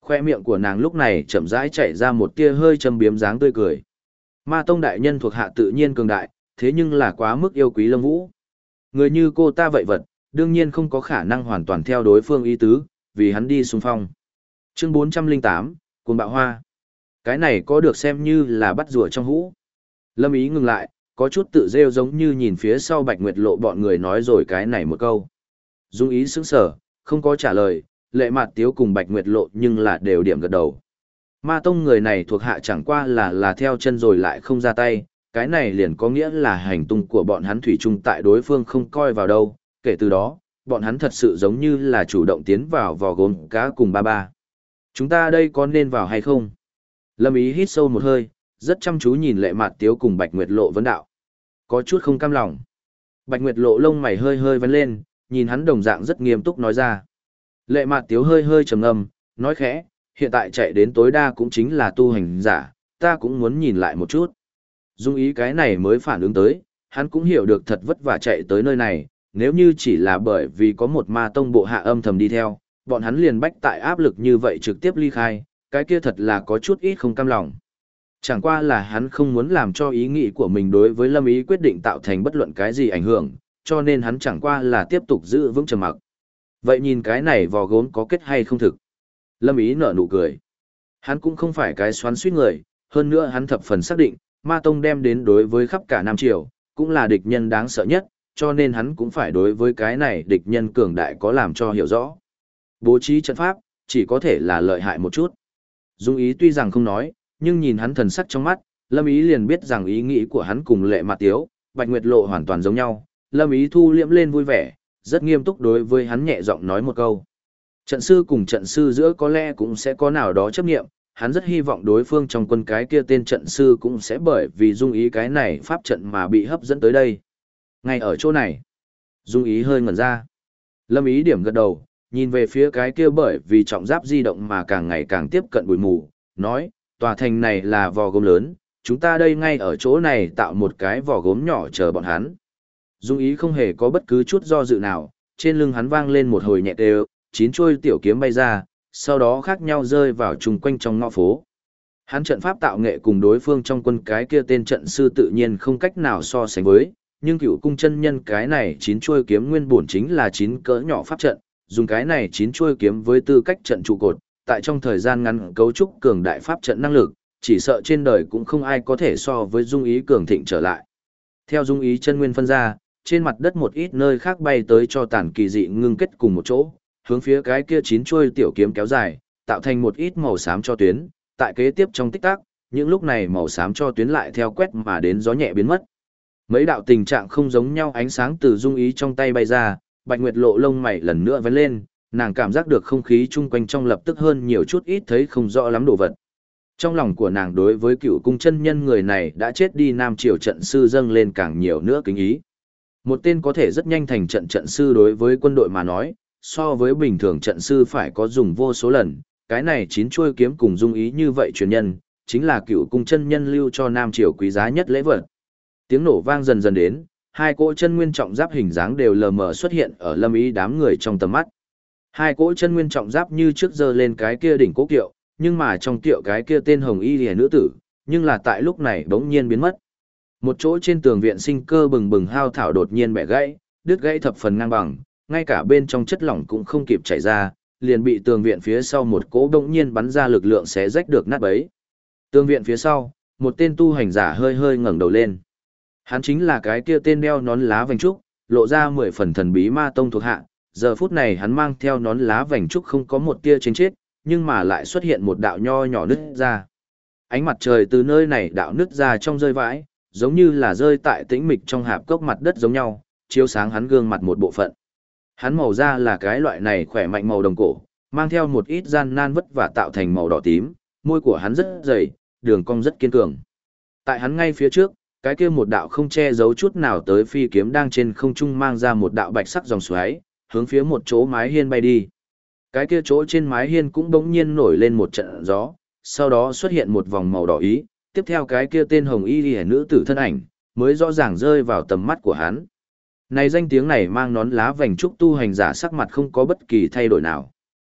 Khoe miệng của nàng lúc này chậm rãi chảy ra một tia hơi châm biếm dáng tươi cười. Ma tông đại nhân thuộc hạ tự nhiên cường đại, thế nhưng là quá mức yêu quý Lâm Vũ. Người như cô ta vậy vật, đương nhiên không có khả năng hoàn toàn theo đối phương ý tứ, vì hắn đi xung phong. Chương 408, Cuồng bạo hoa. Cái này có được xem như là bắt rùa trong hũ. Lâm Ý ngừng lại, có chút tự rêu giống như nhìn phía sau Bạch Nguyệt Lộ bọn người nói rồi cái này một câu. Dung Ý sững sờ, không có trả lời, Lệ Mạt Tiếu cùng Bạch Nguyệt Lộ nhưng là đều điểm gật đầu. Ma tông người này thuộc hạ chẳng qua là theo chân rồi lại không ra tay, cái này liền có nghĩa là hành tung của bọn hắn thủy chung tại đối phương không coi vào đâu, kể từ đó, bọn hắn thật sự giống như là chủ động tiến vào vò gốm cá cùng ba ba. Chúng ta đây có nên vào hay không? Lâm Ý hít sâu một hơi, rất chăm chú nhìn Lệ Mạt Tiếu cùng Bạch Nguyệt Lộ vấn đạo. Có chút không cam lòng. Bạch Nguyệt Lộ lông mày hơi hơi vấn lên, nhìn hắn đồng dạng rất nghiêm túc nói ra. Lệ Mạt Tiếu hơi hơi trầm ngâm, nói khẽ, hiện tại chạy đến tối đa cũng chính là tu hành giả, ta cũng muốn nhìn lại một chút. Dung Ý cái này mới phản ứng tới, hắn cũng hiểu được thật vất vả chạy tới nơi này, nếu như chỉ là bởi vì có một ma tông bộ hạ âm thầm đi theo, bọn hắn liền bách tại áp lực như vậy trực tiếp ly khai, cái kia thật là có chút ít không cam lòng. Chẳng qua là hắn không muốn làm cho ý nghĩ của mình đối với Lâm Ý quyết định tạo thành bất luận cái gì ảnh hưởng, cho nên hắn chẳng qua là tiếp tục giữ vững trầm mặc. Vậy nhìn cái này vò gốm có kết hay không thực? Lâm Ý nở nụ cười. Hắn cũng không phải cái xoắn suýt người, hơn nữa hắn thập phần xác định, Ma Tông đem đến đối với khắp cả Nam Triều, cũng là địch nhân đáng sợ nhất, cho nên hắn cũng phải đối với cái này địch nhân cường đại có làm cho hiểu rõ. Bố trí trận pháp, chỉ có thể là lợi hại một chút. Dung Ý tuy rằng không nói, nhưng nhìn hắn thần sắc trong mắt, Lâm Ý liền biết rằng ý nghĩ của hắn cùng Lệ Mạt Tiếu, Bạch Nguyệt Lộ hoàn toàn giống nhau. Lâm Ý thu liễm lên vui vẻ, rất nghiêm túc đối với hắn nhẹ giọng nói một câu. Trận sư cùng trận sư giữa có lẽ cũng sẽ có nào đó chấp nghiệm, hắn rất hy vọng đối phương trong quân cái kia tên trận sư cũng sẽ bởi vì Dung Ý cái này pháp trận mà bị hấp dẫn tới đây. Ngay ở chỗ này, Dung Ý hơi ngẩn ra. Lâm Ý điểm gật đầu, nhìn về phía cái kia bởi vì trọng giáp di động mà càng ngày càng tiếp cận bụi mù, nói, tòa thành này là vò gốm lớn, chúng ta đây ngay ở chỗ này tạo một cái vò gốm nhỏ chờ bọn hắn. Dung Ý không hề có bất cứ chút do dự nào, trên lưng hắn vang lên một hồi nhẹ đều, 9 chuôi tiểu kiếm bay ra, sau đó khác nhau rơi vào chung quanh trong ngõ phố. Hắn trận pháp tạo nghệ cùng đối phương trong quân cái kia tên trận sư tự nhiên không cách nào so sánh với, nhưng Cựu Cung chân nhân cái này 9 chuôi kiếm nguyên bổn chính là 9 cỡ nhỏ pháp trận, dùng cái này 9 chuôi kiếm với tư cách trận trụ cột, tại trong thời gian ngắn cấu trúc cường đại pháp trận năng lực, chỉ sợ trên đời cũng không ai có thể so với Dung Ý cường thịnh trở lại. Theo Dung Ý chân nguyên phân ra, trên mặt đất một ít nơi khác bay tới cho tàn kỳ dị ngưng kết cùng một chỗ, hướng phía cái kia 9 chuôi tiểu kiếm kéo dài, tạo thành một ít màu xám cho tuyến, tại kế tiếp trong tích tắc, những lúc này màu xám cho tuyến lại theo quét mà đến gió nhẹ biến mất. Mấy đạo tình trạng không giống nhau ánh sáng từ Dung Ý trong tay bay ra, Bạch Nguyệt Lộ lông mày lần nữa vén lên, nàng cảm giác được không khí chung quanh trong lập tức hơn nhiều chút ít thấy không rõ lắm đồ vật. Trong lòng của nàng đối với Cựu Cung chân nhân người này đã chết đi Nam Triều trận sư dâng lên càng nhiều nữa kính ý. Một tên có thể rất nhanh thành trận sư đối với quân đội mà nói, so với bình thường trận sư phải có dùng vô số lần, cái này 9 chuôi kiếm cùng Dung Ý như vậy truyền nhân, chính là Cựu Cung chân nhân lưu cho Nam Triều quý giá nhất lễ vật. Tiếng nổ vang dần dần đến, hai cỗ chân nguyên trọng giáp hình dáng đều lờ mờ xuất hiện ở Lâm Ý đám người trong tầm mắt. Hai cỗ chân nguyên trọng giáp như trước giờ lên cái kia đỉnh cố kiệu, nhưng mà trong kiệu cái kia tên hồng y liễu nữ tử, nhưng là tại lúc này bỗng nhiên biến mất. Một chỗ trên tường viện sinh cơ bừng bừng hao thảo đột nhiên bẻ gãy, đứt gãy thập phần ngang bằng, ngay cả bên trong chất lỏng cũng không kịp chảy ra, liền bị tường viện phía sau một cỗ bỗng nhiên bắn ra lực lượng xé rách được nát bấy. Tường viện phía sau, một tên tu hành giả hơi hơi ngẩng đầu lên. Hắn chính là cái kia tên đeo nón lá vành trúc, lộ ra 10 phần thần bí ma tông thuộc hạ. Giờ phút này hắn mang theo nón lá vành trúc không có một tia trên chết, nhưng mà lại xuất hiện một đạo nho nhỏ nứt ra. Ánh mặt trời từ nơi này đạo nứt ra trong rơi vãi, giống như là rơi tại tĩnh mịch trong hạp cốc mặt đất giống nhau, chiếu sáng hắn gương mặt một bộ phận. Hắn màu da là cái loại này khỏe mạnh màu đồng cổ, mang theo một ít gian nan vất vả tạo thành màu đỏ tím, môi của hắn rất dày, đường cong rất kiên cường. Tại hắn ngay phía trước, cái kia một đạo không che giấu chút nào tới phi kiếm đang trên không trung mang ra một đạo bạch sắc dòng xoáy, hướng phía một chỗ mái hiên bay đi. Cái kia chỗ trên mái hiên cũng bỗng nhiên nổi lên một trận gió, sau đó xuất hiện một vòng màu đỏ ý, tiếp theo cái kia tên hồng y liễu nữ tử thân ảnh, mới rõ ràng rơi vào tầm mắt của hắn. Này danh tiếng này mang nón lá vành trúc tu hành giả sắc mặt không có bất kỳ thay đổi nào.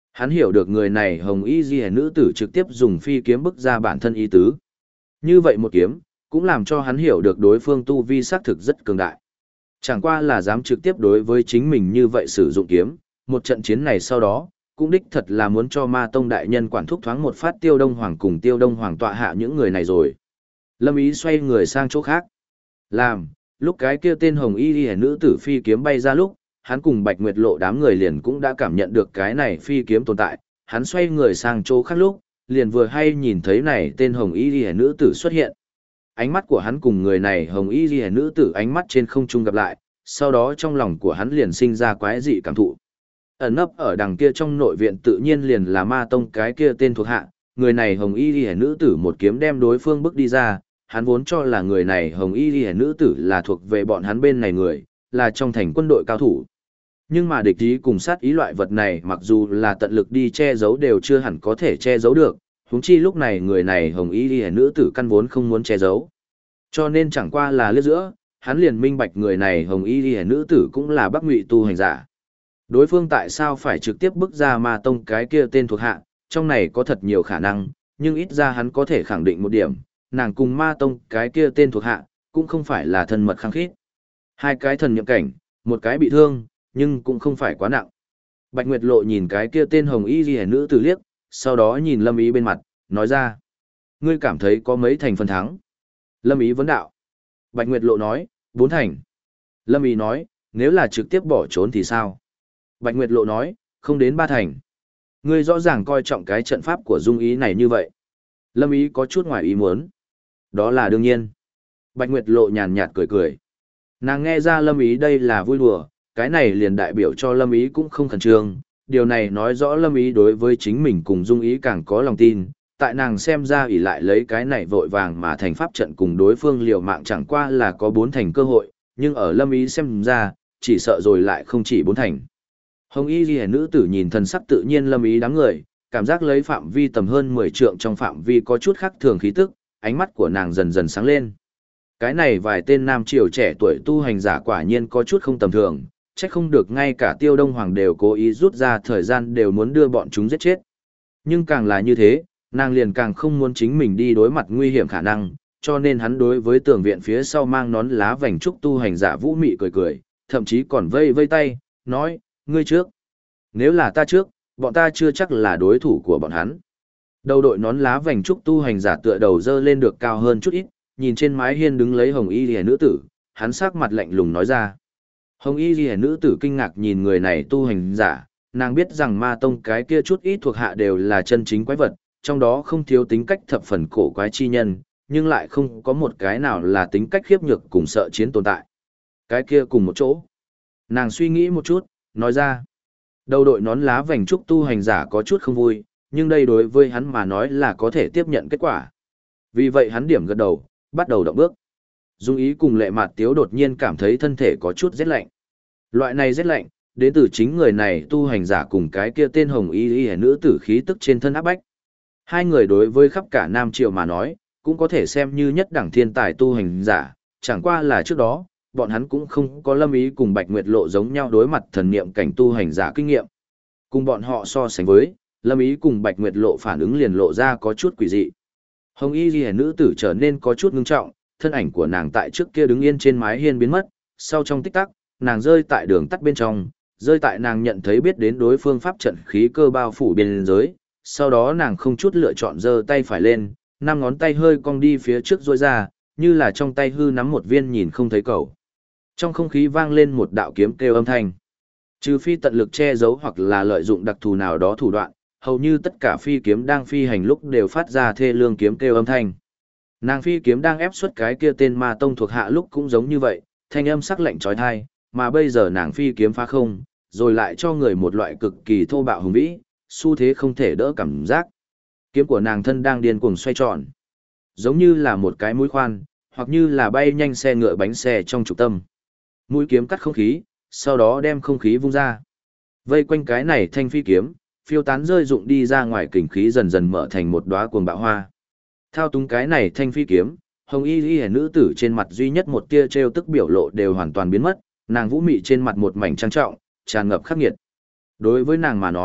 Hắn hiểu được người này hồng y ghi nữ tử trực tiếp dùng phi kiếm bức ra bản thân ý tứ. Như vậy một kiếm, cũng làm cho hắn hiểu được đối phương tu vi xác thực rất cường đại. Chẳng qua là dám trực tiếp đối với chính mình như vậy sử dụng kiếm, một trận chiến này sau đó, cũng đích thật là muốn cho Ma Tông đại nhân quản thúc thoáng một phát Tiêu Đông Hoàng cùng Tiêu Đông Hoàng tọa hạ những người này rồi. Lâm Ý xoay người sang chỗ khác. Làm, lúc cái kia tên hồng y ghi nữ tử phi kiếm bay ra lúc, hắn cùng Bạch Nguyệt Lộ đám người liền cũng đã cảm nhận được cái này phi kiếm tồn tại, hắn xoay người sang chỗ khác lúc, liền vừa hay nhìn thấy này tên hồng y liễu nữ tử xuất hiện. Ánh mắt của hắn cùng người này hồng y liễu nữ tử ánh mắt trên không trung gặp lại, sau đó trong lòng của hắn liền sinh ra quái dị cảm thụ. Ẩn nấp ở đằng kia trong nội viện tự nhiên liền là Ma Tông cái kia tên thuộc hạ, người này hồng y liễu nữ tử một kiếm đem đối phương bước đi ra, hắn vốn cho là người này hồng y liễu nữ tử là thuộc về bọn hắn bên này người, là trong thành quân đội cao thủ. Nhưng mà địch ý cùng sát ý loại vật này mặc dù là tận lực đi che giấu đều chưa hẳn có thể che giấu được, huống chi lúc này người này hồng y liễu nữ tử căn vốn không muốn che giấu. Cho nên chẳng qua là liếc giữa, hắn liền minh bạch người này hồng y liễu nữ tử cũng là Bắc Ngụy tu hành giả. Đối phương tại sao phải trực tiếp bức ra Ma Tông cái kia tên thuộc hạ, trong này có thật nhiều khả năng, nhưng ít ra hắn có thể khẳng định một điểm, nàng cùng Ma Tông cái kia tên thuộc hạ, cũng không phải là thân mật khăng khít. Hai cái thần nhậm cảnh, một cái bị thương, nhưng cũng không phải quá nặng. Bạch Nguyệt Lộ nhìn cái kia tên hồng y liễu nữ tử liếc, sau đó nhìn Lâm Ý bên mặt, nói ra. Ngươi cảm thấy có mấy thành phần thắng? Lâm Ý vấn đạo. Bạch Nguyệt Lộ nói, 4 thành. Lâm Ý nói, nếu là trực tiếp bỏ trốn thì sao? Bạch Nguyệt Lộ nói, không đến 3 thành. Ngươi rõ ràng coi trọng cái trận pháp của Dung Ý này như vậy. Lâm Ý có chút ngoài ý muốn. Đó là đương nhiên. Bạch Nguyệt Lộ nhàn nhạt cười cười. Nàng nghe ra Lâm Ý đây là vui đùa, cái này liền đại biểu cho Lâm Ý cũng không khẩn trương. Điều này nói rõ Lâm Ý đối với chính mình cùng Dung Ý càng có lòng tin. Tại nàng xem ra ỷ lại lấy cái này vội vàng mà thành pháp trận cùng đối phương liều mạng chẳng qua là có 4 thành cơ hội, nhưng ở Lâm Ý xem ra, chỉ sợ rồi lại không chỉ 4 thành. Hồng y ghi nữ tử nhìn thần sắc tự nhiên Lâm Ý đám người, cảm giác lấy phạm vi tầm hơn 10 trượng trong phạm vi có chút khác thường khí tức, ánh mắt của nàng dần dần sáng lên. Cái này vài tên nam triều trẻ tuổi tu hành giả quả nhiên có chút không tầm thường, chắc không được ngay cả Tiêu Đông Hoàng đều cố ý rút ra thời gian đều muốn đưa bọn chúng giết chết. Nhưng càng là như thế, nàng liền càng không muốn chính mình đi đối mặt nguy hiểm khả năng, cho nên hắn đối với tường viện phía sau mang nón lá vành trúc tu hành giả vũ mị cười cười, thậm chí còn vây vây tay, nói, ngươi trước. Nếu là ta trước, bọn ta chưa chắc là đối thủ của bọn hắn. Đầu đội nón lá vành trúc tu hành giả tựa đầu dơ lên được cao hơn chút ít, nhìn trên mái hiên đứng lấy hồng y liễu nữ tử, hắn sắc mặt lạnh lùng nói ra. Hồng y liễu nữ tử kinh ngạc nhìn người này tu hành giả, nàng biết rằng Ma Tông cái kia chút ít thuộc hạ đều là chân chính quái vật, trong đó không thiếu tính cách thập phần cổ quái chi nhân, nhưng lại không có một cái nào là tính cách khiếp nhược cùng sợ chiến tồn tại. Cái kia cùng một chỗ. Nàng suy nghĩ một chút, nói ra. Đầu đội nón lá vành trúc tu hành giả có chút không vui, nhưng đây đối với hắn mà nói là có thể tiếp nhận kết quả. Vì vậy hắn điểm gật đầu, bắt đầu động bước. Dung Ý cùng Lệ Mạt Tiếu đột nhiên cảm thấy thân thể có chút rét lạnh. Loại này rét lạnh, đến từ chính người này tu hành giả cùng cái kia tên hồng y nữ tử khí tức trên thân áp bách. Hai người đối với khắp cả Nam Triều mà nói, cũng có thể xem như nhất đẳng thiên tài tu hành giả, chẳng qua là trước đó, bọn hắn cũng không có Lâm Ý cùng Bạch Nguyệt Lộ giống nhau đối mặt thần niệm cảnh tu hành giả kinh nghiệm. Cùng bọn họ so sánh với, Lâm Ý cùng Bạch Nguyệt Lộ phản ứng liền lộ ra có chút quỷ dị. Hồng y liễu nữ tử trở nên có chút ngưng trọng, thân ảnh của nàng tại trước kia đứng yên trên mái hiên biến mất, sau trong tích tắc, nàng rơi tại đường tắt bên trong, rơi tại nàng nhận thấy biết đến đối phương pháp trận khí cơ bao phủ biên giới, sau đó nàng không chút lựa chọn giơ tay phải lên, 5 ngón tay hơi cong đi phía trước duỗi ra, như là trong tay hư nắm một viên nhìn không thấy cầu. Trong không khí vang lên một đạo kiếm kêu âm thanh. Trừ phi tận lực che giấu hoặc là lợi dụng đặc thù nào đó thủ đoạn, hầu như tất cả phi kiếm đang phi hành lúc đều phát ra thê lương kiếm kêu âm thanh. Nàng phi kiếm đang ép xuất cái kia tên Ma Tông thuộc hạ lúc cũng giống như vậy, thanh âm sắc lạnh trói thai, mà bây giờ nàng phi kiếm phá không, rồi lại cho người một loại cực kỳ thô bạo hùng vĩ, xu thế không thể đỡ cảm giác. Kiếm của nàng thân đang điên cuồng xoay tròn, giống như là một cái mũi khoan, hoặc như là bay nhanh xe ngựa bánh xe trong trục tâm. Mũi kiếm cắt không khí, sau đó đem không khí vung ra. Vây quanh cái này thanh phi kiếm, phiêu tán rơi rụng đi ra ngoài kình khí dần dần mở thành một đóa cuồng bạo hoa. Thao túng cái này thanh phi kiếm, hồng y liễu nữ tử trên mặt duy nhất một tia trêu tức biểu lộ đều hoàn toàn biến mất, nàng vũ mị trên mặt một mảnh trang trọng, tràn ngập khắc nghiệt. Đối với nàng mà nói,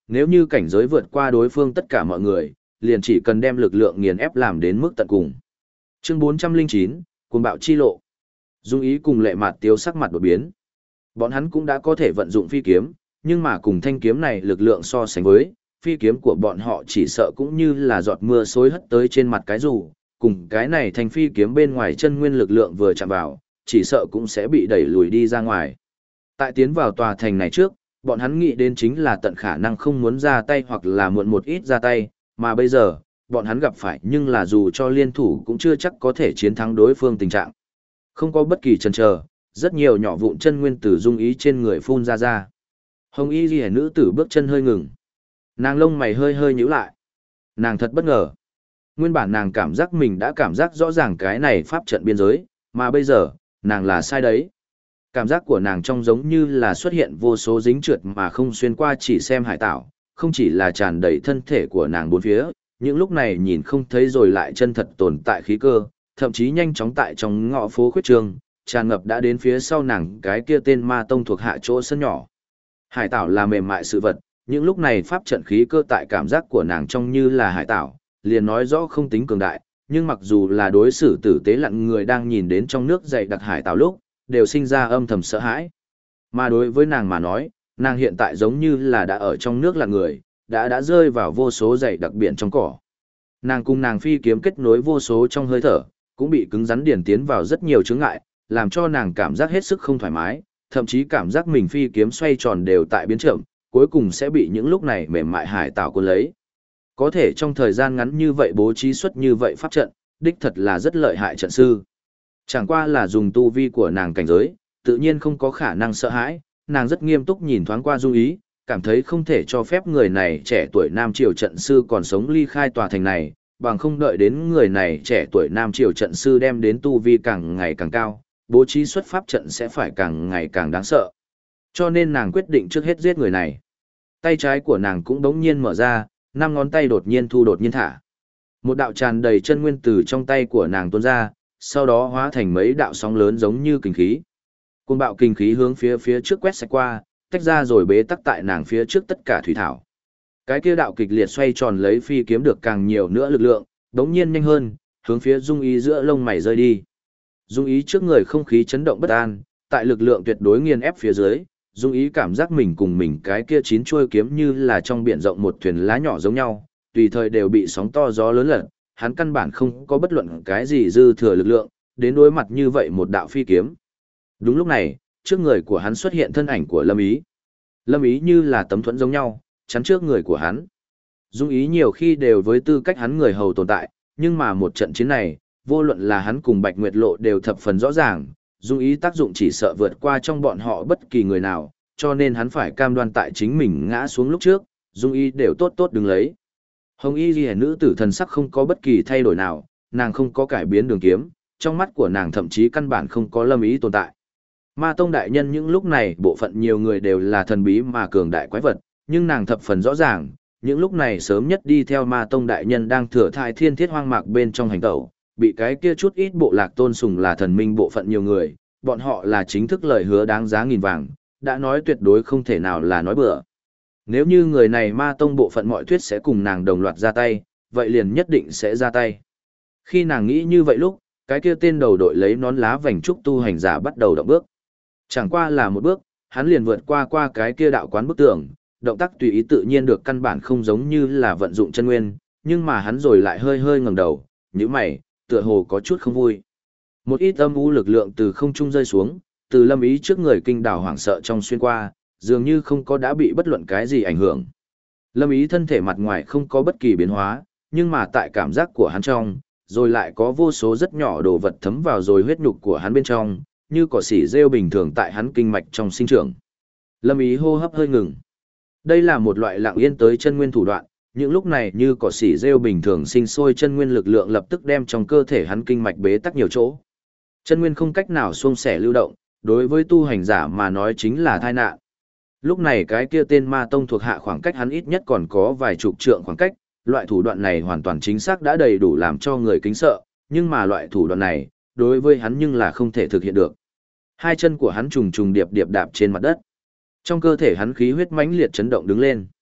Nếu như cảnh giới vượt qua đối phương tất cả mọi người, liền chỉ cần đem lực lượng nghiền ép làm đến mức tận cùng. Chương 409, cuồng bạo chi lộ. Dung Ý cùng Lệ Mạt Tiếu sắc mặt đột biến. Bọn hắn cũng đã có thể vận dụng phi kiếm, nhưng mà cùng thanh kiếm này lực lượng so sánh với, phi kiếm của bọn họ chỉ sợ cũng như là giọt mưa xối hất tới trên mặt cái dù, cùng cái này thành phi kiếm bên ngoài chân nguyên lực lượng vừa chạm vào, chỉ sợ cũng sẽ bị đẩy lùi đi ra ngoài. Tại tiến vào tòa thành này trước, bọn hắn nghĩ đến chính là tận khả năng không muốn ra tay hoặc là muộn một ít ra tay, mà bây giờ, bọn hắn gặp phải nhưng là dù cho liên thủ cũng chưa chắc có thể chiến thắng đối phương tình trạng. Không có bất kỳ chần chờ, rất nhiều nhỏ vụn chân nguyên tử Dung Ý trên người phun ra. Hồng y ghi nữ tử bước chân hơi ngừng. Nàng lông mày hơi hơi nhíu lại. Nàng thật bất ngờ. Nguyên bản nàng cảm giác mình đã cảm giác rõ ràng cái này pháp trận biên giới, mà bây giờ, nàng là sai đấy. Cảm giác của nàng trông giống như là xuất hiện vô số dính trượt mà không xuyên qua chỉ xem hải tảo, không chỉ là tràn đầy thân thể của nàng bốn phía, những lúc này nhìn không thấy rồi lại chân thật tồn tại khí cơ, thậm chí nhanh chóng tại trong ngõ phố khuyết trường, tràn ngập đã đến phía sau nàng cái kia tên ma tông thuộc hạ chỗ sân nhỏ. Hải tảo là mềm mại sự vật, những lúc này pháp trận khí cơ tại cảm giác của nàng trông như là hải tảo, liền nói rõ không tính cường đại, nhưng mặc dù là đối xử tử tế lặn người đang nhìn đến trong nước dày đặc hải tảo lúc, đều sinh ra âm thầm sợ hãi. Mà đối với nàng mà nói, nàng hiện tại giống như là đã ở trong nước lặn người, đã rơi vào vô số dày đặc biển trong cỏ. Nàng cùng nàng phi kiếm kết nối vô số trong hơi thở, cũng bị cứng rắn điển tiến vào rất nhiều chướng ngại, làm cho nàng cảm giác hết sức không thoải mái, thậm chí cảm giác mình phi kiếm xoay tròn đều tại biến chậm, cuối cùng sẽ bị những lúc này mềm mại hải tảo cuốn lấy. Có thể trong thời gian ngắn như vậy bố trí xuất như vậy pháp trận, đích thật là rất lợi hại trận sư. Chẳng qua là dùng tu vi của nàng cảnh giới, tự nhiên không có khả năng sợ hãi, nàng rất nghiêm túc nhìn thoáng qua Dung Ý, cảm thấy không thể cho phép người này trẻ tuổi nam triều trận sư còn sống ly khai tòa thành này, bằng không đợi đến người này trẻ tuổi nam triều trận sư đem đến tu vi càng ngày càng cao, bố trí xuất pháp trận sẽ phải càng ngày càng đáng sợ. Cho nên nàng quyết định trước hết giết người này. Tay trái của nàng cũng đống nhiên mở ra, 5 ngón tay đột nhiên thả. Một đạo tràn đầy chân nguyên từ trong tay của nàng tuôn ra, sau đó hóa thành mấy đạo sóng lớn giống như kinh khí. Cuồng bạo kinh khí hướng phía trước quét sạch qua, tách ra rồi bế tắc tại nàng phía trước tất cả thủy thảo. Cái kia đạo kịch liệt xoay tròn lấy phi kiếm được càng nhiều nữa lực lượng, đống nhiên nhanh hơn, hướng phía Dung Ý giữa lông mày rơi đi. Dung Ý trước người không khí chấn động bất an, tại lực lượng tuyệt đối nghiền ép phía dưới, Dung Ý cảm giác mình cùng mình cái kia 9 chuôi kiếm như là trong biển rộng một thuyền lá nhỏ giống nhau, tùy thời đều bị sóng to gió lớn lật, hắn căn bản không có bất luận cái gì dư thừa lực lượng, đến đối mặt như vậy một đạo phi kiếm. Đúng lúc này, trước người của hắn xuất hiện thân ảnh của Lâm Ý. Lâm Ý như là tấm thuẫn giống nhau, chắn trước người của hắn. Dung Ý nhiều khi đều với tư cách hắn người hầu tồn tại, nhưng mà một trận chiến này, vô luận là hắn cùng Bạch Nguyệt Lộ đều thập phần rõ ràng, Dung Ý tác dụng chỉ sợ vượt qua trong bọn họ bất kỳ người nào, cho nên hắn phải cam đoan tại chính mình ngã xuống lúc trước, Dung Ý đều tốt tốt đứng lấy. Hồng y ghi nữ tử thần sắc không có bất kỳ thay đổi nào, nàng không có cải biến đường kiếm, trong mắt của nàng thậm chí căn bản không có Lâm Ý tồn tại. Ma tông đại nhân những lúc này bộ phận nhiều người đều là thần bí mà cường đại quái vật, nhưng nàng thập phần rõ ràng, những lúc này sớm nhất đi theo ma tông đại nhân đang thừa thai thiên thiết hoang mạc bên trong hành tẩu, bị cái kia chút ít bộ lạc tôn sùng là thần minh bộ phận nhiều người, bọn họ là chính thức lời hứa đáng giá nghìn vàng, đã nói tuyệt đối không thể nào là nói bừa. Nếu như người này ma tông bộ phận mọi thuyết sẽ cùng nàng đồng loạt ra tay, vậy liền nhất định sẽ ra tay. Khi nàng nghĩ như vậy lúc, cái kia tên đầu đội lấy nón lá vành trúc tu hành giả bắt đầu động bước. Chẳng qua là một bước, hắn liền vượt qua cái kia đạo quán bức tường, động tác tùy ý tự nhiên được căn bản không giống như là vận dụng chân nguyên, nhưng mà hắn rồi lại hơi hơi ngẩng đầu, nhíu mày, tựa hồ có chút không vui. Một ít âm u lực lượng từ không trung rơi xuống, từ Lâm Ý trước người kinh đảo hoảng sợ trong xuyên qua, dường như không có đã bị bất luận cái gì ảnh hưởng. Lâm Ý thân thể mặt ngoài không có bất kỳ biến hóa, nhưng mà tại cảm giác của hắn trong, rồi lại có vô số rất nhỏ đồ vật thấm vào rồi huyết nhục của hắn bên trong, như cỏ xỉ rêu bình thường tại hắn kinh mạch trong sinh trưởng. Lâm Ý hô hấp hơi ngừng. Đây là một loại lặng yên tới chân nguyên thủ đoạn, những lúc này như cỏ xỉ rêu bình thường sinh sôi chân nguyên lực lượng lập tức đem trong cơ thể hắn kinh mạch bế tắc nhiều chỗ. Chân nguyên không cách nào xuông xẻ lưu động, đối với tu hành giả mà nói chính là tai nạn. Lúc này cái kia tên ma tông thuộc hạ khoảng cách hắn ít nhất còn có vài chục trượng khoảng cách, loại thủ đoạn này hoàn toàn chính xác đã đầy đủ làm cho người kính sợ, nhưng mà loại thủ đoạn này, đối với hắn nhưng là không thể thực hiện được. Hai chân của hắn trùng trùng điệp điệp đạp trên mặt đất. Trong cơ thể hắn khí huyết mãnh liệt chấn động đứng lên.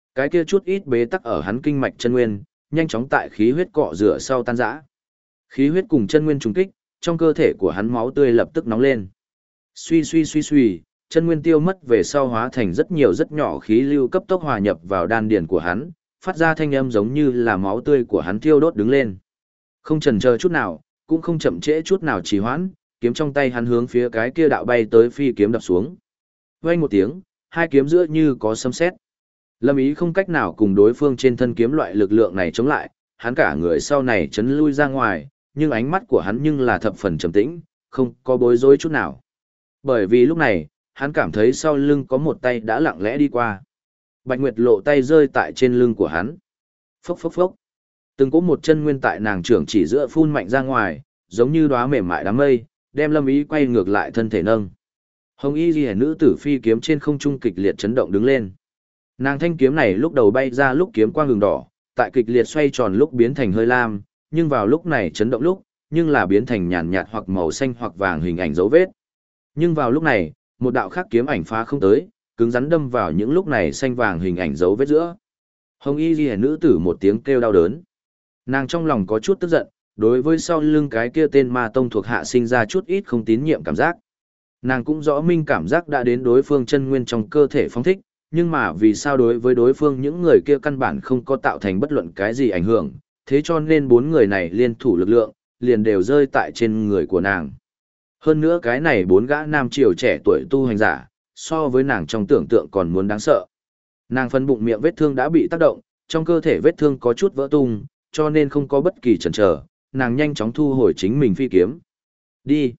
Cái kia chút ít bế tắc ở hắn kinh mạch chân nguyên, nhanh chóng tại khí huyết cọ rửa sau tan rã. Khí huyết cùng chân nguyên trùng kích, trong cơ thể của hắn máu tươi lập tức nóng lên. Suy suy suy suy, chân nguyên tiêu mất về sau hóa thành rất nhiều rất nhỏ khí lưu cấp tốc hòa nhập vào đan điền của hắn, phát ra thanh âm giống như là máu tươi của hắn thiêu đốt đứng lên. Không chần chờ chút nào, cũng không chậm trễ chút nào trì hoãn, kiếm trong tay hắn hướng phía cái kia đạo bay tới phi kiếm đập xuống. Vang một tiếng, hai kiếm giữa như có sấm sét. Lâm Ý không cách nào cùng đối phương trên thân kiếm loại lực lượng này chống lại, hắn cả người sau này chấn lui ra ngoài, nhưng ánh mắt của hắn nhưng là thập phần trầm tĩnh, không có bối rối chút nào. Bởi vì lúc này, hắn cảm thấy sau lưng có một tay đã lặng lẽ đi qua. Bạch Nguyệt Lộ tay rơi tại trên lưng của hắn. Phốc phốc phốc. Từng có một chân nguyên tại nàng trưởng chỉ giữa phun mạnh ra ngoài, giống như đóa mềm mại đám mây, đem Lâm Ý quay ngược lại thân thể nâng. Hồng Y Liễu nữ tử phi kiếm trên không trung kịch liệt chấn động đứng lên. Nàng thanh kiếm này lúc đầu bay ra lúc kiếm quang ngừng đỏ, tại kịch liệt xoay tròn lúc biến thành hơi lam, nhưng vào lúc này chấn động lúc, nhưng là biến thành nhàn nhạt hoặc màu xanh hoặc vàng hình ảnh dấu vết. Nhưng vào lúc này, một đạo khác kiếm ảnh phá không tới, cứng rắn đâm vào những lúc này xanh vàng hình ảnh dấu vết giữa. Hồng Y Liễu nữ tử một tiếng kêu đau đớn. Nàng trong lòng có chút tức giận, đối với sau lưng cái kia tên ma tông thuộc hạ sinh ra chút ít không tín nhiệm cảm giác. Nàng cũng rõ minh cảm giác đã đến đối phương chân nguyên trong cơ thể phóng thích, nhưng mà vì sao đối với đối phương những người kia căn bản không có tạo thành bất luận cái gì ảnh hưởng, thế cho nên bốn người này liên thủ lực lượng, liền đều rơi tại trên người của nàng. Hơn nữa cái này bốn gã nam triều trẻ tuổi tu hành giả, so với nàng trong tưởng tượng còn muốn đáng sợ. Nàng phân bụng miệng vết thương đã bị tác động, trong cơ thể vết thương có chút vỡ tung, cho nên không có bất kỳ chần chờ, nàng nhanh chóng thu hồi chính mình phi kiếm. Đi!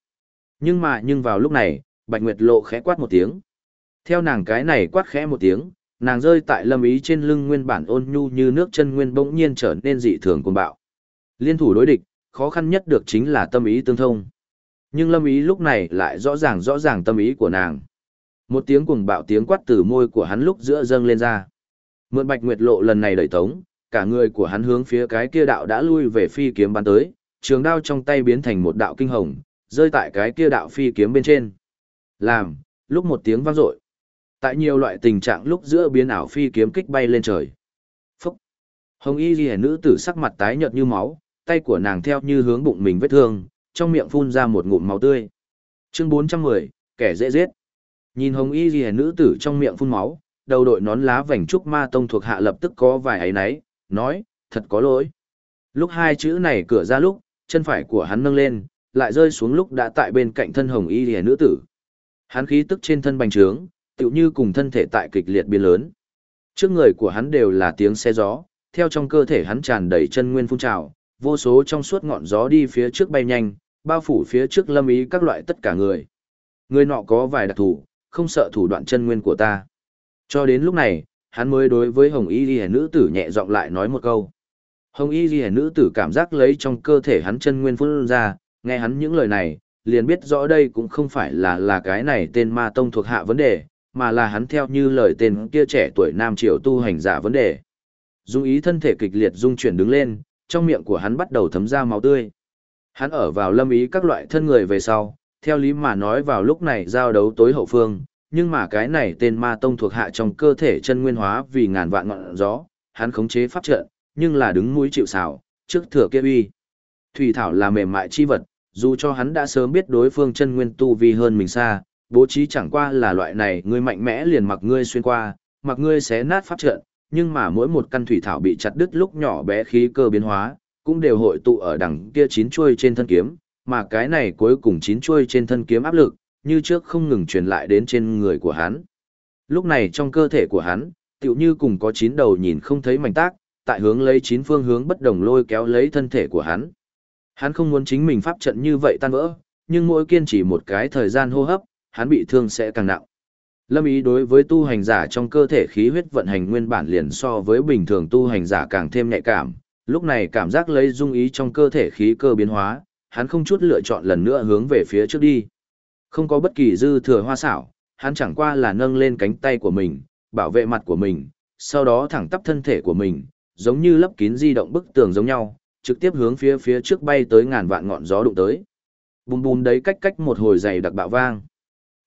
Nhưng vào lúc này, Bạch Nguyệt Lộ khẽ quát một tiếng. Theo nàng cái này quát khẽ một tiếng, nàng rơi tại Lâm Ý trên lưng nguyên bản ôn nhu như nước chân nguyên bỗng nhiên trở nên dị thường cuồng bạo. Liên thủ đối địch, khó khăn nhất được chính là tâm ý tương thông. Nhưng Lâm Ý lúc này lại rõ ràng tâm ý của nàng. Một tiếng cuồng bạo tiếng quát từ môi của hắn lúc giữa dâng lên ra. Mượn Bạch Nguyệt Lộ lần này đẩy tống, cả người của hắn hướng phía cái kia đạo đã lui về phi kiếm bắn tới, trường đao trong tay biến thành một đạo kinh hồng, rơi tại cái kia đạo phi kiếm bên trên. Làm, lúc một tiếng vang dội. Tại nhiều loại tình trạng lúc giữa biến ảo phi kiếm kích bay lên trời. Phúc! Hồng Y Liễu nữ tử sắc mặt tái nhợt như máu, tay của nàng theo như hướng bụng mình vết thương, trong miệng phun ra một ngụm máu tươi. Chương 410, kẻ dễ giết. Nhìn Hồng Y Liễu nữ tử trong miệng phun máu, đầu đội nón lá vành trúc ma tông thuộc hạ lập tức có vài áy náy, nói, thật có lỗi. Lúc hai chữ này cửa ra lúc, chân phải của hắn nâng lên, lại rơi xuống lúc đã tại bên cạnh thân Hồng Y Liễu nữ tử. Hắn khí tức trên thân bành trướng, tựu như cùng thân thể tại kịch liệt biến lớn. Trước người của hắn đều là tiếng xe gió, theo trong cơ thể hắn tràn đầy chân nguyên phun trào, vô số trong suốt ngọn gió đi phía trước bay nhanh, bao phủ phía trước Lâm Ý các loại tất cả người. Người nọ có vài đặc thủ, không sợ thủ đoạn chân nguyên của ta. Cho đến lúc này, hắn mới đối với Hồng Y Liễu nữ tử nhẹ giọng lại nói một câu. Hồng Y Liễu nữ tử cảm giác lấy trong cơ thể hắn chân nguyên phun ra, nghe hắn những lời này, liền biết rõ đây cũng không phải là cái này tên ma tông thuộc hạ vấn đề, mà là hắn theo như lời tên kia trẻ tuổi nam triều tu hành giả vấn đề. Dung ý thân thể kịch liệt rung chuyển đứng lên, trong miệng của hắn bắt đầu thấm ra máu tươi. Hắn ở vào Lâm Ý các loại thân người về sau, theo lý mà nói vào lúc này giao đấu tối hậu phương, nhưng mà cái này tên ma tông thuộc hạ trong cơ thể chân nguyên hóa vì ngàn vạn ngọn gió, hắn khống chế pháp trận, nhưng là đứng mũi chịu sào, trước thừa kia uy. Thủy thảo là mềm mại chi vật, dù cho hắn đã sớm biết đối phương chân nguyên tu vi hơn mình xa, bố trí chẳng qua là loại này ngươi mạnh mẽ liền mặc ngươi xuyên qua, mặc ngươi xé nát pháp trận, nhưng mà mỗi một căn thủy thảo bị chặt đứt lúc nhỏ bé khí cơ biến hóa, cũng đều hội tụ ở đằng kia chín chuôi trên thân kiếm, mà cái này cuối cùng chín chuôi trên thân kiếm áp lực, như trước không ngừng truyền lại đến trên người của hắn. Lúc này trong cơ thể của hắn, tựu như cùng có chín đầu nhìn không thấy mảnh tác, tại hướng lấy chín phương hướng bất đồng lôi kéo lấy thân thể của hắn. Hắn không muốn chính mình pháp trận như vậy tan vỡ, nhưng mỗi kiên trì một cái thời gian hô hấp, hắn bị thương sẽ càng nặng. Lâm Ý đối với tu hành giả trong cơ thể khí huyết vận hành nguyên bản liền so với bình thường tu hành giả càng thêm nhạy cảm, lúc này cảm giác lấy dung ý trong cơ thể khí cơ biến hóa, hắn không chút lựa chọn lần nữa hướng về phía trước đi. Không có bất kỳ dư thừa hoa xảo, hắn chẳng qua là nâng lên cánh tay của mình, bảo vệ mặt của mình, sau đó thẳng tắp thân thể của mình, giống như lấp kín di động bức tường giống nhau, trực tiếp hướng phía trước bay tới ngàn vạn ngọn gió đụng tới. Bùm bùm đấy cách một hồi dày đặc bạo vang.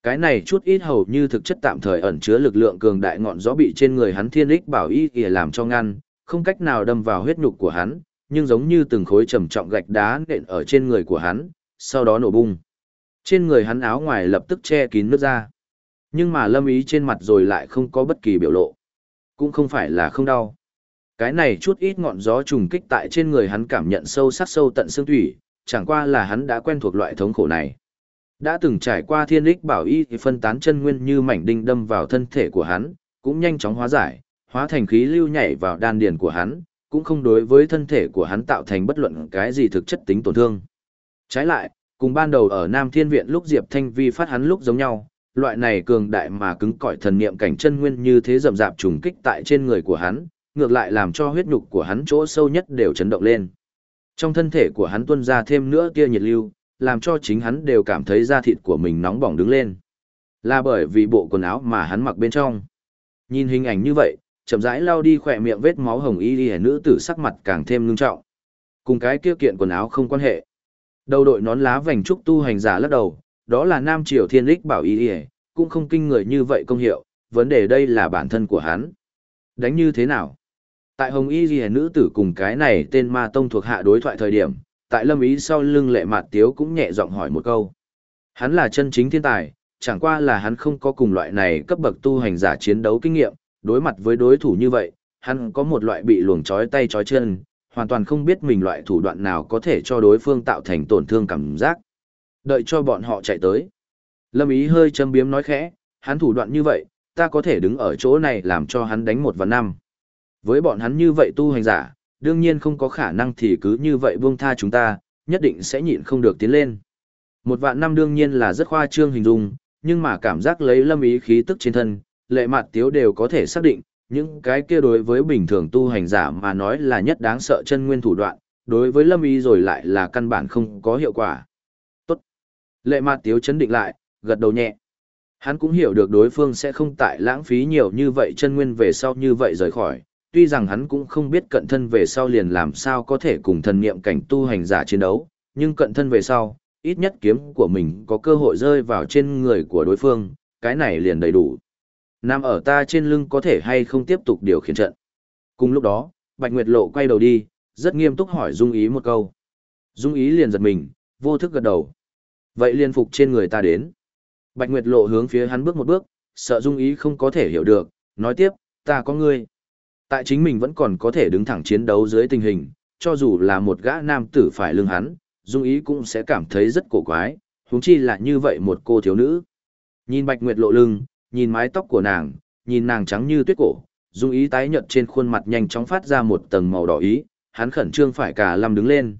Cái này chút ít hầu như thực chất tạm thời ẩn chứa lực lượng cường đại ngọn gió bị trên người hắn thiên lích bảo y ỉa làm cho ngăn, không cách nào đâm vào huyết nhục của hắn, nhưng giống như từng khối trầm trọng gạch đá nện ở trên người của hắn, sau đó nổ bung. Trên người hắn áo ngoài lập tức che kín nước ra. Nhưng mà Lâm Ý trên mặt rồi lại không có bất kỳ biểu lộ. Cũng không phải là không đau. Cái này chút ít ngọn gió trùng kích tại trên người hắn cảm nhận sâu sắc sâu tận xương thủy, chẳng qua là hắn đã quen thuộc loại thống khổ này. Đã từng trải qua thiên lích bảo y thì phân tán chân nguyên như mảnh đinh đâm vào thân thể của hắn, cũng nhanh chóng hóa giải, hóa thành khí lưu nhảy vào đan điền của hắn, cũng không đối với thân thể của hắn tạo thành bất luận cái gì thực chất tính tổn thương. Trái lại, cùng ban đầu ở Nam Thiên Viện lúc Diệp Thanh Vi phát hắn lúc giống nhau, loại này cường đại mà cứng cỏi thần niệm cảnh chân nguyên như thế rầm rạp trùng kích tại trên người của hắn, ngược lại làm cho huyết nhục của hắn chỗ sâu nhất đều chấn động lên. Trong thân thể của hắn tuôn ra thêm nữa tia nhiệt lưu, làm cho chính hắn đều cảm thấy da thịt của mình nóng bỏng đứng lên. Là bởi vì bộ quần áo mà hắn mặc bên trong. Nhìn hình ảnh như vậy, chậm rãi lau đi khỏe miệng vết máu hồng y nữ tử sắc mặt càng thêm ngưng trọng. Cùng cái kia kiện quần áo không quan hệ. Đầu đội nón lá vành trúc tu hành giả lắc đầu, đó là Nam Triều Thiên Lích bảo y, cũng không kinh người như vậy công hiệu, vấn đề đây là bản thân của hắn. Đánh như thế nào? Tại hồng y nữ tử cùng cái này tên ma tông thuộc hạ đối thoại thời điểm, tại Lâm Ý sau lưng Lệ Mạt Tiếu cũng nhẹ giọng hỏi một câu. Hắn là chân chính thiên tài, chẳng qua là hắn không có cùng loại này cấp bậc tu hành giả chiến đấu kinh nghiệm, đối mặt với đối thủ như vậy, hắn có một loại bị luồng trói tay trói chân, hoàn toàn không biết mình loại thủ đoạn nào có thể cho đối phương tạo thành tổn thương cảm giác. Đợi cho bọn họ chạy tới. Lâm Ý hơi châm biếm nói khẽ, hắn thủ đoạn như vậy, ta có thể đứng ở chỗ này làm cho hắn đánh 1 và 5. Với bọn hắn như vậy tu hành giả, đương nhiên không có khả năng thì cứ như vậy buông tha chúng ta, nhất định sẽ nhịn không được tiến lên. 1 và 5 đương nhiên là rất khoa trương hình dung, nhưng mà cảm giác lấy Lâm Ý khí tức trên thân, Lệ Mạt Tiếu đều có thể xác định, những cái kia đối với bình thường tu hành giả mà nói là nhất đáng sợ chân nguyên thủ đoạn, đối với Lâm Ý rồi lại là căn bản không có hiệu quả. Tốt. Lệ Mạt Tiếu chấn định lại, gật đầu nhẹ. Hắn cũng hiểu được đối phương sẽ không tại lãng phí nhiều như vậy chân nguyên về sau như vậy rời khỏi, tuy rằng hắn cũng không biết cận thân về sau liền làm sao có thể cùng thần niệm cảnh tu hành giả chiến đấu, nhưng cận thân về sau, ít nhất kiếm của mình có cơ hội rơi vào trên người của đối phương, cái này liền đầy đủ. Nằm ở ta trên lưng có thể hay không tiếp tục điều khiển trận. Cùng lúc đó, Bạch Nguyệt Lộ quay đầu đi, rất nghiêm túc hỏi Dung Ý một câu. Dung Ý liền giật mình, vô thức gật đầu. Vậy liền phục trên người ta đến. Bạch Nguyệt Lộ hướng phía hắn bước một bước, sợ Dung Ý không có thể hiểu được, nói tiếp, ta có ngươi. Tại chính mình vẫn còn có thể đứng thẳng chiến đấu dưới tình hình, cho dù là một gã nam tử phải lưng hắn, Dung Ý cũng sẽ cảm thấy rất cổ quái, huống chi là như vậy một cô thiếu nữ. Nhìn Bạch Nguyệt Lộ lưng, nhìn mái tóc của nàng, nhìn nàng trắng như tuyết cổ, Dung Ý tái nhợt trên khuôn mặt nhanh chóng phát ra một tầng màu đỏ ý, hắn khẩn trương phải cả lâm đứng lên,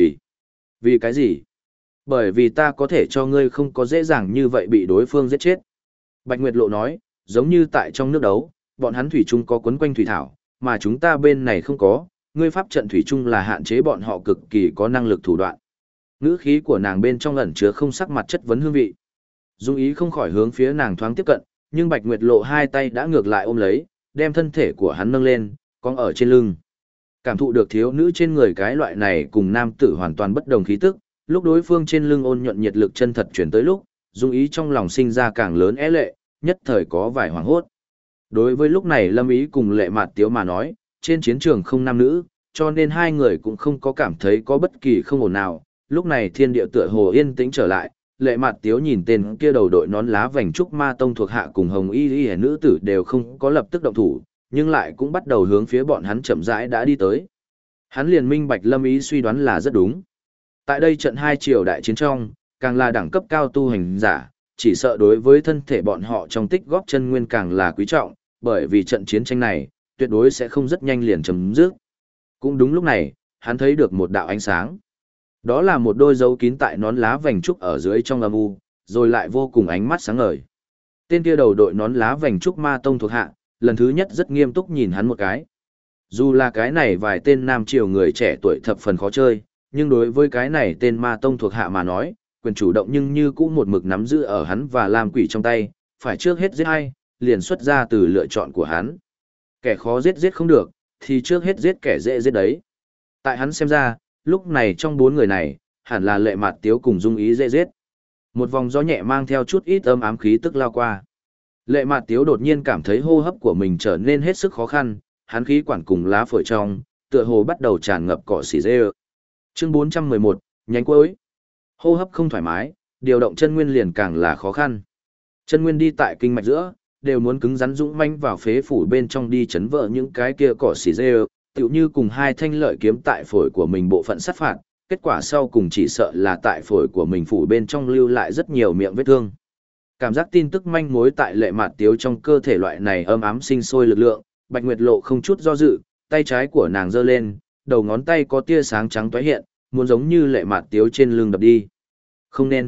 vì cái gì? Bởi vì ta có thể cho ngươi không có dễ dàng như vậy bị đối phương giết chết. Bạch Nguyệt Lộ nói, giống như tại trong nước đấu, bọn hắn thủy chung có quấn quanh thủy thảo, mà chúng ta bên này không có, ngươi pháp trận thủy chung là hạn chế bọn họ cực kỳ có năng lực thủ đoạn. Ngữ khí của nàng bên trong ẩn chứa không sắc mặt chất vấn hương vị. Dung Ý không khỏi hướng phía nàng thoáng tiếp cận, nhưng Bạch Nguyệt Lộ hai tay đã ngược lại ôm lấy, đem thân thể của hắn nâng lên, cong ở trên lưng. Cảm thụ được thiếu nữ trên người cái loại này cùng nam tử hoàn toàn bất đồng khí tức, lúc đối phương trên lưng ôn nhuận nhiệt lực chân thật chuyển tới lúc, Dung Ý trong lòng sinh ra càng lớn é lệ, nhất thời có vài hoảng hốt. Đối với lúc này Lâm Ý cùng Lệ Mạt Tiếu mà nói, trên chiến trường không nam nữ, cho nên hai người cũng không có cảm thấy có bất kỳ không ổn nào. Lúc này thiên địa tựa hồ yên tĩnh trở lại, Lệ Mạt Tiếu nhìn tên kia đầu đội nón lá vành trúc ma tông thuộc hạ cùng hồng y nữ tử đều không có lập tức động thủ, nhưng lại cũng bắt đầu hướng phía bọn hắn chậm rãi đã đi tới. Hắn liền minh bạch Lâm Ý suy đoán là rất đúng. Tại đây trận hai triều đại chiến trong, càng là đẳng cấp cao tu hành giả, chỉ sợ đối với thân thể bọn họ trong tích góp chân nguyên càng là quý trọng, bởi vì trận chiến tranh này, tuyệt đối sẽ không rất nhanh liền chấm dứt. Cũng đúng lúc này, hắn thấy được một đạo ánh sáng. Đó là một đôi dấu kín tại nón lá vành trúc ở dưới trong âm u, rồi lại vô cùng ánh mắt sáng ngời. Tên kia đầu đội nón lá vành trúc ma tông thuộc hạ, lần thứ nhất rất nghiêm túc nhìn hắn một cái. Dù là cái này vài tên nam triều người trẻ tuổi thập phần khó chơi, nhưng đối với cái này tên ma tông thuộc hạ mà nói, quyền chủ động nhưng như cũng một mực nắm giữ ở hắn và Lam Quỷ trong tay, phải trước hết giết hay, liền xuất ra từ lựa chọn của hắn. Kẻ khó giết giết không được, thì trước hết giết kẻ dễ giết đấy. Tại hắn xem ra, lúc này trong 4 người này, hẳn là Lệ Mạt Tiếu cùng Dung Ý dễ giết. Một vòng gió nhẹ mang theo chút ít âm ám khí tức lao qua. Lệ Mạt Tiếu đột nhiên cảm thấy hô hấp của mình trở nên hết sức khó khăn, hắn khí quản cùng lá phổi trong, tựa hồ bắt đầu tràn ngập cỏ xỉ dê. Chương 411, nhánh cuối. Hô hấp không thoải mái, điều động chân nguyên liền càng là khó khăn. Chân nguyên đi tại kinh mạch giữa, đều muốn cứng rắn dũng manh vào phế phủ bên trong đi chấn vỡ những cái kia cỏ xỉ dê, tựu như cùng hai thanh lợi kiếm tại phổi của mình bộ phận sát phạt, kết quả sau cùng chỉ sợ là tại phổi của mình phủ bên trong lưu lại rất nhiều miệng vết thương. Cảm giác tin tức manh mối tại Lệ Mạt Tiếu trong cơ thể loại này âm ám sinh sôi lực lượng, Bạch Nguyệt Lộ không chút do dự, tay trái của nàng giơ lên, đầu ngón tay có tia sáng trắng tóe hiện, muốn giống như Lệ Mạt Tiếu trên lưng đập đi. Không nên.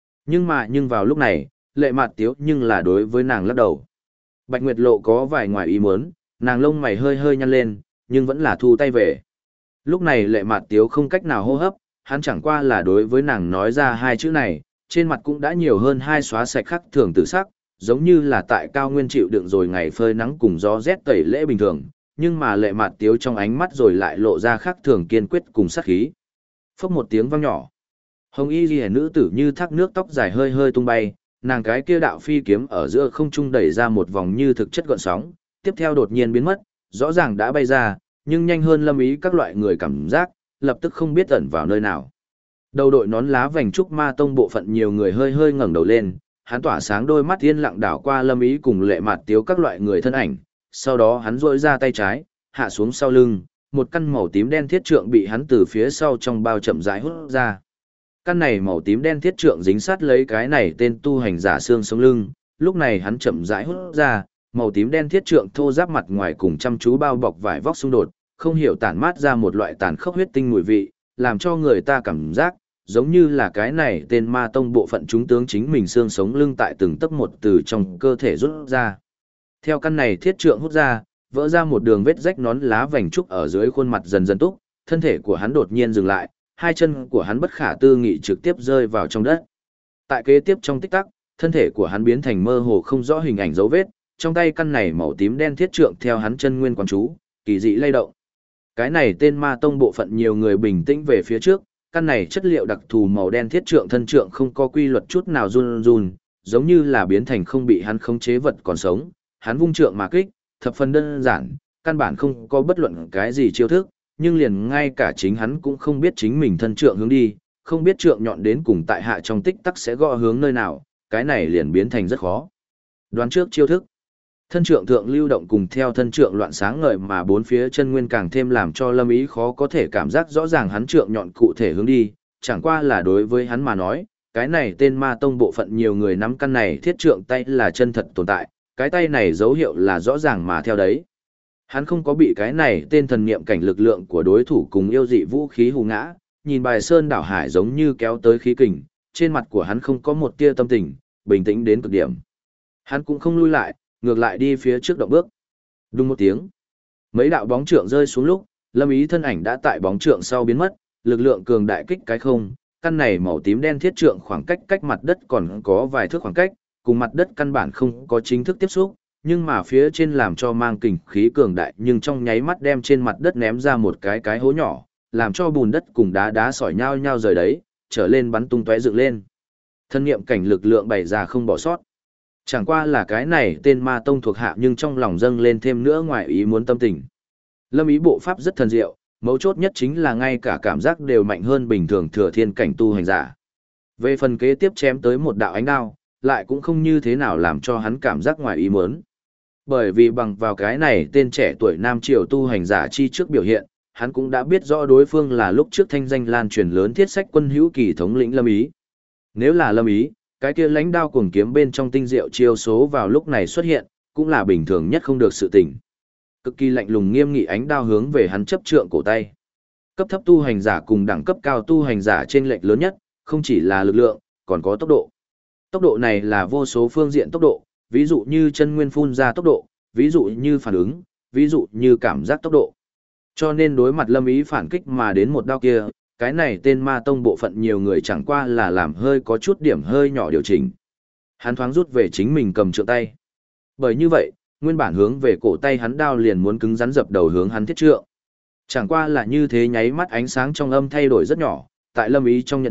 Nhưng vào lúc này, Lệ Mạt Tiếu nhưng là đối với nàng lắc đầu. Bạch Nguyệt Lộ có vài ngoài ý muốn, nàng lông mày hơi hơi nhăn lên, nhưng vẫn là thu tay về. Lúc này Lệ Mạt Tiếu không cách nào hô hấp, hắn chẳng qua là đối với nàng nói ra hai chữ này, trên mặt cũng đã nhiều hơn hai xóa sạch khắc thường tự sắc, giống như là tại cao nguyên chịu đựng rồi ngày phơi nắng cùng gió rét tẩy lễ bình thường, nhưng mà Lệ Mạt Tiếu trong ánh mắt rồi lại lộ ra khắc thường kiên quyết cùng sát khí. Phốc một tiếng vang nhỏ. Hồng y liễu nữ tử như thác nước tóc dài hơi hơi tung bay, nàng cái kia đạo phi kiếm ở giữa không trung đẩy ra một vòng như thực chất gợn sóng, tiếp theo đột nhiên biến mất, rõ ràng đã bay ra, nhưng nhanh hơn Lâm Ý các loại người cảm giác, lập tức không biết ẩn vào nơi nào. Đầu đội nón lá vành trúc ma tông bộ phận nhiều người hơi hơi ngẩng đầu lên, hắn tỏa sáng đôi mắt yên lặng đảo qua Lâm Ý cùng Lệ Mạt Tiếu các loại người thân ảnh, sau đó hắn duỗi ra tay trái, hạ xuống sau lưng, một căn màu tím đen thiết trượng bị hắn từ phía sau trong bao chậm rãi hút ra. Căn này màu tím đen thiết trượng dính sát lấy cái này tên tu hành giả xương sống lưng, lúc này hắn chậm rãi hút ra, màu tím đen thiết trượng thô ráp mặt ngoài cùng chăm chú bao bọc vải vóc xung đột, không hiểu tản mát ra một loại tàn khốc huyết tinh mùi vị, làm cho người ta cảm giác giống như là cái này tên ma tông bộ phận chúng tướng chính mình xương sống lưng tại từng tấc một từ trong cơ thể rút ra. Theo căn này thiết trượng hút ra, vỡ ra một đường vết rách nón lá vành trúc ở dưới khuôn mặt dần dần túc, thân thể của hắn đột nhiên dừng lại, hai chân của hắn bất khả tư nghị trực tiếp rơi vào trong đất. Tại kế tiếp trong tích tắc, thân thể của hắn biến thành mơ hồ không rõ hình ảnh dấu vết, trong tay căn này màu tím đen thiết trượng theo hắn chân nguyên quán chú, kỳ dị lay động. Cái này tên ma tông bộ phận nhiều người bình tĩnh về phía trước, căn này chất liệu đặc thù màu đen thiết trượng thân trượng không có quy luật chút nào run run, giống như là biến thành không bị hắn khống chế vật còn sống, hắn vung trượng mà kích, thập phần đơn giản, căn bản không có bất luận cái gì chiêu thức, nhưng liền ngay cả chính hắn cũng không biết chính mình thân trượng hướng đi, không biết trượng nhọn đến cùng tại hạ trong tích tắc sẽ gõ hướng nơi nào, cái này liền biến thành rất khó. Đoán trước chiêu thức. Thân trượng thượng lưu động cùng theo thân trượng loạn sáng ngời mà bốn phía chân nguyên càng thêm làm cho Lâm Ý khó có thể cảm giác rõ ràng hắn trượng nhọn cụ thể hướng đi, chẳng qua là đối với hắn mà nói, cái này tên ma tông bộ phận nhiều người nắm căn này thiết trượng tay là chân thật tồn tại, cái tay này dấu hiệu là rõ ràng mà theo đấy. Hắn không có bị cái này tên thần niệm cảnh lực lượng của đối thủ cùng yêu dị vũ khí hù ngã, nhìn bài sơn đảo hải giống như kéo tới khí kình, trên mặt của hắn không có một tia tâm tình, bình tĩnh đến cực điểm. Hắn cũng không lui lại, ngược lại đi phía trước động bước. Đùng một tiếng, mấy đạo bóng trượng rơi xuống lúc, Lâm Ý thân ảnh đã tại bóng trượng sau biến mất, lực lượng cường đại kích cái không, căn này màu tím đen thiết trượng khoảng cách mặt đất còn có vài thước khoảng cách, cùng mặt đất căn bản không có chính thức tiếp xúc, nhưng mà phía trên làm cho mang kình khí cường đại nhưng trong nháy mắt đem trên mặt đất ném ra một cái hố nhỏ, làm cho bùn đất cùng đá sỏi nhau nhau rời đấy, trở lên bắn tung tóe dựng lên. Thân niệm cảnh lực lượng bày ra không bỏ sót. Chẳng qua là cái này tên ma tông thuộc hạ nhưng trong lòng dâng lên thêm nữa ngoài ý muốn tâm tình. Lâm Ý bộ pháp rất thần diệu, mấu chốt nhất chính là ngay cả cảm giác đều mạnh hơn bình thường thừa thiên cảnh tu hành giả. Về phần kế tiếp chém tới một đạo ánh đao, lại cũng không như thế nào làm cho hắn cảm giác ngoài ý muốn. Bởi vì bằng vào cái này tên trẻ tuổi nam triều tu hành giả chi trước biểu hiện, hắn cũng đã biết rõ đối phương là lúc trước thanh danh lan truyền lớn thiết sách quân hữu kỳ thống lĩnh Lâm Ý. Nếu là Lâm Ý, cái kia lãnh đao cuồng kiếm bên trong tinh diệu chiêu số vào lúc này xuất hiện, cũng là bình thường nhất không được sự tình. Cực kỳ lạnh lùng nghiêm nghị ánh đao hướng về hắn chấp trượng cổ tay. Cấp thấp tu hành giả cùng đẳng cấp cao tu hành giả trên lệch lớn nhất, không chỉ là lực lượng, còn có tốc độ. Tốc độ này là vô số phương diện tốc độ, ví dụ như chân nguyên phun ra tốc độ, ví dụ như phản ứng, ví dụ như cảm giác tốc độ. Cho nên đối mặt Lâm Ý phản kích mà đến một đao kia, cái này tên ma tông bộ phận nhiều người chẳng qua là làm hơi có chút điểm hơi nhỏ điều chỉnh. Hắn thoáng rút về chính mình cầm trượng tay. Bởi như vậy, nguyên bản hướng về cổ tay hắn đao liền muốn cứng rắn dập đầu hướng hắn thiết trượng. Chẳng qua là như thế nháy mắt ánh sáng trong âm thay đổi rất nhỏ, tại Lâm Ý trong nhận thức,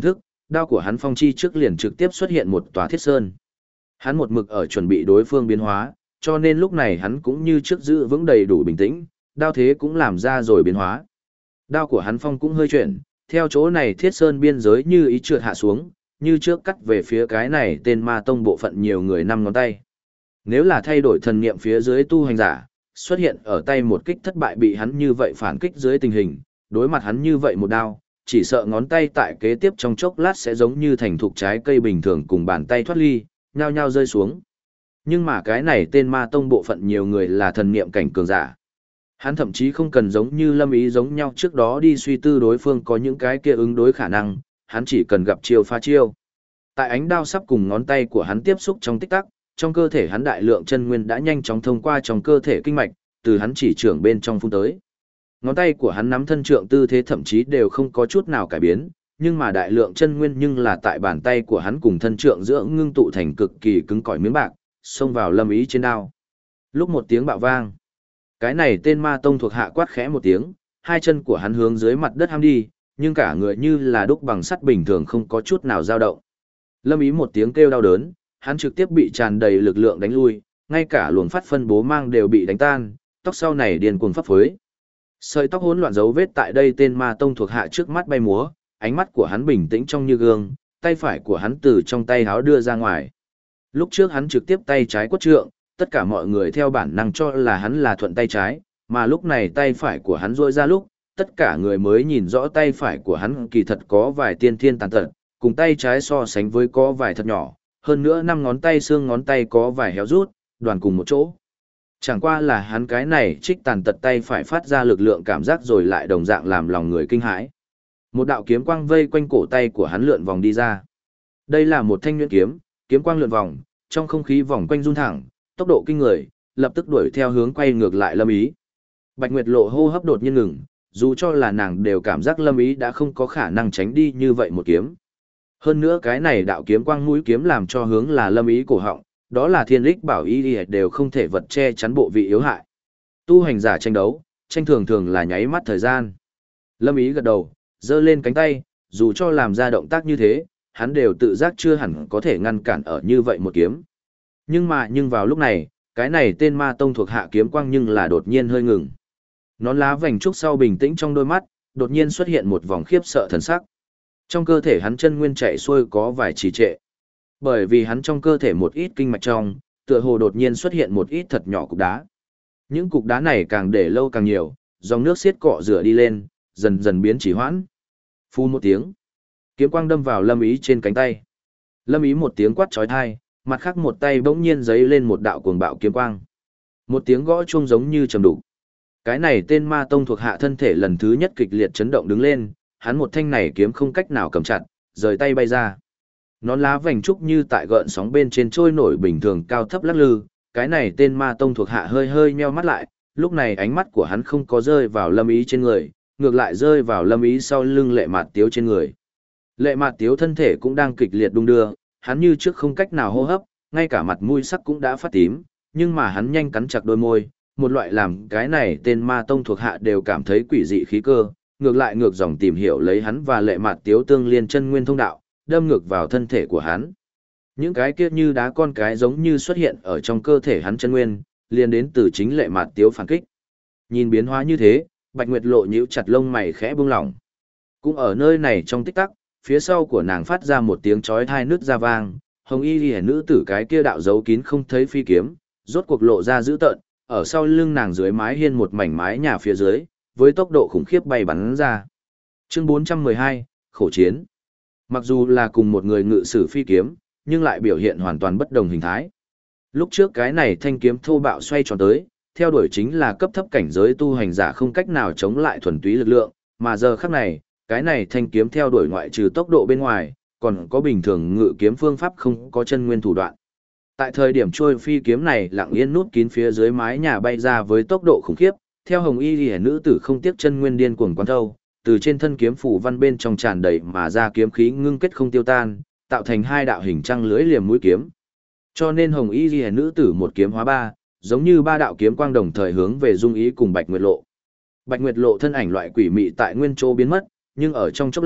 đao của hắn phong chi trước liền trực tiếp xuất hiện một tòa thiết sơn. Hắn một mực ở chuẩn bị đối phương biến hóa, cho nên lúc này hắn cũng như trước giữ vững đầy đủ bình tĩnh, đao thế cũng làm ra rồi biến hóa. Đao của hắn phong cũng hơi chuyển, theo chỗ này thiết sơn biên giới như ý trượt hạ xuống, như trước cắt về phía cái này tên ma tông bộ phận nhiều người năm ngón tay. Nếu là thay đổi thần niệm phía dưới tu hành giả, xuất hiện ở tay một kích thất bại bị hắn như vậy phản kích dưới tình hình, đối mặt hắn như vậy một đao, chỉ sợ ngón tay tại kế tiếp trong chốc lát sẽ giống như thành thục trái cây bình thường cùng bàn tay thoát ly, nhao nhao rơi xuống. Nhưng mà cái này tên ma tông bộ phận nhiều người là thần niệm cảnh cường giả. Hắn thậm chí không cần giống như Lâm Ý giống nhau trước đó đi suy tư đối phương có những cái kia ứng đối khả năng, hắn chỉ cần gặp chiêu phá chiêu. Tại ánh đao sắp cùng ngón tay của hắn tiếp xúc trong tích tắc, trong cơ thể hắn đại lượng chân nguyên đã nhanh chóng thông qua trong cơ thể kinh mạch, từ hắn chỉ trưởng bên trong phun tới. Ngón tay của hắn nắm thân trượng tư thế thậm chí đều không có chút nào cải biến, nhưng mà đại lượng chân nguyên nhưng là tại bàn tay của hắn cùng thân trượng giữa ngưng tụ thành cực kỳ cứng cỏi miếng bạc, xông vào Lâm Ý trên đao. Lúc một tiếng bạo vang, cái này tên ma tông thuộc hạ quát khẽ một tiếng, hai chân của hắn hướng dưới mặt đất ham đi, nhưng cả người như là đúc bằng sắt bình thường không có chút nào dao động. Lâm Ý một tiếng kêu đau đớn, hắn trực tiếp bị tràn đầy lực lượng đánh lui, ngay cả luồng phát phân bố mang đều bị đánh tan, tóc sau này điên cuồng phấp phới. Sợi tóc hỗn loạn dấu vết tại đây tên ma tông thuộc hạ trước mắt bay múa, ánh mắt của hắn bình tĩnh trong như gương, tay phải của hắn từ trong tay háo đưa ra ngoài. Lúc trước hắn trực tiếp tay trái quất trượng, tất cả mọi người theo bản năng cho là hắn là thuận tay trái, mà lúc này tay phải của hắn duỗi ra lúc, tất cả người mới nhìn rõ tay phải của hắn kỳ thật có vài tiên thiên tàn tật, cùng tay trái so sánh với có vài thật nhỏ, hơn nữa năm ngón tay xương ngón tay có vài héo rút, đoàn cùng một chỗ. Chẳng qua là hắn cái này trích tàn tật tay phải phát ra lực lượng cảm giác rồi lại đồng dạng làm lòng người kinh hãi. Một đạo kiếm quang vây quanh cổ tay của hắn lượn vòng đi ra. Đây là một thanh nhuyễn kiếm, kiếm quang lượn vòng, trong không khí vòng quanh rung thẳng, tốc độ kinh người, lập tức đuổi theo hướng quay ngược lại Lâm Ý. Bạch Nguyệt Lộ hô hấp đột nhiên ngừng, dù cho là nàng đều cảm giác Lâm Ý đã không có khả năng tránh đi như vậy một kiếm. Hơn nữa cái này đạo kiếm quang mũi kiếm làm cho hướng là Lâm Ý cổ họng, đó là thiên lích bảo y đều không thể vật che chắn bộ vị yếu hại. Tu hành giả tranh đấu, tranh thường thường là nháy mắt thời gian. Lâm Ý gật đầu, giơ lên cánh tay, dù cho làm ra động tác như thế, hắn đều tự giác chưa hẳn có thể ngăn cản ở như vậy một kiếm. Nhưng vào lúc này, cái này tên ma tông thuộc hạ kiếm quang nhưng là đột nhiên hơi ngừng. Nón lá vành trúc sau bình tĩnh trong đôi mắt, đột nhiên xuất hiện một vòng khiếp sợ thần sắc. Trong cơ thể hắn chân nguyên chạy xuôi có vài trì trệ. Bởi vì hắn trong cơ thể một ít kinh mạch trong, tựa hồ đột nhiên xuất hiện một ít thật nhỏ cục đá. Những cục đá này càng để lâu càng nhiều, dòng nước xiết cọ rửa đi lên, dần dần biến chỉ hoãn. Phun một tiếng, kiếm quang đâm vào Lâm Ý trên cánh tay. Lâm Ý một tiếng quát chói tai, mặt khác một tay bỗng nhiên giấy lên một đạo cuồng bạo kiếm quang. Một tiếng gõ chuông giống như trầm đục. Cái này tên ma tông thuộc hạ thân thể lần thứ nhất kịch liệt chấn động đứng lên, hắn một thanh này kiếm không cách nào cầm chặt, rời tay bay ra. Nón lá vành trúc như tại gợn sóng bên trên trôi nổi bình thường cao thấp lắc lư, cái này tên ma tông thuộc hạ hơi hơi nheo mắt lại, lúc này ánh mắt của hắn không có rơi vào Lâm Ý trên người, ngược lại rơi vào Lâm Ý sau lưng Lệ Mạt Tiếu trên người. Lệ Mạt Tiếu thân thể cũng đang kịch liệt đung đưa, hắn như trước không cách nào hô hấp, ngay cả mặt mũi sắc cũng đã phát tím, nhưng mà hắn nhanh cắn chặt đôi môi, một loại làm cái này tên ma tông thuộc hạ đều cảm thấy quỷ dị khí cơ, ngược lại ngược dòng tìm hiểu lấy hắn và Lệ Mạt Tiếu tương liên chân nguyên thông đạo, đâm ngược vào thân thể của hắn. Những cái kia như đá con cái giống như xuất hiện ở trong cơ thể hắn chân nguyên, liền đến từ chính Lệ Mạt Tiếu phản kích. Nhìn biến hóa như thế, Bạch Nguyệt Lộ nhíu chặt lông mày khẽ buông lỏng. Cũng ở nơi này trong tích tắc, phía sau của nàng phát ra một tiếng chói tai nứt ra vang, hồng y liễu nữ tử cái kia đạo giấu kín không thấy phi kiếm, rốt cuộc lộ ra dữ tợn, ở sau lưng nàng dưới mái hiên một mảnh mái nhà phía dưới, với tốc độ khủng khiếp bay bắn ra. Chương 412, khổ chiến. Mặc dù là cùng một người ngự sử phi kiếm, nhưng lại biểu hiện hoàn toàn bất đồng hình thái. Lúc trước cái này thanh kiếm thô bạo xoay tròn tới, theo đuổi chính là cấp thấp cảnh giới tu hành giả không cách nào chống lại thuần túy lực lượng, mà giờ khắc này, cái này thanh kiếm theo đuổi ngoại trừ tốc độ bên ngoài, còn có bình thường ngự kiếm phương pháp không có chân nguyên thủ đoạn. Tại thời điểm trôi phi kiếm này lặng yên nút kín phía dưới mái nhà bay ra với tốc độ khủng khiếp, theo hồng y liễu nữ tử không tiếc chân nguyên điên cuồng quán thâu, từ trên thân kiếm phủ văn bên trong tràn đầy mà ra kiếm khí ngưng kết không tiêu tan, tạo thành hai đạo hình trăng lưỡi liềm mũi kiếm. Cho nên hồng y liễu nữ tử một kiếm hóa ba, giống như ba đạo kiếm quang đồng thời hướng về Dung Ý cùng Bạch Nguyệt Lộ. Bạch Nguyệt Lộ thân ảnh loại quỷ mị tại nguyên chỗ biến mất, nhưng ở trong chốc lát,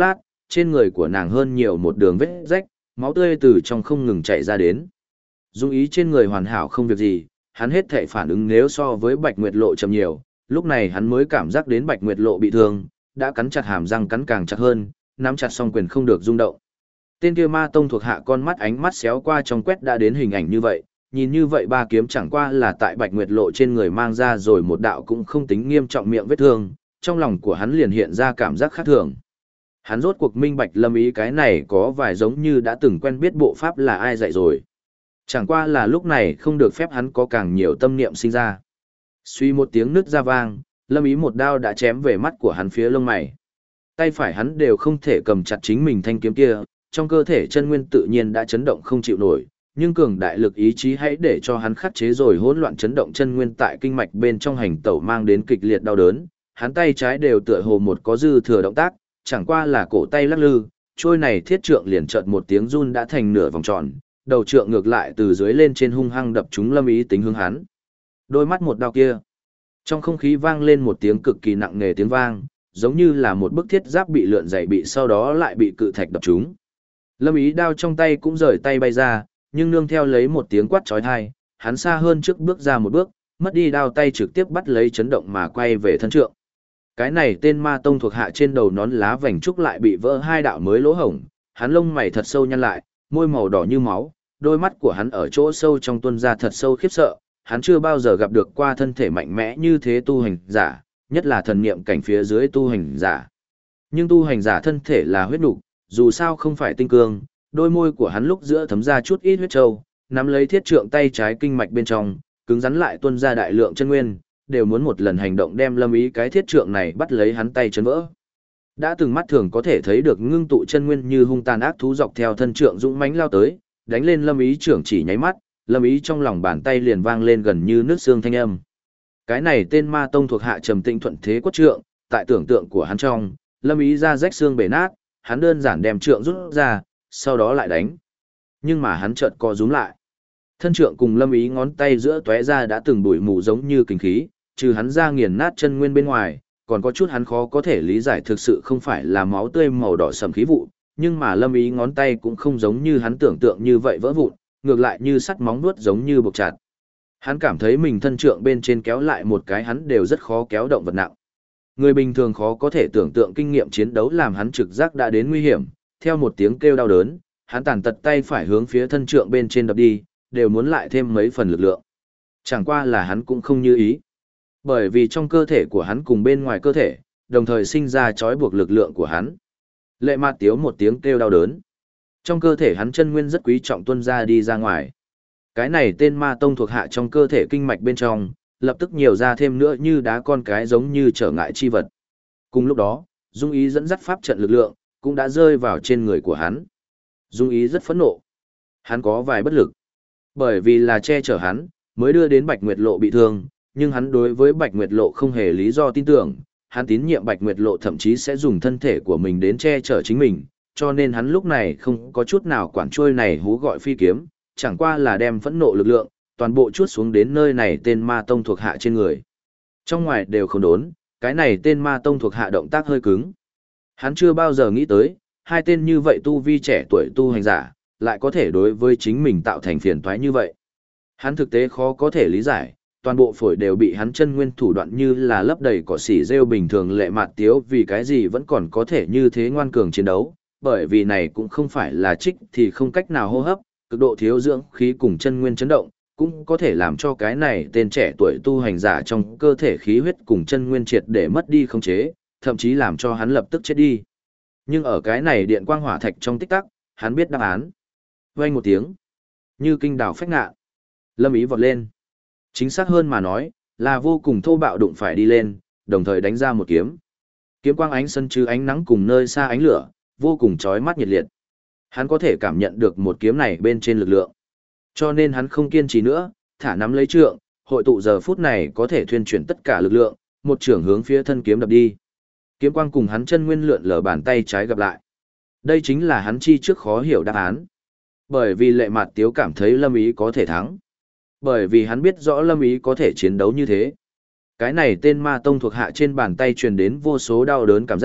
trên người của nàng hơn nhiều một đường vết rách, máu tươi từ trong không ngừng chảy ra đến. Dung ý trên người hoàn hảo không việc gì, hắn hết thể phản ứng nếu so với Bạch Nguyệt Lộ chậm nhiều, lúc này hắn mới cảm giác đến Bạch Nguyệt Lộ bị thương, đã cắn chặt hàm răng cắn càng chặt hơn, nắm chặt song quyền không được rung động. Tên kia ma tông thuộc hạ con mắt ánh mắt xéo qua trong quét đã đến hình ảnh như vậy, nhìn như vậy ba kiếm chẳng qua là tại Bạch Nguyệt Lộ trên người mang ra rồi một đạo cũng không tính nghiêm trọng miệng vết thương, trong lòng của hắn liền hiện ra cảm giác khác thường. Hắn rốt cuộc minh bạch Lâm Ý cái này có vài giống như đã từng quen biết bộ pháp là ai dạy rồi. Chẳng qua là lúc này không được phép hắn có càng nhiều tâm niệm sinh ra. Suy một tiếng nứt ra vang, Lâm Ý một đao đã chém về mắt của hắn phía lông mày. Tay phải hắn đều không thể cầm chặt chính mình thanh kiếm kia, trong cơ thể chân nguyên tự nhiên đã chấn động không chịu nổi, nhưng cường đại lực ý chí hãy để cho hắn khắc chế rồi hỗn loạn chấn động chân nguyên tại kinh mạch bên trong hành tẩu mang đến kịch liệt đau đớn. Hắn tay trái đều tựa hồ một có dư thừa động tác, chẳng qua là cổ tay lắc lư, trôi này thiết trượng liền chợt một tiếng run đã thành nửa vòng tròn, đầu trượng ngược lại từ dưới lên trên hung hăng đập trúng Lâm Ý tính hướng hắn. Đôi mắt một đao kia. Trong không khí vang lên một tiếng cực kỳ nặng nề tiếng vang, giống như là một bức thiết giáp bị lượn dày bị sau đó lại bị cự thạch đập trúng. Lâm Ý đao trong tay cũng rời tay bay ra, nhưng nương theo lấy một tiếng quát chói tai, hắn xa hơn trước bước ra một bước, mất đi đao tay trực tiếp bắt lấy chấn động mà quay về thân trượng. Cái này tên ma tông thuộc hạ trên đầu nón lá vành trúc lại bị vỡ hai đạo mới lỗ hổng, hắn lông mày thật sâu nhăn lại, môi màu đỏ như máu, đôi mắt của hắn ở chỗ sâu trong tuôn ra thật sâu khiếp sợ, hắn chưa bao giờ gặp được qua thân thể mạnh mẽ như thế tu hành giả, nhất là thần niệm cảnh phía dưới tu hành giả. Nhưng tu hành giả thân thể là huyết nục, dù sao không phải tinh cương, đôi môi của hắn lúc giữa thấm ra chút ít huyết trâu, nắm lấy thiết trượng tay trái kinh mạch bên trong, cứng rắn lại tuôn ra đại lượng chân nguyên, đều muốn một lần hành động đem Lâm Ý cái thiết trượng này bắt lấy hắn tay chấn vỡ. Đã từng mắt thường có thể thấy được ngưng tụ chân nguyên như hung tàn ác thú dọc theo thân trượng dũng mãnh lao tới, đánh lên Lâm Ý trưởng chỉ nháy mắt, Lâm Ý trong lòng bàn tay liền vang lên gần như nước xương thanh âm. Cái này tên ma tông thuộc hạ trầm tĩnh thuận thế quất trượng, tại tưởng tượng của hắn trong, Lâm Ý ra rách xương bể nát, hắn đơn giản đem trượng rút ra, sau đó lại đánh. Nhưng mà hắn chợt co rúm lại. Thân trượng cùng Lâm Ý ngón tay giữa tóe ra đã từng bụi mù giống như kinh khí, trừ hắn ra nghiền nát chân nguyên bên ngoài, còn có chút hắn khó có thể lý giải thực sự không phải là máu tươi màu đỏ sẫm khí vụ, nhưng mà Lâm Ý ngón tay cũng không giống như hắn tưởng tượng như vậy vỡ vụn, ngược lại như sắt móng vuốt giống như buộc chặt. Hắn cảm thấy mình thân trượng bên trên kéo lại một cái hắn đều rất khó kéo động vật nặng. Người bình thường khó có thể tưởng tượng kinh nghiệm chiến đấu làm hắn trực giác đã đến nguy hiểm, theo một tiếng kêu đau đớn, hắn tàn tật tay phải hướng phía thân trượng bên trên đập đi, đều muốn lại thêm mấy phần lực lượng. Chẳng qua là hắn cũng không như ý. Bởi vì trong cơ thể của hắn cùng bên ngoài cơ thể, đồng thời sinh ra trói buộc lực lượng của hắn. Lệ Mạt Tiếu một tiếng kêu đau đớn. Trong cơ thể hắn chân nguyên rất quý trọng tuôn ra đi ra ngoài. Cái này tên ma tông thuộc hạ trong cơ thể kinh mạch bên trong, lập tức nhiều ra thêm nữa như đá con cái giống như trở ngại chi vật. Cùng lúc đó, Dung Ý dẫn dắt pháp trận lực lượng, cũng đã rơi vào trên người của hắn. Dung Ý rất phẫn nộ. Hắn có vài bất lực. Bởi vì là che chở hắn, mới đưa đến Bạch Nguyệt Lộ bị thương, nhưng hắn đối với Bạch Nguyệt Lộ không hề lý do tin tưởng, hắn tín nhiệm Bạch Nguyệt Lộ thậm chí sẽ dùng thân thể của mình đến che chở chính mình, cho nên hắn lúc này không có chút nào quản trôi này hú gọi phi kiếm, chẳng qua là đem phẫn nộ lực lượng, toàn bộ chuốt xuống đến nơi này tên ma tông thuộc hạ trên người. Trong ngoài đều không đốn, cái này tên ma tông thuộc hạ động tác hơi cứng. Hắn chưa bao giờ nghĩ tới, hai tên như vậy tu vi trẻ tuổi tu hành giả, lại có thể đối với chính mình tạo thành phiền toái như vậy. Hắn thực tế khó có thể lý giải, toàn bộ phổi đều bị hắn chân nguyên thủ đoạn như là lấp đầy cỏ xỉ rêu bình thường. Lệ Mạt Tiếu vì cái gì vẫn còn có thể như thế ngoan cường chiến đấu, bởi vì này cũng không phải là trích thì không cách nào hô hấp, cực độ thiếu dưỡng khí cùng chân nguyên chấn động, cũng có thể làm cho cái này tên trẻ tuổi tu hành giả trong cơ thể khí huyết cùng chân nguyên triệt để mất đi khống chế, thậm chí làm cho hắn lập tức chết đi. Nhưng ở cái này điện quang hỏa thạch trong tích tắc, hắn biết đáp án. Vang một tiếng, như kinh đảo phách ngạ, Lâm Ý vọt lên. Chính xác hơn mà nói, là vô cùng thô bạo đụng phải đi lên, đồng thời đánh ra một kiếm. Kiếm quang ánh sân chứ ánh nắng cùng nơi xa ánh lửa, vô cùng chói mắt nhiệt liệt. Hắn có thể cảm nhận được một kiếm này bên trên lực lượng. Cho nên hắn không kiên trì nữa, thả nắm lấy trượng, hội tụ giờ phút này có thể thuyên chuyển tất cả lực lượng, một trường hướng phía thân kiếm đập đi. Kiếm quang cùng hắn chân nguyên lượn lờ bàn tay trái gặp lại. Đây chính là hắn chi trước khó hiểu đáp án. Bởi vì Lệ Mạt Tiếu cảm thấy Lâm Ý có thể thắng. Bởi vì hắn biết rõ Lâm Ý có thể chiến đấu như thế. Cái này tên ma tông thuộc hạ trên bàn tay truyền đến vô số đau đớn cảm giác,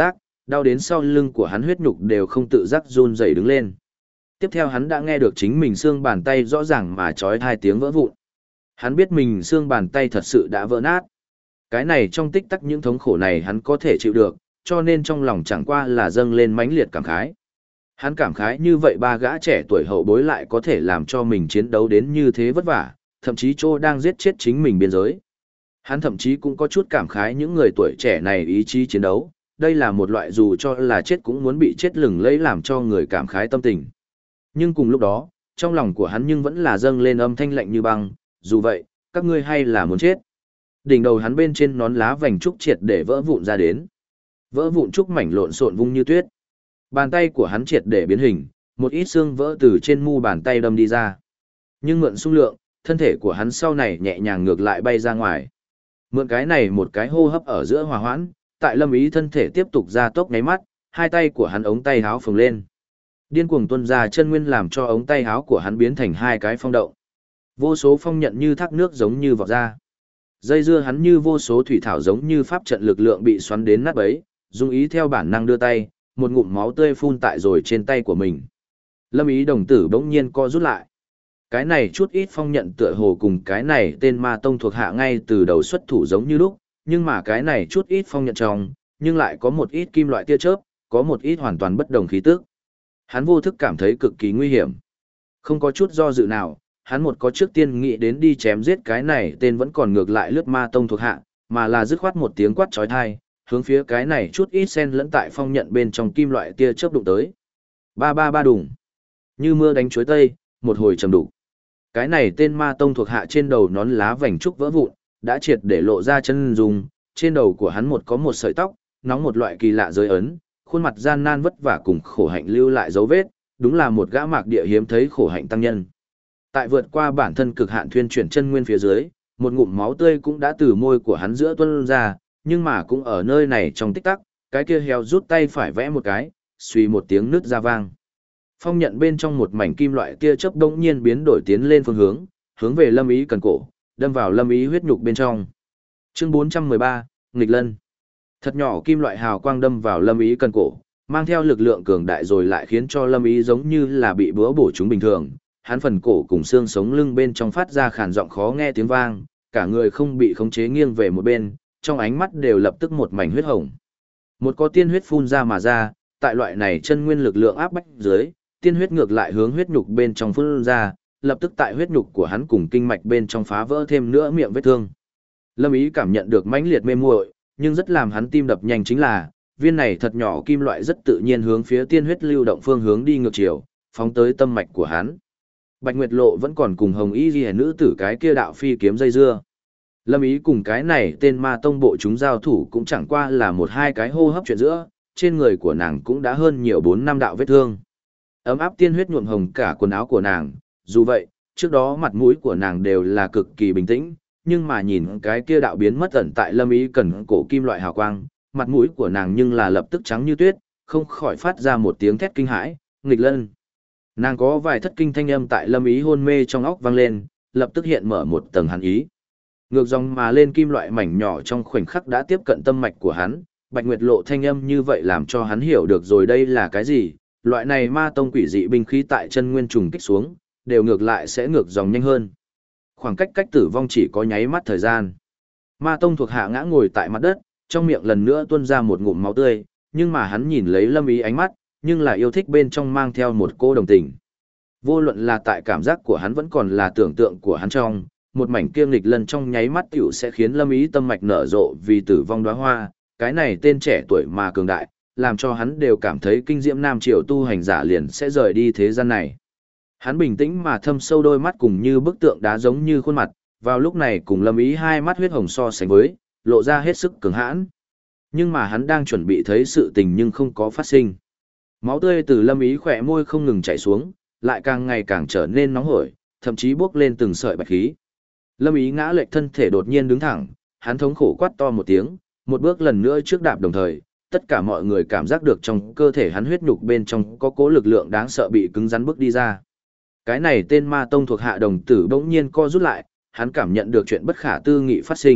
Đau đến sau lưng của hắn huyết nhục đều không tự giác run rẩy đứng lên. Tiếp theo hắn đã nghe được chính mình xương bàn tay rõ ràng mà chói tai tiếng vỡ vụn. Hắn biết mình xương bàn tay thật sự đã vỡ nát. Cái này trong tích tắc những thống khổ này hắn có thể chịu được, cho nên trong lòng chẳng qua là dâng lên mãnh liệt cảm khái. Hắn cảm khái như vậy ba gã trẻ tuổi hậu bối lại có thể làm cho mình chiến đấu đến như thế vất vả, thậm chí Trô đang giết chết chính mình biên giới. Hắn thậm chí cũng có chút cảm khái những người tuổi trẻ này ý chí chiến đấu, đây là một loại dù cho là chết cũng muốn bị chết lừng lẫy làm cho người cảm khái tâm tình. Nhưng cùng lúc đó, trong lòng của hắn nhưng vẫn là dâng lên âm thanh lạnh như băng, dù vậy, các ngươi hay là muốn chết. Đỉnh đầu hắn bên trên nón lá vành trúc triệt để vỡ vụn ra đến. Vỡ vụn trúc mảnh lộn xộn vung như tuyết. Bàn tay của hắn triệt để biến hình, một ít xương vỡ từ trên mu bàn tay đâm đi ra. Nhưng mượn xung lượng, thân thể của hắn sau này nhẹ nhàng ngược lại bay ra ngoài. Mượn cái này một cái hô hấp ở giữa hòa hoãn, tại Lâm Ý thân thể tiếp tục ra tốc nháy mắt, hai tay của hắn ống tay háo phồng lên. Điên cuồng tuôn ra chân nguyên làm cho ống tay háo của hắn biến thành hai cái phong động. Vô số phong nhận như thác nước giống như vọt ra. Dây dưa hắn như vô số thủy thảo giống như pháp trận lực lượng bị xoắn đến nát bấy, Dung Ý theo bản năng đưa tay, một ngụm máu tươi phun tại rồi trên tay của mình. Lâm Ý đồng tử bỗng nhiên co rút lại. Cái này chút ít phong nhận tựa hồ cùng cái này tên ma tông thuộc hạ ngay từ đầu xuất thủ giống như lúc, nhưng mà cái này chút ít phong nhận trong, nhưng lại có một ít kim loại tia chớp, có một ít hoàn toàn bất đồng khí tức. Hắn vô thức cảm thấy cực kỳ nguy hiểm. Không có chút do dự nào, hắn một có trước tiên nghĩ đến đi chém giết cái này tên vẫn còn ngược lại lướt ma tông thuộc hạ, mà là dứt khoát một tiếng quát chói tai, hướng phía cái này chút ít sen lẫn tại phong nhận bên trong kim loại tia chớp đụng tới. Ba ba ba đùng. Như mưa đánh chuối tây, một hồi trầm đục. Cái này tên ma tông thuộc hạ trên đầu nón lá vành trúc vỡ vụn, đã triệt để lộ ra chân dung, trên đầu của hắn có một sợi tóc, nóng một loại kỳ lạ giới ấn, khuôn mặt gian nan vất vả cùng khổ hạnh lưu lại dấu vết, đúng là một gã mạc địa hiếm thấy khổ hạnh tăng nhân. Tại vượt qua bản thân cực hạn thuyên chuyển chân nguyên phía dưới, một ngụm máu tươi cũng đã từ môi của hắn giữa tuôn ra, nhưng mà cũng ở nơi này trong tích tắc, cái kia heo rút tay phải vẽ một cái, suy một tiếng nứt ra vang. Phong nhận bên trong một mảnh kim loại tia chớp đống nhiên biến đổi tiến lên phương hướng, hướng về Lâm Ý cần cổ, đâm vào Lâm Ý huyết nhục bên trong. Chương 413, nghịch lân. Thật nhỏ kim loại hào quang đâm vào Lâm Ý cần cổ, mang theo lực lượng cường đại rồi lại khiến cho Lâm Ý giống như là bị búa bổ chúng bình thường. Hắn phần cổ cùng xương sống lưng bên trong phát ra khàn giọng khó nghe tiếng vang, cả người không bị khống chế nghiêng về một bên, trong ánh mắt đều lập tức một mảnh huyết hồng. Một có tiên huyết phun ra mà ra, tại loại này chân nguyên lực lượng áp bách dưới, tiên huyết ngược lại hướng huyết nhục bên trong phun ra, lập tức tại huyết nhục của hắn cùng kinh mạch bên trong phá vỡ thêm nữa miệng vết thương. Lâm Ý cảm nhận được mãnh liệt mê muội, nhưng rất làm hắn tim đập nhanh chính là, viên này thật nhỏ kim loại rất tự nhiên hướng phía tiên huyết lưu động phương hướng đi ngược chiều, phóng tới tâm mạch của hắn. Bạch Nguyệt Lộ vẫn còn cùng Hồng Y Liễu nữ tử cái kia đạo phi kiếm dây dưa. Lâm Ý cùng cái này tên ma tông bộ chúng giao thủ cũng chẳng qua là một hai cái hô hấp chuyện giữa, trên người của nàng cũng đã hơn nhiều 4-5 đạo vết thương. Ấm áp tiên huyết nhuộm hồng cả quần áo của nàng, dù vậy, trước đó mặt mũi của nàng đều là cực kỳ bình tĩnh, nhưng mà nhìn cái kia đạo biến mất ẩn tại Lâm Ý cần cổ kim loại hào quang, mặt mũi của nàng nhưng là lập tức trắng như tuyết, không khỏi phát ra một tiếng thét kinh hãi, nghịch lân. Nàng có vài thất kinh thanh âm tại Lâm Ý hôn mê trong óc vang lên, lập tức hiện mở một tầng hàn ý. Ngược dòng mà lên kim loại mảnh nhỏ trong khoảnh khắc đã tiếp cận tâm mạch của hắn, Bạch Nguyệt Lộ thanh âm như vậy làm cho hắn hiểu được rồi đây là cái gì, loại này ma tông quỷ dị binh khí tại chân nguyên trùng kích xuống, đều ngược lại sẽ ngược dòng nhanh hơn. Khoảng cách cách tử vong chỉ có nháy mắt thời gian. Ma tông thuộc hạ ngã ngồi tại mặt đất, trong miệng lần nữa tuôn ra một ngụm máu tươi, nhưng mà hắn nhìn lấy Lâm Ý ánh mắt, nhưng là yêu thích bên trong mang theo một cô đồng tình. Vô luận là tại cảm giác của hắn vẫn còn là tưởng tượng của hắn trong, một mảnh kiêng nghịch lần trong nháy mắt tiểu sẽ khiến Lâm Ý tâm mạch nở rộ vì tử vong đóa hoa, cái này tên trẻ tuổi mà cường đại, làm cho hắn đều cảm thấy kinh diễm nam triều tu hành giả liền sẽ rời đi thế gian này. Hắn bình tĩnh mà thâm sâu đôi mắt cùng như bức tượng đá giống như khuôn mặt, vào lúc này cùng Lâm Ý hai mắt huyết hồng so sánh với, lộ ra hết sức cường hãn. Nhưng mà hắn đang chuẩn bị thấy sự tình nhưng không có phát sinh. Máu tươi từ Lâm Ý khỏe môi không ngừng chảy xuống, lại càng ngày càng trở nên nóng hổi, thậm chí bốc lên từng sợi bạch khí. Lâm Ý ngã lệch thân thể đột nhiên đứng thẳng, hắn thống khổ quát to một tiếng, một bước lần nữa trước đạp đồng thời, tất cả mọi người cảm giác được trong cơ thể hắn huyết nhục bên trong có cố lực lượng đáng sợ bị cứng rắn bước đi ra. Cái này tên ma tông thuộc hạ đồng tử bỗng nhiên co rút lại, hắn cảm nhận được chuyện bất khả tư nghị phát sinh,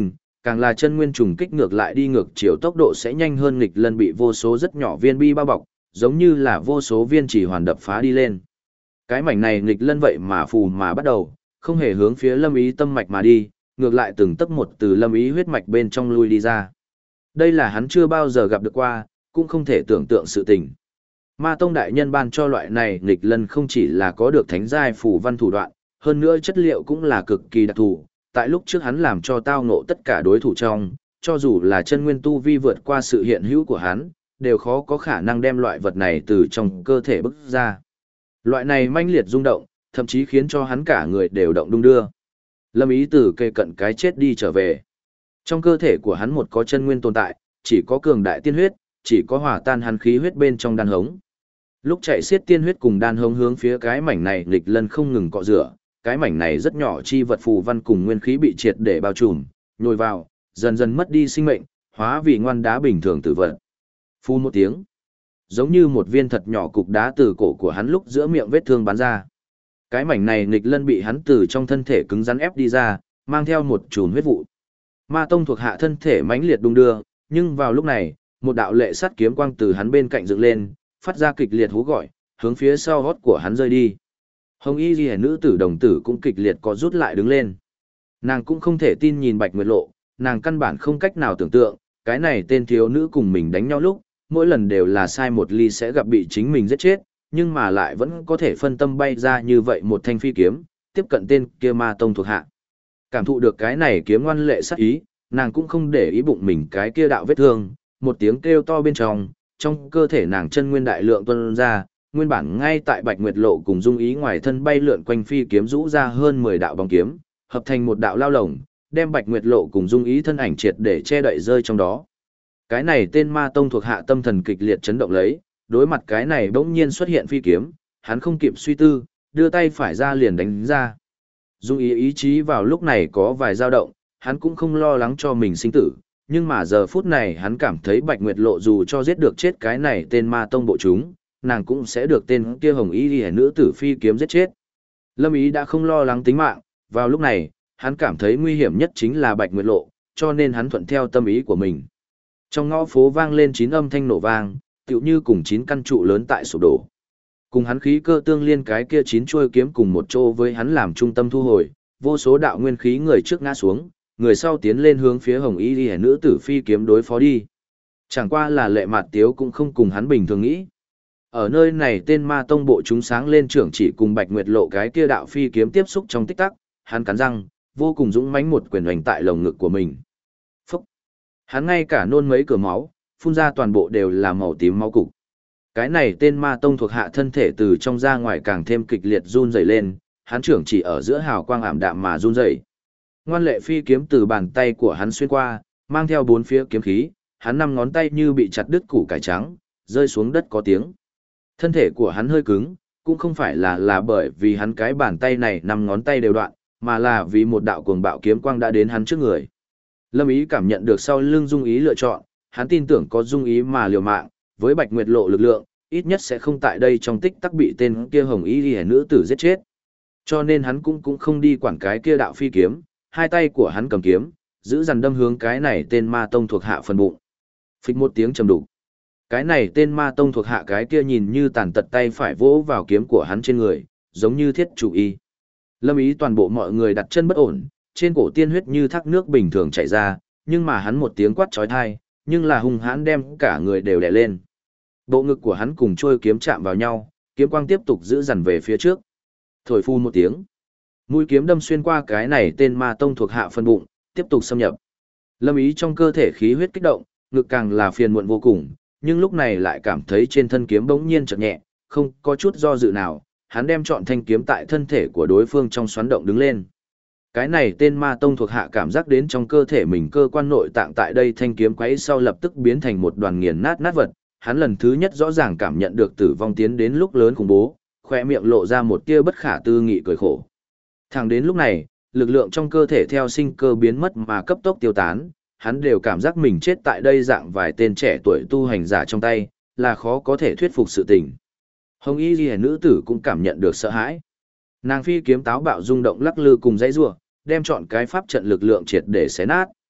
Càng là chân nguyên trùng kích ngược lại đi ngược chiều tốc độ sẽ nhanh hơn nghịch lân bị vô số rất nhỏ viên bi bao bọc, giống như là vô số viên chỉ hoàn đập phá đi lên. Cái mảnh này nghịch lân vậy mà phù mà bắt đầu, không hề hướng phía Lâm Ý tâm mạch mà đi, ngược lại từng tấc một từ Lâm Ý huyết mạch bên trong lui đi ra. Đây là hắn chưa bao giờ gặp được qua, cũng không thể tưởng tượng sự tình. Ma tông đại nhân ban cho loại này nghịch lân không chỉ là có được thánh giai phù văn thủ đoạn, hơn nữa chất liệu cũng là cực kỳ đặc thù. Tại lúc trước hắn làm cho tao ngộ tất cả đối thủ trong, cho dù là chân nguyên tu vi vượt qua sự hiện hữu của hắn, đều khó có khả năng đem loại vật này từ trong cơ thể bức ra. Loại này manh liệt rung động, thậm chí khiến cho hắn cả người đều động đung đưa. Lâm Ý từ kề cận cái chết đi trở về. Trong cơ thể của hắn một có chân nguyên tồn tại, chỉ có cường đại tiên huyết, chỉ có hòa tan hắn khí huyết bên trong đan hống. Lúc chạy xiết tiên huyết cùng đan hống hướng phía cái mảnh này nghịch lân không ngừng cọ rửa, cái mảnh này rất nhỏ chi vật phù văn cùng nguyên khí bị triệt để bao trùm, nhồi vào, dần dần mất đi sinh mệnh, hóa vì ngoan đá bình thường tử vật. Phun một tiếng, giống như một viên thật nhỏ cục đá từ cổ của hắn lúc giữa miệng vết thương bắn ra. Cái mảnh này nghịch lân bị hắn từ trong thân thể cứng rắn ép đi ra, mang theo một chùm huyết vụ. Ma tông thuộc hạ thân thể mãnh liệt đung đưa, nhưng vào lúc này, một đạo lệ sắt kiếm quang từ hắn bên cạnh dựng lên, phát ra kịch liệt hú gọi, hướng phía sau gót của hắn rơi đi. Hồng y ghi nữ tử đồng tử cũng kịch liệt có rút lại đứng lên. Nàng cũng không thể tin nhìn Bạch Nguyệt Lộ, nàng căn bản không cách nào tưởng tượng, cái này tên thiếu nữ cùng mình đánh nhau lúc, mỗi lần đều là sai một ly sẽ gặp bị chính mình giết chết, nhưng mà lại vẫn có thể phân tâm bay ra như vậy một thanh phi kiếm, tiếp cận tên kia ma tông thuộc hạ. Cảm thụ được cái này kiếm ngoan lệ sắc ý, nàng cũng không để ý bụng mình cái kia đạo vết thương, một tiếng kêu to bên trong cơ thể nàng chân nguyên đại lượng tuôn ra, nguyên bản ngay tại Bạch Nguyệt Lộ cùng Dung Ý ngoài thân bay lượn quanh phi kiếm rũ ra hơn 10 đạo bóng kiếm, hợp thành một đạo lao lồng, đem Bạch Nguyệt Lộ cùng Dung Ý thân ảnh triệt để che đậy rơi trong đó. Cái này tên ma tông thuộc hạ tâm thần kịch liệt chấn động lấy, đối mặt cái này bỗng nhiên xuất hiện phi kiếm, hắn không kịp suy tư, đưa tay phải ra liền đánh ra. Dung Ý ý chí vào lúc này có vài dao động, hắn cũng không lo lắng cho mình sinh tử, nhưng mà giờ phút này hắn cảm thấy Bạch Nguyệt Lộ dù cho giết được chết cái này tên ma tông bộ chúng, nàng cũng sẽ được tên kia hồng y liễu nữ tử phi kiếm giết chết. Lâm Ý đã không lo lắng tính mạng, vào lúc này, hắn cảm thấy nguy hiểm nhất chính là Bạch Nguyệt Lộ, cho nên hắn thuận theo tâm ý của mình. Trong ngõ phố vang lên 9 âm thanh nổ vang, tựu như cùng 9 căn trụ lớn tại sụp đổ. Cùng hắn khí cơ tương liên cái kia 9 chuôi kiếm cùng một chỗ với hắn làm trung tâm thu hồi, vô số đạo nguyên khí người trước ngã xuống, người sau tiến lên hướng phía hồng y liễu nữ tử phi kiếm đối phó đi. Chẳng qua là Lệ Mạt Tiếu cũng không cùng hắn bình thường nghĩ. Ở nơi này tên ma tông bộ chúng sáng lên trưởng chỉ cùng Bạch Nguyệt Lộ cái kia đạo phi kiếm tiếp xúc trong tích tắc, hắn cắn răng, vô cùng dũng mãnh một quyền hoành tại lồng ngực của mình. Phúc! Hắn ngay cả nôn mấy cửa máu, phun ra toàn bộ đều là màu tím máu cục. Cái này tên ma tông thuộc hạ thân thể từ trong ra ngoài càng thêm kịch liệt run rẩy lên, hắn trưởng chỉ ở giữa hào quang ảm đạm mà run rẩy. Ngoan lệ phi kiếm từ bàn tay của hắn xuyên qua, mang theo bốn phía kiếm khí, hắn 5 ngón tay như bị chặt đứt củ cải trắng, rơi xuống đất có tiếng. Thân thể của hắn hơi cứng, cũng không phải là bởi vì hắn cái bàn tay này 5 ngón tay đều đoạn, mà là vì một đạo cuồng bạo kiếm quang đã đến hắn trước người. Lâm Ý cảm nhận được sau lưng Dung Ý lựa chọn, hắn tin tưởng có Dung Ý mà liều mạng, với Bạch Nguyệt Lộ lực lượng, ít nhất sẽ không tại đây trong tích tắc bị tên kia hồng y liễu nữ tử giết chết. Cho nên hắn cũng không đi quản cái kia đạo phi kiếm, hai tay của hắn cầm kiếm, giữ dằn đâm hướng cái này tên ma tông thuộc hạ phần bụng. Phịch một tiếng trầm đục. Cái này tên ma tông thuộc hạ cái kia nhìn như tàn tật tay phải vỗ vào kiếm của hắn trên người, giống như thiết chủ y. Lâm Ý toàn bộ mọi người đặt chân bất ổn, trên cổ tiên huyết như thác nước bình thường chảy ra, nhưng mà hắn một tiếng quát chói tai, nhưng là hung hãn đem cả người đều đè lên. Bộ ngực của hắn cùng trôi kiếm chạm vào nhau, kiếm quang tiếp tục giữ dằn về phía trước. Thổi phun một tiếng, mũi kiếm đâm xuyên qua cái này tên ma tông thuộc hạ phân bụng, tiếp tục xâm nhập. Lâm Ý trong cơ thể khí huyết kích động, ngực càng là phiền muộn vô cùng, nhưng lúc này lại cảm thấy trên thân kiếm bỗng nhiên chợt nhẹ, không có chút do dự nào, hắn đem trọn thanh kiếm tại thân thể của đối phương trong xoắn động đứng lên. Cái này tên ma tông thuộc hạ cảm giác đến trong cơ thể mình cơ quan nội tạng tại đây thanh kiếm quấy sau lập tức biến thành một đoàn nghiền nát vật, hắn lần thứ nhất rõ ràng cảm nhận được tử vong tiến đến lúc lớn khủng bố, khóe miệng lộ ra một tia bất khả tư nghị cười khổ. Thẳng đến lúc này, lực lượng trong cơ thể theo sinh cơ biến mất mà cấp tốc tiêu tán, hắn đều cảm giác mình chết tại đây dạng vài tên trẻ tuổi tu hành giả trong tay, là khó có thể thuyết phục sự tình. Hồng y liễu nữ tử cũng cảm nhận được sợ hãi. Nàng phi kiếm táo bạo rung động lắc lư cùng dãy rủa, đem chọn cái pháp trận lực lượng triệt để xé nát.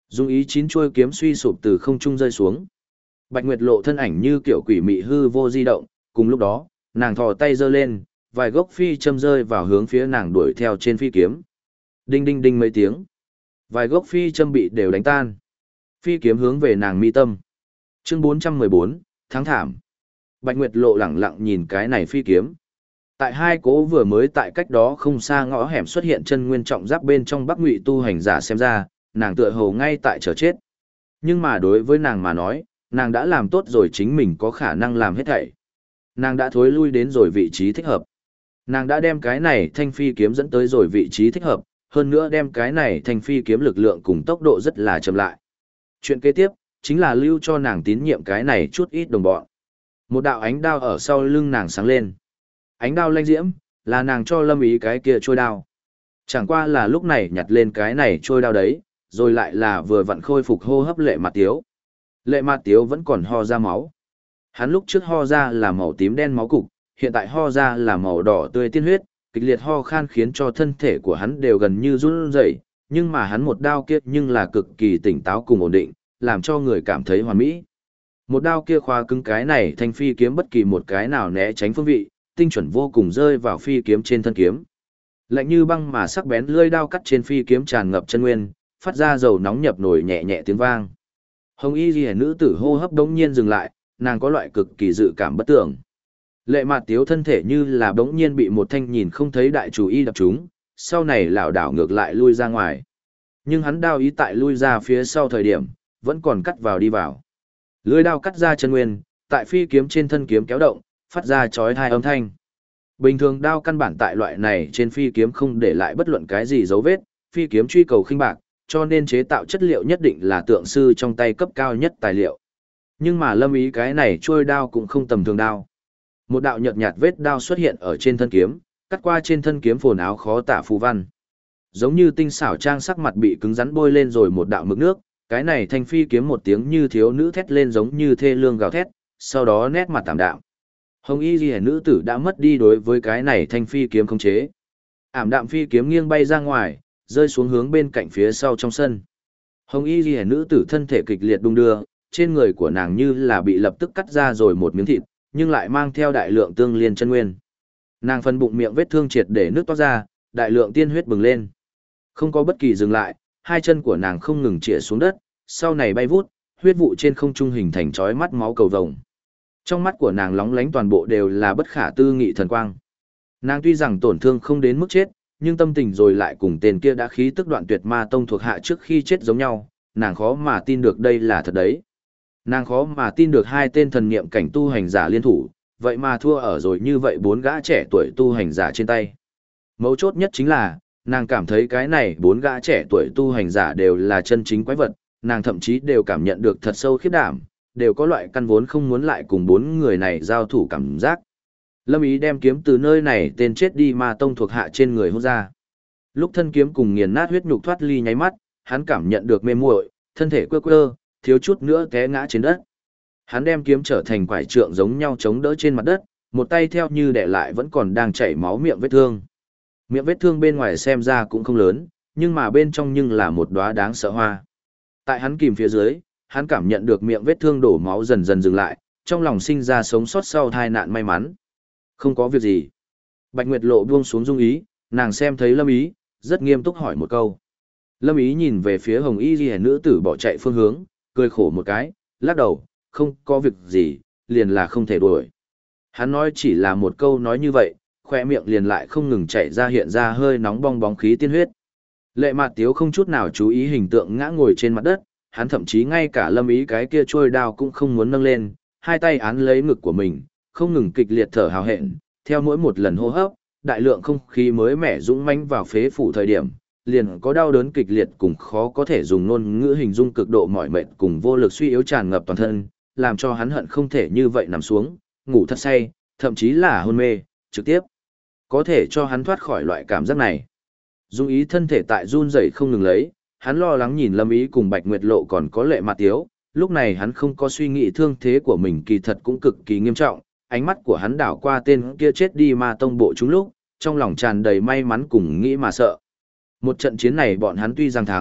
Dung ý chín chuôi kiếm suy sụp từ không trung rơi xuống. Bạch Nguyệt Lộ thân ảnh như kiểu quỷ mị hư vô di động, cùng lúc đó, nàng thò tay giơ lên, vài gốc phi châm rơi vào hướng phía nàng đuổi theo trên phi kiếm. Đinh đinh đinh mấy tiếng. Vài gốc phi châm bị đều đánh tan. Phi kiếm hướng về nàng mi tâm. Chương 414, tháng thảm. Bạch Nguyệt Lộ lẳng lặng nhìn cái này phi kiếm. Tại hai cố vừa mới tại cách đó không xa ngõ hẻm xuất hiện chân nguyên trọng giáp bên trong Bắc Ngụy tu hành giả xem ra, nàng tựa hồ ngay tại chờ chết. Nhưng mà đối với nàng mà nói, nàng đã làm tốt rồi chính mình có khả năng làm hết thảy. Nàng đã thối lui đến rồi vị trí thích hợp. Nàng đã đem cái này thanh phi kiếm dẫn tới rồi vị trí thích hợp, hơn nữa đem cái này thanh phi kiếm lực lượng cùng tốc độ rất là chậm lại. Chuyện kế tiếp, chính là lưu cho nàng tín nhiệm cái này chút ít đồng bọn. Một đạo ánh đao ở sau lưng nàng sáng lên. Ánh đao lanh diễm, là nàng cho Lâm Ý cái kia trôi đao. Chẳng qua là lúc này nhặt lên cái này trôi đao đấy, rồi lại là vừa vặn khôi phục hô hấp Lệ Mạt Tiếu. Lệ Mạt Tiếu vẫn còn ho ra máu. Hắn lúc trước ho ra là màu tím đen máu cục, hiện tại ho ra là màu đỏ tươi tiên huyết, kịch liệt ho khan khiến cho thân thể của hắn đều gần như run rẩy, nhưng mà hắn một đao kia nhưng là cực kỳ tỉnh táo cùng ổn định, làm cho người cảm thấy hoàn mỹ. Một đao kia khóa cứng cái này thanh phi kiếm bất kỳ một cái nào né tránh phương vị, tinh chuẩn vô cùng rơi vào phi kiếm trên thân kiếm. Lạnh như băng mà sắc bén lưỡi đao cắt trên phi kiếm tràn ngập chân nguyên, phát ra dầu nóng nhập nổi nhẹ nhẹ tiếng vang. Hồng y liễu nữ tử hô hấp đống nhiên dừng lại, nàng có loại cực kỳ dự cảm bất tưởng. Lệ Mạt Tiếu thân thể như là đống nhiên bị một thanh nhìn không thấy đại chủ y đập trúng, sau này lảo đảo ngược lại lui ra ngoài. Nhưng hắn đao ý tại lui ra phía sau thời điểm, vẫn còn cắt vào đi vào. Lưỡi đao cắt ra chân nguyên, tại phi kiếm trên thân kiếm kéo động, phát ra chói tai âm thanh. Bình thường đao căn bản tại loại này trên phi kiếm không để lại bất luận cái gì dấu vết, phi kiếm truy cầu khinh bạc, cho nên chế tạo chất liệu nhất định là tượng sư trong tay cấp cao nhất tài liệu. Nhưng mà Lâm Ý cái này trôi đao cũng không tầm thường đao. Một đạo nhợt nhạt vết đao xuất hiện ở trên thân kiếm, cắt qua trên thân kiếm phồn áo khó tả phù văn. Giống như tinh xảo trang sắc mặt bị cứng rắn bôi lên rồi một đạo mực nước, cái này thanh phi kiếm một tiếng như thiếu nữ thét lên giống như thê lương gào thét, sau đó nét mặt tạm đạm. Hồng y liễu nữ tử đã mất đi đối với cái này thanh phi kiếm khống chế. Ảm đạm phi kiếm nghiêng bay ra ngoài, rơi xuống hướng bên cạnh phía sau trong sân. Hồng y liễu nữ tử thân thể kịch liệt đung đưa, trên người của nàng như là bị lập tức cắt ra rồi một miếng thịt, nhưng lại mang theo đại lượng tương liên chân nguyên. Nàng phần bụng miệng vết thương triệt để nước toát ra, đại lượng tiên huyết bừng lên. Không có bất kỳ dừng lại, hai chân của nàng không ngừng chĩa xuống đất, sau này bay vút, huyết vụ trên không trung hình thành chói mắt máu cầu vồng. Trong mắt của nàng lóng lánh toàn bộ đều là bất khả tư nghị thần quang. Nàng tuy rằng tổn thương không đến mức chết, nhưng tâm tình rồi lại cùng tên kia đã khí tức đoạn tuyệt ma tông thuộc hạ trước khi chết giống nhau, nàng khó mà tin được đây là thật đấy. Nàng khó mà tin được hai tên thần niệm cảnh tu hành giả liên thủ, vậy mà thua ở rồi như vậy bốn gã trẻ tuổi tu hành giả trên tay. Mấu chốt nhất chính là, nàng cảm thấy cái này bốn gã trẻ tuổi tu hành giả đều là chân chính quái vật, nàng thậm chí đều cảm nhận được thật sâu khiếp đảm, đều có loại căn vốn không muốn lại cùng bốn người này giao thủ cảm giác. Lâm Ý đem kiếm từ nơi này tên chết đi ma tông thuộc hạ trên người hút ra. Lúc thân kiếm cùng nghiền nát huyết nhục thoát ly nháy mắt, hắn cảm nhận được mê muội, thân thể quơ quơ, thiếu chút nữa té ngã trên đất. Hắn đem kiếm trở thành quải trượng giống nhau chống đỡ trên mặt đất, một tay theo như để lại vẫn còn đang chảy máu miệng vết thương. Miệng vết thương bên ngoài xem ra cũng không lớn, nhưng mà bên trong nhưng là một đóa đáng sợ hoa. Tại hắn kìm phía dưới, hắn cảm nhận được miệng vết thương đổ máu dần dần dừng lại, trong lòng sinh ra sống sót sau tai nạn may mắn. Không có việc gì. Bạch Nguyệt Lộ buông xuống dung ý, nàng xem thấy Lâm Ý, rất nghiêm túc hỏi một câu. Lâm Ý nhìn về phía Hồng y liễu nữ tử bỏ chạy phương hướng, cười khổ một cái, lắc đầu, không có việc gì, liền là không thể đuổi. Hắn nói chỉ là một câu nói như vậy, khoe miệng liền lại không ngừng chảy ra hiện ra hơi nóng bong bóng khí tiên huyết. Lệ Mạt Tiếu không chút nào chú ý hình tượng ngã ngồi trên mặt đất, hắn thậm chí ngay cả Lâm Ý cái kia trôi đao cũng không muốn nâng lên, hai tay án lấy ngực của mình, không ngừng kịch liệt thở hào hẹn, theo mỗi một lần hô hấp, đại lượng không khí mới mẻ dũng mãnh vào phế phủ thời điểm, liền có đau đớn kịch liệt cùng khó có thể dùng ngôn ngữ hình dung cực độ mỏi mệt cùng vô lực suy yếu tràn ngập toàn thân, làm cho hắn hận không thể như vậy nằm xuống, ngủ thật say, thậm chí là hôn mê, trực tiếp có thể cho hắn thoát khỏi loại cảm giác này. Dung ý thân thể tại run rẩy không ngừng lấy, hắn lo lắng nhìn Lâm Ý cùng Bạch Nguyệt Lộ còn có Lệ Mạt Tiếu, lúc này hắn không có suy nghĩ thương thế của mình kỳ thật cũng cực kỳ nghiêm trọng, ánh mắt của hắn đảo qua tên kia chết đi ma tông bộ chúng lúc, trong lòng tràn đầy may mắn cùng nghĩ mà sợ. Một trận chiến này bọn hắn tuy rằng thắng,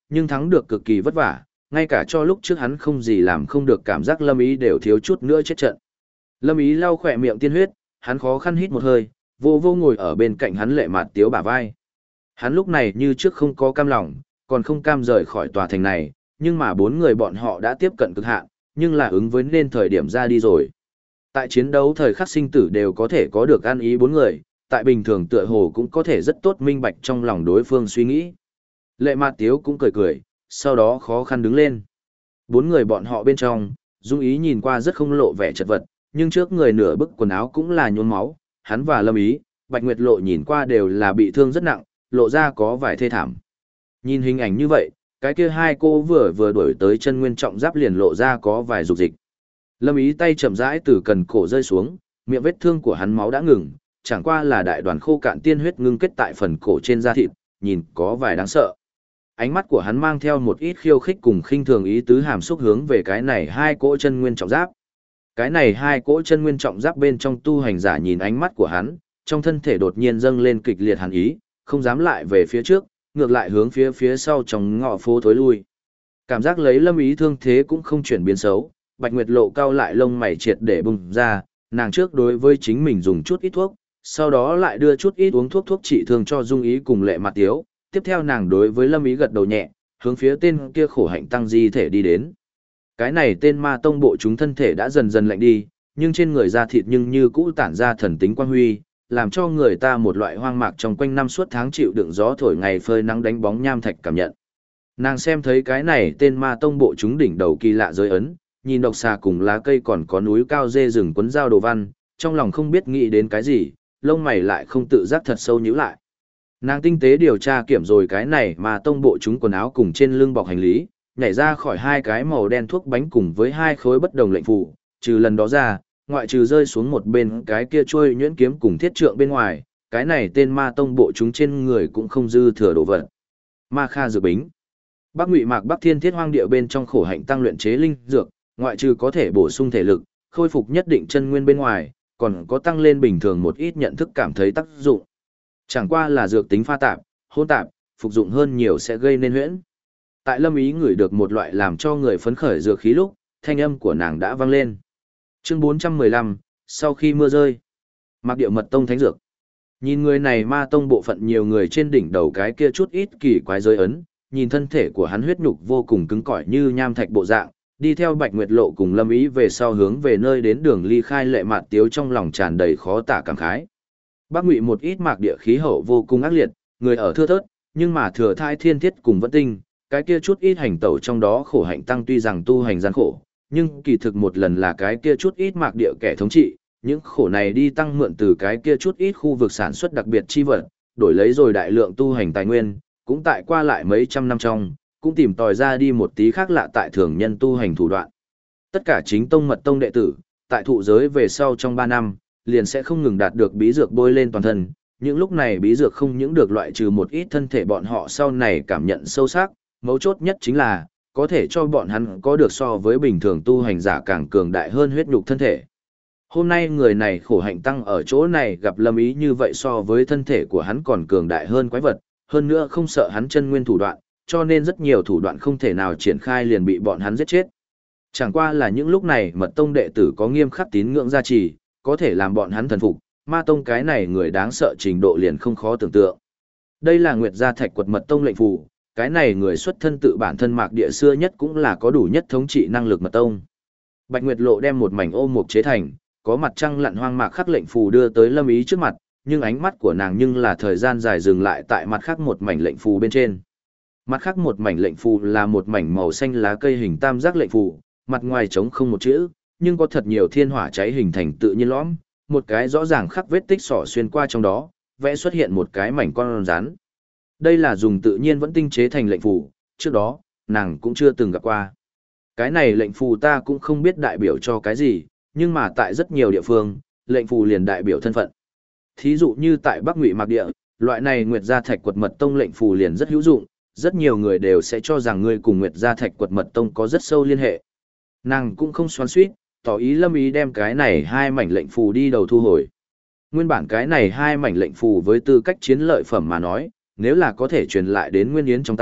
nhưng thắng được cực kỳ vất vả, ngay cả cho lúc trước hắn không gì làm không được cảm giác Lâm Ý đều thiếu chút nữa chết trận. Lâm Ý lau khỏe miệng tiên huyết, hắn khó khăn hít một hơi, vô vô ngồi ở bên cạnh hắn Lệ Mạt Tiếu bả vai. Hắn lúc này như trước không có cam lòng, còn không cam rời khỏi tòa thành này, nhưng mà bốn người bọn họ đã tiếp cận cực hạn, nhưng là ứng với nên thời điểm ra đi rồi. Tại chiến đấu thời khắc sinh tử đều có thể có được ăn ý bốn người, tại bình thường tựa hồ cũng có thể rất tốt minh bạch trong lòng đối phương suy nghĩ. Lệ Mạt Tiếu cũng cười cười, sau đó khó khăn đứng lên. Bốn người bọn họ bên trong, Dung Ý nhìn qua rất không lộ vẻ chật vật, nhưng trước người nửa bức quần áo cũng là nhuốm máu, hắn và Lâm Ý, Bạch Nguyệt Lộ nhìn qua đều là bị thương rất nặng, lộ ra có vài thê thảm. Nhìn hình ảnh như vậy, cái kia hai cô vừa đuổi tới chân nguyên trọng giáp liền lộ ra có vài dục dịch. Lâm Ý tay chậm rãi từ cần cổ rơi xuống, miệng vết thương của hắn máu đã ngừng, chẳng qua là đại đoàn khô cạn tiên huyết ngưng kết tại phần cổ trên da thịt, nhìn có vài đáng sợ. Ánh mắt của hắn mang theo một ít khiêu khích cùng khinh thường ý tứ hàm xúc hướng về cái này hai cỗ chân nguyên trọng giáp. Cái này hai cỗ chân nguyên trọng giáp bên trong tu hành giả nhìn ánh mắt của hắn, trong thân thể đột nhiên dâng lên kịch liệt hàn ý, không dám lại về phía trước, ngược lại hướng phía sau trong ngõ phố thối lui. Cảm giác lấy Lâm Ý thương thế cũng không chuyển biến xấu, Bạch Nguyệt Lộ cau lại lông mày triệt để bùng ra, nàng trước đối với chính mình dùng chút ít thuốc, sau đó lại đưa chút ít uống thuốc trị thương cho Dung Ý cùng Lệ Mạt Tiếu, tiếp theo nàng đối với Lâm Ý gật đầu nhẹ, hướng phía tên kia khổ hạnh tăng di thể đi đến. Cái này tên ma tông bộ chúng thân thể đã dần dần lạnh đi, nhưng trên người da thịt nhưng như cũ tản ra thần tính quang huy, làm cho người ta một loại hoang mạc trong quanh năm suốt tháng chịu đựng gió thổi ngày phơi nắng đánh bóng nham thạch cảm nhận. Nàng xem thấy cái này tên ma tông bộ chúng đỉnh đầu kỳ lạ giới ấn, nhìn độc xà cùng lá cây còn có núi cao dê rừng quấn dao đồ văn, trong lòng không biết nghĩ đến cái gì, lông mày lại không tự giác thật sâu nhíu lại. Nàng tinh tế điều tra kiểm rồi cái này mà tông bộ chúng quần áo cùng trên lưng bọc hành lý, nhảy ra khỏi hai cái màu đen thuốc bánh cùng với hai khối bất đồng lệnh phù, trừ lần đó ra, ngoại trừ rơi xuống một bên cái kia trôi nhuyễn kiếm cùng thiết trượng bên ngoài, cái này tên ma tông bộ chúng trên người cũng không dư thừa đồ vật. Ma Kha dược bính. Bắc Ngụy Mạc Bắc Thiên Thiết Hoang Địa bên trong khổ hạnh tăng luyện chế linh dược, ngoại trừ có thể bổ sung thể lực, khôi phục nhất định chân nguyên bên ngoài, còn có tăng lên bình thường một ít nhận thức cảm thấy tác dụng. Chẳng qua là dược tính pha tạp, hỗn tạp, phục dụng hơn nhiều sẽ gây nên huyễn. Tại Lâm Ý ngửi được một loại làm cho người phấn khởi dược khí lúc, thanh âm của nàng đã vang lên. Chương 415, sau khi mưa rơi. Mạc Điệu Mật Tông thánh dược. Nhìn người này ma tông bộ phận nhiều người trên đỉnh đầu cái kia chút ít kỳ quái giới ấn, nhìn thân thể của hắn huyết nhục vô cùng cứng cỏi như nham thạch bộ dạng, đi theo Bạch Nguyệt Lộ cùng Lâm Ý về sau hướng về nơi đến đường ly khai Lệ Mạt Tiếu trong lòng tràn đầy khó tả cảm khái. Bắc Ngụy một ít mạc địa khí hậu vô cùng ác liệt, người ở thưa thớt, nhưng mà thừa thai thiên thiết cùng vẫn tinh, cái kia chút ít hành tẩu trong đó khổ hạnh tăng tuy rằng tu hành gian khổ, nhưng kỳ thực một lần là cái kia chút ít mạc địa kẻ thống trị, những khổ này đi tăng mượn từ cái kia chút ít khu vực sản xuất đặc biệt chi vật, đổi lấy rồi đại lượng tu hành tài nguyên, cũng tại qua lại mấy trăm năm trong, cũng tìm tòi ra đi một tí khác lạ tại thường nhân tu hành thủ đoạn. Tất cả chính tông mật tông đệ tử, tại thụ giới về sau trong 3 năm, liền sẽ không ngừng đạt được bí dược bôi lên toàn thân. Những lúc này bí dược không những được loại trừ một ít thân thể bọn họ sau này cảm nhận sâu sắc, mấu chốt nhất chính là, có thể cho bọn hắn có được so với bình thường tu hành giả càng cường đại hơn huyết nhục thân thể. Hôm nay người này khổ hạnh tăng ở chỗ này gặp Lâm Ý như vậy so với thân thể của hắn còn cường đại hơn quái vật, hơn nữa không sợ hắn chân nguyên thủ đoạn, cho nên rất nhiều thủ đoạn không thể nào triển khai liền bị bọn hắn giết chết. Chẳng qua là những lúc này mật tông đệ tử có nghiêm khắc tín ngưỡng gia trì, có thể làm bọn hắn thần phục, ma tông cái này người đáng sợ trình độ liền không khó tưởng tượng. Đây là Nguyệt Gia Thạch Quật mật tông lệnh phù, cái này người xuất thân tự bản thân mạc địa xưa nhất cũng là có đủ nhất thống trị năng lực mật tông. Bạch Nguyệt Lộ đem một mảnh ô mục chế thành, có mặt trăng lặn hoang mạc khắc lệnh phù đưa tới Lâm Ý trước mặt, nhưng ánh mắt của nàng nhưng là thời gian dài dừng lại tại mặt khác một mảnh lệnh phù bên trên. Mặt khác một mảnh lệnh phù là một mảnh màu xanh lá cây hình tam giác lệnh phù, mặt ngoài trống không một chữ, nhưng có thật nhiều thiên hỏa cháy hình thành tự nhiên lõm, một cái rõ ràng khắc vết tích sỏ xuyên qua trong đó, vẽ xuất hiện một cái mảnh con rắn. Đây là dùng tự nhiên vẫn tinh chế thành lệnh phù, trước đó, nàng cũng chưa từng gặp qua. Cái này lệnh phù ta cũng không biết đại biểu cho cái gì, nhưng mà tại rất nhiều địa phương, lệnh phù liền đại biểu thân phận. Thí dụ như tại Bắc Ngụy Mạc Địa, loại này Nguyệt Gia Thạch Quật Mật Tông lệnh phù liền rất hữu dụng, rất nhiều người đều sẽ cho rằng ngươi cùng Nguyệt Gia Thạch Quật Mật Tông có rất sâu liên hệ. Nàng cũng không xoắn xuýt, tỏ ý Lâm Ý đem cái này hai mảnh lệnh phù đi đầu thu hồi. Nguyên bản cái này hai mảnh lệnh phù với tư cách chiến lợi phẩm mà nói, nếu là có thể truyền lại đến Nguyên Yến trong tay,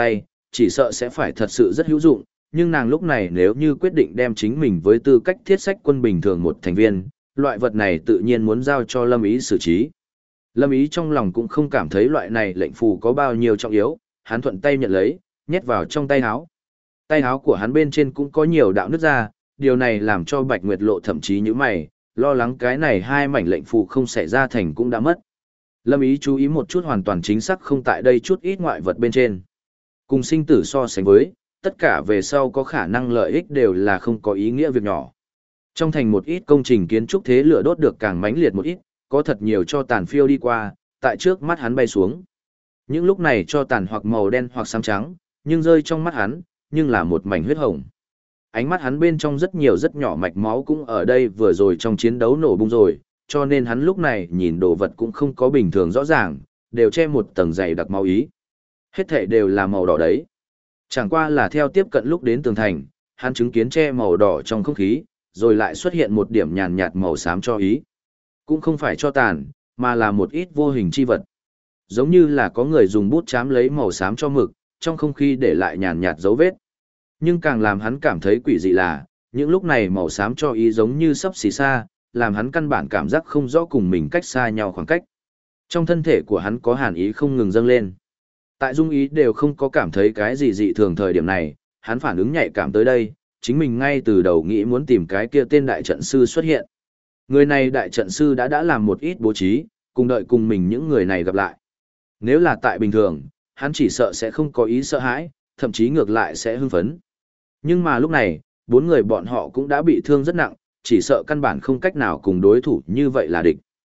chỉ sợ sẽ phải thật sự rất hữu dụng, nhưng nàng lúc này nếu như quyết định đem chính mình với tư cách thiết sách quân bình thường một thành viên, loại vật này tự nhiên muốn giao cho Lâm Ý xử trí. Lâm Ý trong lòng cũng không cảm thấy loại này lệnh phù có bao nhiêu trọng yếu, hắn thuận tay nhận lấy, nhét vào trong tay áo. Tay áo của hắn bên trên cũng có nhiều đạo nứt ra, điều này làm cho Bạch Nguyệt Lộ thậm chí như mày, lo lắng cái này hai mảnh lệnh phù không xảy ra thành cũng đã mất. Lâm Ý chú ý một chút hoàn toàn chính xác không tại đây chút ít ngoại vật bên trên. Cùng sinh tử so sánh với, tất cả về sau có khả năng lợi ích đều là không có ý nghĩa việc nhỏ. Trong thành một ít công trình kiến trúc thế lửa đốt được càng mãnh liệt một ít, có thật nhiều cho tàn phiêu đi qua, tại trước mắt hắn bay xuống. Những lúc này cho tàn hoặc màu đen hoặc xám trắng, nhưng rơi trong mắt hắn, nhưng là một mảnh huyết hồng. Ánh mắt hắn bên trong rất nhiều rất nhỏ mạch máu cũng ở đây vừa rồi trong chiến đấu nổ bung rồi, cho nên hắn lúc này nhìn đồ vật cũng không có bình thường rõ ràng, đều che một tầng dày đặc máu ý. Hết thảy đều là màu đỏ đấy. Chẳng qua là theo tiếp cận lúc đến tường thành, hắn chứng kiến che màu đỏ trong không khí, rồi lại xuất hiện một điểm nhàn nhạt màu xám cho ý. Cũng không phải cho tàn, mà là một ít vô hình chi vật. Giống như là có người dùng bút chám lấy màu xám cho mực, trong không khí để lại nhàn nhạt dấu vết. Nhưng càng làm hắn cảm thấy quỷ dị là, những lúc này màu xám cho ý giống như sắp xỉ xa, làm hắn căn bản cảm giác không rõ cùng mình cách xa nhau khoảng cách. Trong thân thể của hắn có hàn ý không ngừng dâng lên. Tại dung ý đều không có cảm thấy cái gì dị thường thời điểm này, hắn phản ứng nhạy cảm tới đây, chính mình ngay từ đầu nghĩ muốn tìm cái kia tên đại trận sư xuất hiện. Người này đại trận sư đã làm một ít bố trí, cùng đợi cùng mình những người này gặp lại. Nếu là tại bình thường, hắn chỉ sợ sẽ không có ý sợ hãi, thậm chí ngược lại sẽ hưng phấn. Nhưng mà lúc này, bốn người bọn họ cũng đã bị thương rất nặng, chỉ sợ căn bản không cách nào cùng đối thủ như vậy là địch.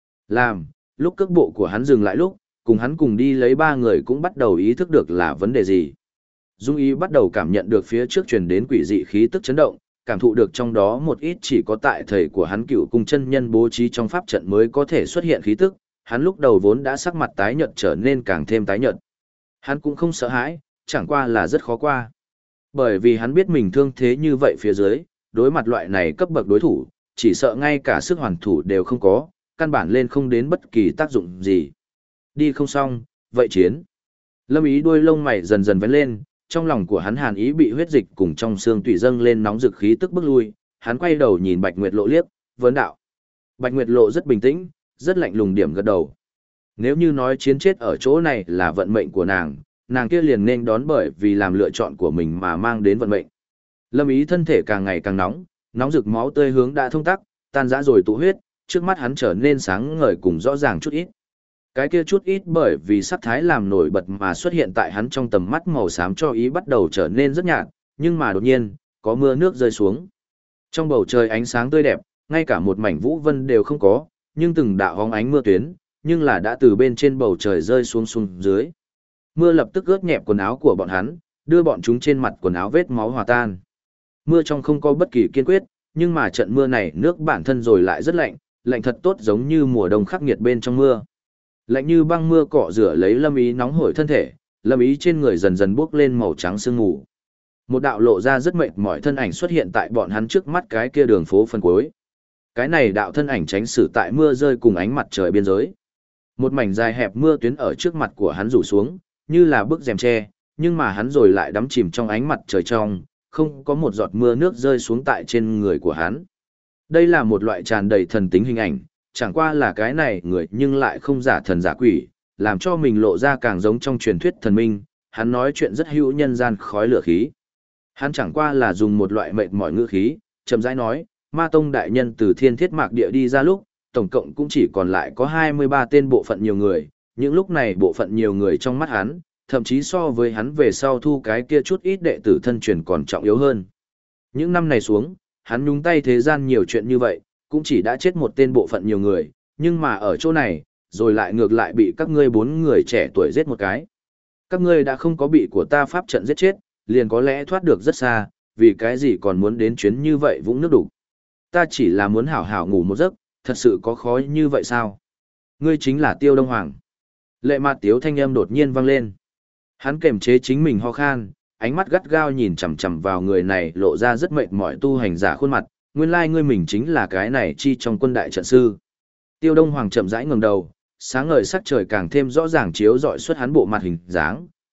Lúc cước bộ của hắn dừng lại lúc, cùng hắn cùng đi lấy ba người cũng bắt đầu ý thức được là vấn đề gì. Dung ý bắt đầu cảm nhận được phía trước truyền đến quỷ dị khí tức chấn động, cảm thụ được trong đó một ít chỉ có tại thầy của hắn Cựu Cung chân nhân bố trí trong pháp trận mới có thể xuất hiện khí tức, hắn lúc đầu vốn đã sắc mặt tái nhợt trở nên càng thêm tái nhợt. Hắn cũng không sợ hãi, chẳng qua là rất khó qua. Bởi vì hắn biết mình thương thế như vậy phía dưới, đối mặt loại này cấp bậc đối thủ, chỉ sợ ngay cả sức hoàn thủ đều không có, căn bản lên không đến bất kỳ tác dụng gì. Đi không xong, vậy chiến. Lâm Ý đuôi lông mày dần dần vén lên, trong lòng của hắn hàn ý bị huyết dịch cùng trong xương tủy dâng lên nóng rực khí tức bức lui, hắn quay đầu nhìn Bạch Nguyệt Lộ liếc, vấn đạo. Bạch Nguyệt Lộ rất bình tĩnh, rất lạnh lùng điểm gật đầu. Nếu như nói chiến chết ở chỗ này là vận mệnh của nàng kia liền nên đón bởi vì làm lựa chọn của mình mà mang đến vận mệnh. Lâm Ý thân thể càng ngày càng nóng, nóng rực máu tươi hướng đã thông tắc, tan rã rồi tụ huyết, trước mắt hắn trở nên sáng ngời cùng rõ ràng chút ít. Cái kia chút ít bởi vì sắc thái làm nổi bật mà xuất hiện tại hắn trong tầm mắt màu xám cho ý bắt đầu trở nên rất nhạt, nhưng mà đột nhiên, có mưa nước rơi xuống. Trong bầu trời ánh sáng tươi đẹp, ngay cả một mảnh vũ vân đều không có, nhưng từng đạo hóng ánh mưa tuyến, nhưng là đã từ bên trên bầu trời rơi xuống dưới. Mưa lập tức ướt nhẹp quần áo của bọn hắn, đưa bọn chúng trên mặt quần áo vết máu hòa tan. Mưa trong không có bất kỳ kiên quyết, nhưng mà trận mưa này nước bản thân rồi lại rất lạnh, lạnh thật tốt giống như mùa đông khắc nghiệt bên trong mưa. Lạnh như băng mưa cọ rửa lấy Lâm Ý nóng hổi thân thể, Lâm Ý trên người dần dần bốc lên màu trắng sương mù. Một đạo lộ ra rất mệt mỏi thân ảnh xuất hiện tại bọn hắn trước mắt cái kia đường phố phân cuối. Cái này đạo thân ảnh tránh xử tại mưa rơi cùng ánh mặt trời biên giới. Một mảnh dài hẹp mưa tuyến ở trước mặt của hắn rủ xuống, như là bức rèm tre, nhưng mà hắn rồi lại đắm chìm trong ánh mặt trời trong, không có một giọt mưa nước rơi xuống tại trên người của hắn. Đây là một loại tràn đầy thần tính hình ảnh, chẳng qua là cái này người nhưng lại không giả thần giả quỷ, làm cho mình lộ ra càng giống trong truyền thuyết thần minh, hắn nói chuyện rất hữu nhân gian khói lửa khí. Hắn chẳng qua là dùng một loại mệt mỏi ngữ khí, chậm rãi nói, Ma Tông đại nhân từ Thiên Thiết Mạc Địa đi ra lúc, tổng cộng cũng chỉ còn lại có 23 tên bộ phận nhiều người, những lúc này bộ phận nhiều người trong mắt hắn, thậm chí so với hắn về sau thu cái kia chút ít đệ tử thân truyền còn trọng yếu hơn. Những năm này xuống, hắn nhúng tay thế gian nhiều chuyện như vậy, cũng chỉ đã chết một tên bộ phận nhiều người, nhưng mà ở chỗ này, rồi lại ngược lại bị các ngươi 4 người trẻ tuổi giết một cái. Các ngươi đã không có bị của ta pháp trận giết chết, liền có lẽ thoát được rất xa, vì cái gì còn muốn đến chuyến như vậy vũng nước đục. Ta chỉ là muốn hảo hảo ngủ một giấc, thật sự có khó như vậy sao? Ngươi chính là Tiêu Đông Hoàng. Lệ Mạt Tiếu thanh âm đột nhiên vang lên. Hắn kềm chế chính mình ho khan, ánh mắt gắt gao nhìn chằm chằm vào người này lộ ra rất mệt mỏi tu hành giả khuôn mặt, nguyên lai ngươi mình chính là cái này chi trong quân đại trận sư. Tiêu Đông Hoàng chậm rãi ngẩng đầu, sáng ngời sắc trời càng thêm rõ ràng chiếu rọi xuất hắn bộ mặt hình dáng,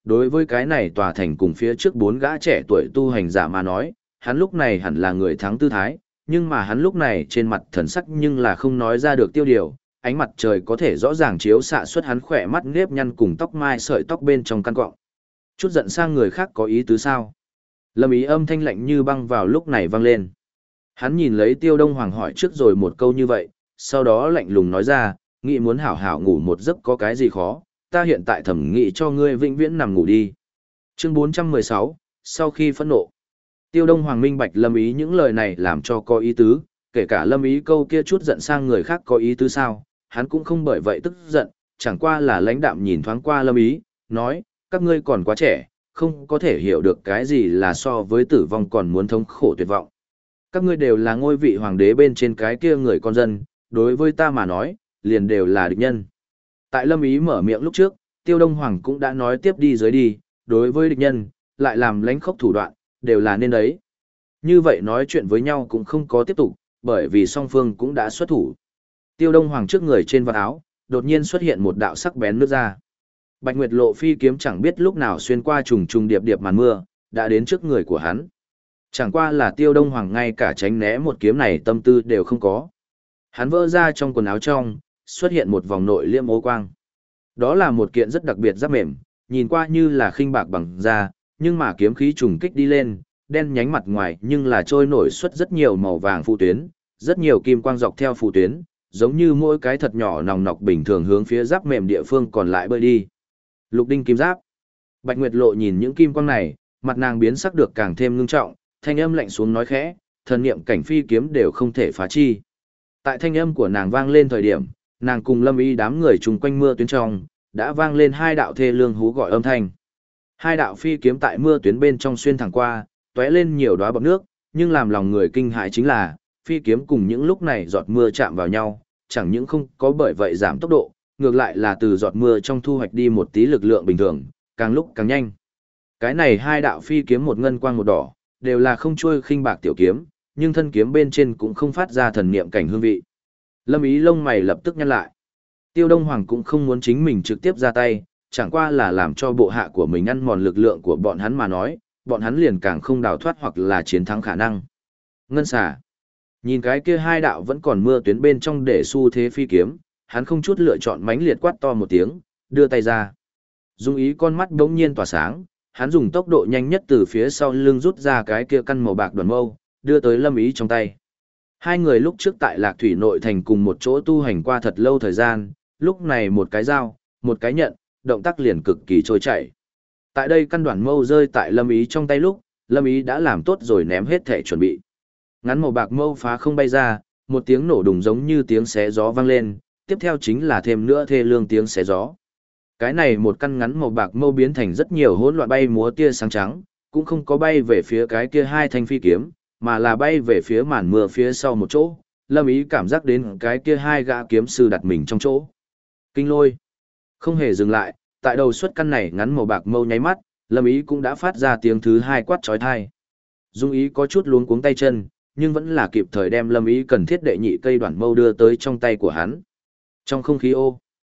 đối với cái này tòa thành cùng phía trước bốn gã trẻ tuổi tu hành giả mà nói, hắn lúc này hẳn là người thắng tư thái, nhưng mà hắn lúc này trên mặt thần sắc nhưng là không nói ra được tiêu điều, ánh mặt trời có thể rõ ràng chiếu xạ xuất hắn khỏe mắt nếp nhăn cùng tóc mai sợi tóc bên trong căn cọng. Chút giận sang người khác có ý tứ sao? Lâm Ý âm thanh lạnh như băng vào lúc này vang lên. Hắn nhìn lấy Tiêu Đông Hoàng hỏi trước rồi một câu như vậy, sau đó lạnh lùng nói ra, nghĩ muốn hảo hảo ngủ một giấc có cái gì khó, ta hiện tại thẩm nghị cho ngươi vĩnh viễn nằm ngủ đi. Chương 416, sau khi phẫn nộ. Tiêu Đông Hoàng minh bạch Lâm Ý những lời này làm cho có ý tứ, kể cả Lâm Ý câu kia chút giận sang người khác có ý tứ sao, hắn cũng không bởi vậy tức giận, chẳng qua là lãnh đạm nhìn thoáng qua Lâm Ý, nói, các ngươi còn quá trẻ, không có thể hiểu được cái gì là so với tử vong còn muốn thống khổ tuyệt vọng. Các ngươi đều là ngôi vị hoàng đế bên trên cái kia người con dân, đối với ta mà nói, liền đều là địch nhân. Tại Lâm Ý mở miệng lúc trước, Tiêu Đông Hoàng cũng đã nói tiếp đi dưới đi, đối với địch nhân, lại làm lánh khốc thủ đoạn, đều là nên đấy. Như vậy nói chuyện với nhau cũng không có tiếp tục, bởi vì song phương cũng đã xuất thủ. Tiêu Đông Hoàng trước người trên vạt áo, đột nhiên xuất hiện một đạo sắc bén nước ra. Bạch Nguyệt Lộ phi kiếm chẳng biết lúc nào xuyên qua trùng trùng điệp điệp màn mưa, đã đến trước người của hắn. Chẳng qua là Tiêu Đông Hoàng ngay cả tránh né một kiếm này tâm tư đều không có. Hắn vỡ ra trong quần áo trong, xuất hiện một vòng nội liêm ô quang. Đó là một kiện rất đặc biệt giáp mềm, nhìn qua như là khinh bạc bằng da, nhưng mà kiếm khí trùng kích đi lên, đen nhánh mặt ngoài nhưng là trôi nổi xuất rất nhiều màu vàng phù tuyến, rất nhiều kim quang dọc theo phù tuyến, giống như mỗi cái thật nhỏ nòng nọc bình thường hướng phía giáp mềm địa phương còn lại bơi đi. Lục đinh kim giáp. Bạch Nguyệt Lộ nhìn những kim quang này, mặt nàng biến sắc được càng thêm ngưng trọng, thanh âm lạnh xuống nói khẽ, thần niệm cảnh phi kiếm đều không thể phá chi. Tại thanh âm của nàng vang lên thời điểm, nàng cùng Lâm Ý đám người chung quanh mưa tuyến trong, đã vang lên hai đạo thê lương hú gọi âm thanh. Hai đạo phi kiếm tại mưa tuyến bên trong xuyên thẳng qua, tóe lên nhiều đóa bọt nước, nhưng làm lòng người kinh hãi chính là, phi kiếm cùng những lúc này giọt mưa chạm vào nhau, chẳng những không có bởi vậy giảm tốc độ, ngược lại là từ giọt mưa trong thu hoạch đi một tí lực lượng bình thường, càng lúc càng nhanh. Cái này hai đạo phi kiếm một ngân quang một đỏ, đều là không trôi khinh bạc tiểu kiếm, nhưng thân kiếm bên trên cũng không phát ra thần niệm cảnh hương vị. Lâm Ý lông mày lập tức nhăn lại. Tiêu Đông Hoàng cũng không muốn chính mình trực tiếp ra tay, chẳng qua là làm cho bộ hạ của mình ăn mòn lực lượng của bọn hắn mà nói, bọn hắn liền càng không đào thoát hoặc là chiến thắng khả năng. Ngân xà. Nhìn cái kia hai đạo vẫn còn mưa tuyến bên trong để xu thế phi kiếm, hắn không chút lựa chọn mãnh liệt quát to một tiếng, đưa tay ra. Dung Ý con mắt đống nhiên tỏa sáng, hắn dùng tốc độ nhanh nhất từ phía sau lưng rút ra cái kia căn màu bạc đoàn mâu, đưa tới Lâm Ý trong tay. Hai người lúc trước tại Lạc Thủy nội thành cùng một chỗ tu hành qua thật lâu thời gian, lúc này một cái dao, một cái nhận, động tác liền cực kỳ trôi chảy. Tại đây căn đoàn mâu rơi tại Lâm Ý trong tay lúc, Lâm Ý đã làm tốt rồi ném hết thể chuẩn bị. Ngắn màu bạc mâu phá không bay ra, một tiếng nổ đùng giống như tiếng xé gió vang lên, tiếp theo chính là thêm nữa thê lương tiếng xé gió. Cái này một căn ngắn màu bạc mâu biến thành rất nhiều hỗn loạn bay múa tia sáng trắng, cũng không có bay về phía cái kia hai thanh phi kiếm, mà là bay về phía màn mưa phía sau một chỗ. Lâm Ý cảm giác đến cái kia hai gã kiếm sư đặt mình trong chỗ. Kinh lôi. Không hề dừng lại, tại đầu xuất căn này ngắn màu bạc mâu nháy mắt, Lâm Ý cũng đã phát ra tiếng thứ hai quát chói tai. Dung Ý có chút luống cuống tay chân, nhưng vẫn là kịp thời đem Lâm Ý cần thiết đệ nhị cây đoạn mâu đưa tới trong tay của hắn. Trong không khí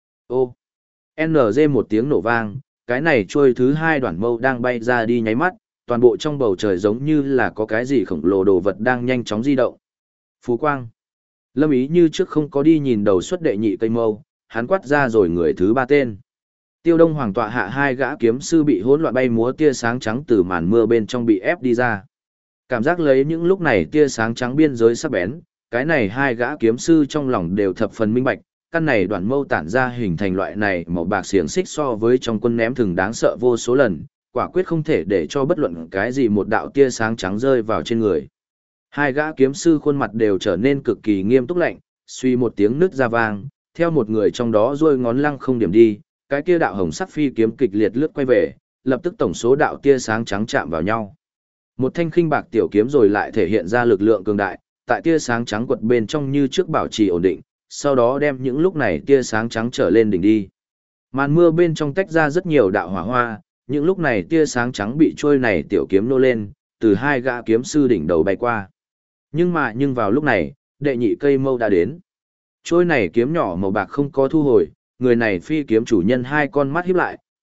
ô, NG một tiếng nổ vang, cái này trôi thứ hai đoạn mâu đang bay ra đi nháy mắt, toàn bộ trong bầu trời giống như là có cái gì khổng lồ đồ vật đang nhanh chóng di động. Phú quang. Lâm Ý như trước không có đi nhìn đầu xuất đệ nhị cây mâu, hắn quát ra rồi người thứ ba tên. Tiêu Đông Hoàng tọa hạ hai gã kiếm sư bị hỗn loạn bay múa tia sáng trắng từ màn mưa bên trong bị ép đi ra. Cảm giác lấy những lúc này tia sáng trắng biên giới sắc bén, cái này hai gã kiếm sư trong lòng đều thập phần minh bạch, căn này đoạn mâu tản ra hình thành loại này màu bạc xiềng xích so với trong quân ném thường đáng sợ vô số lần, quả quyết không thể để cho bất luận cái gì một đạo tia sáng trắng rơi vào trên người. Hai gã kiếm sư khuôn mặt đều trở nên cực kỳ nghiêm túc lạnh, suy một tiếng nứt ra vang, theo một người trong đó rôi ngón lăng không điểm đi, cái kia đạo hồng sắc phi kiếm kịch liệt lướt quay về, lập tức tổng số đạo tia sáng trắng chạm vào nhau. Một thanh khinh bạc tiểu kiếm rồi lại thể hiện ra lực lượng cường đại, tại tia sáng trắng quật bên trong như trước bảo trì ổn định, sau đó đem những lúc này tia sáng trắng trở lên đỉnh đi. Màn mưa bên trong tách ra rất nhiều đạo hỏa hoa, những lúc này tia sáng trắng bị trôi này tiểu kiếm nô lên, từ hai gã kiếm sư đỉnh đầu bay qua. Nhưng vào lúc này, đệ nhị cây mâu đã đến. Trôi này kiếm nhỏ màu bạc không có thu hồi, người này phi kiếm chủ nhân hai con mắt híp lại,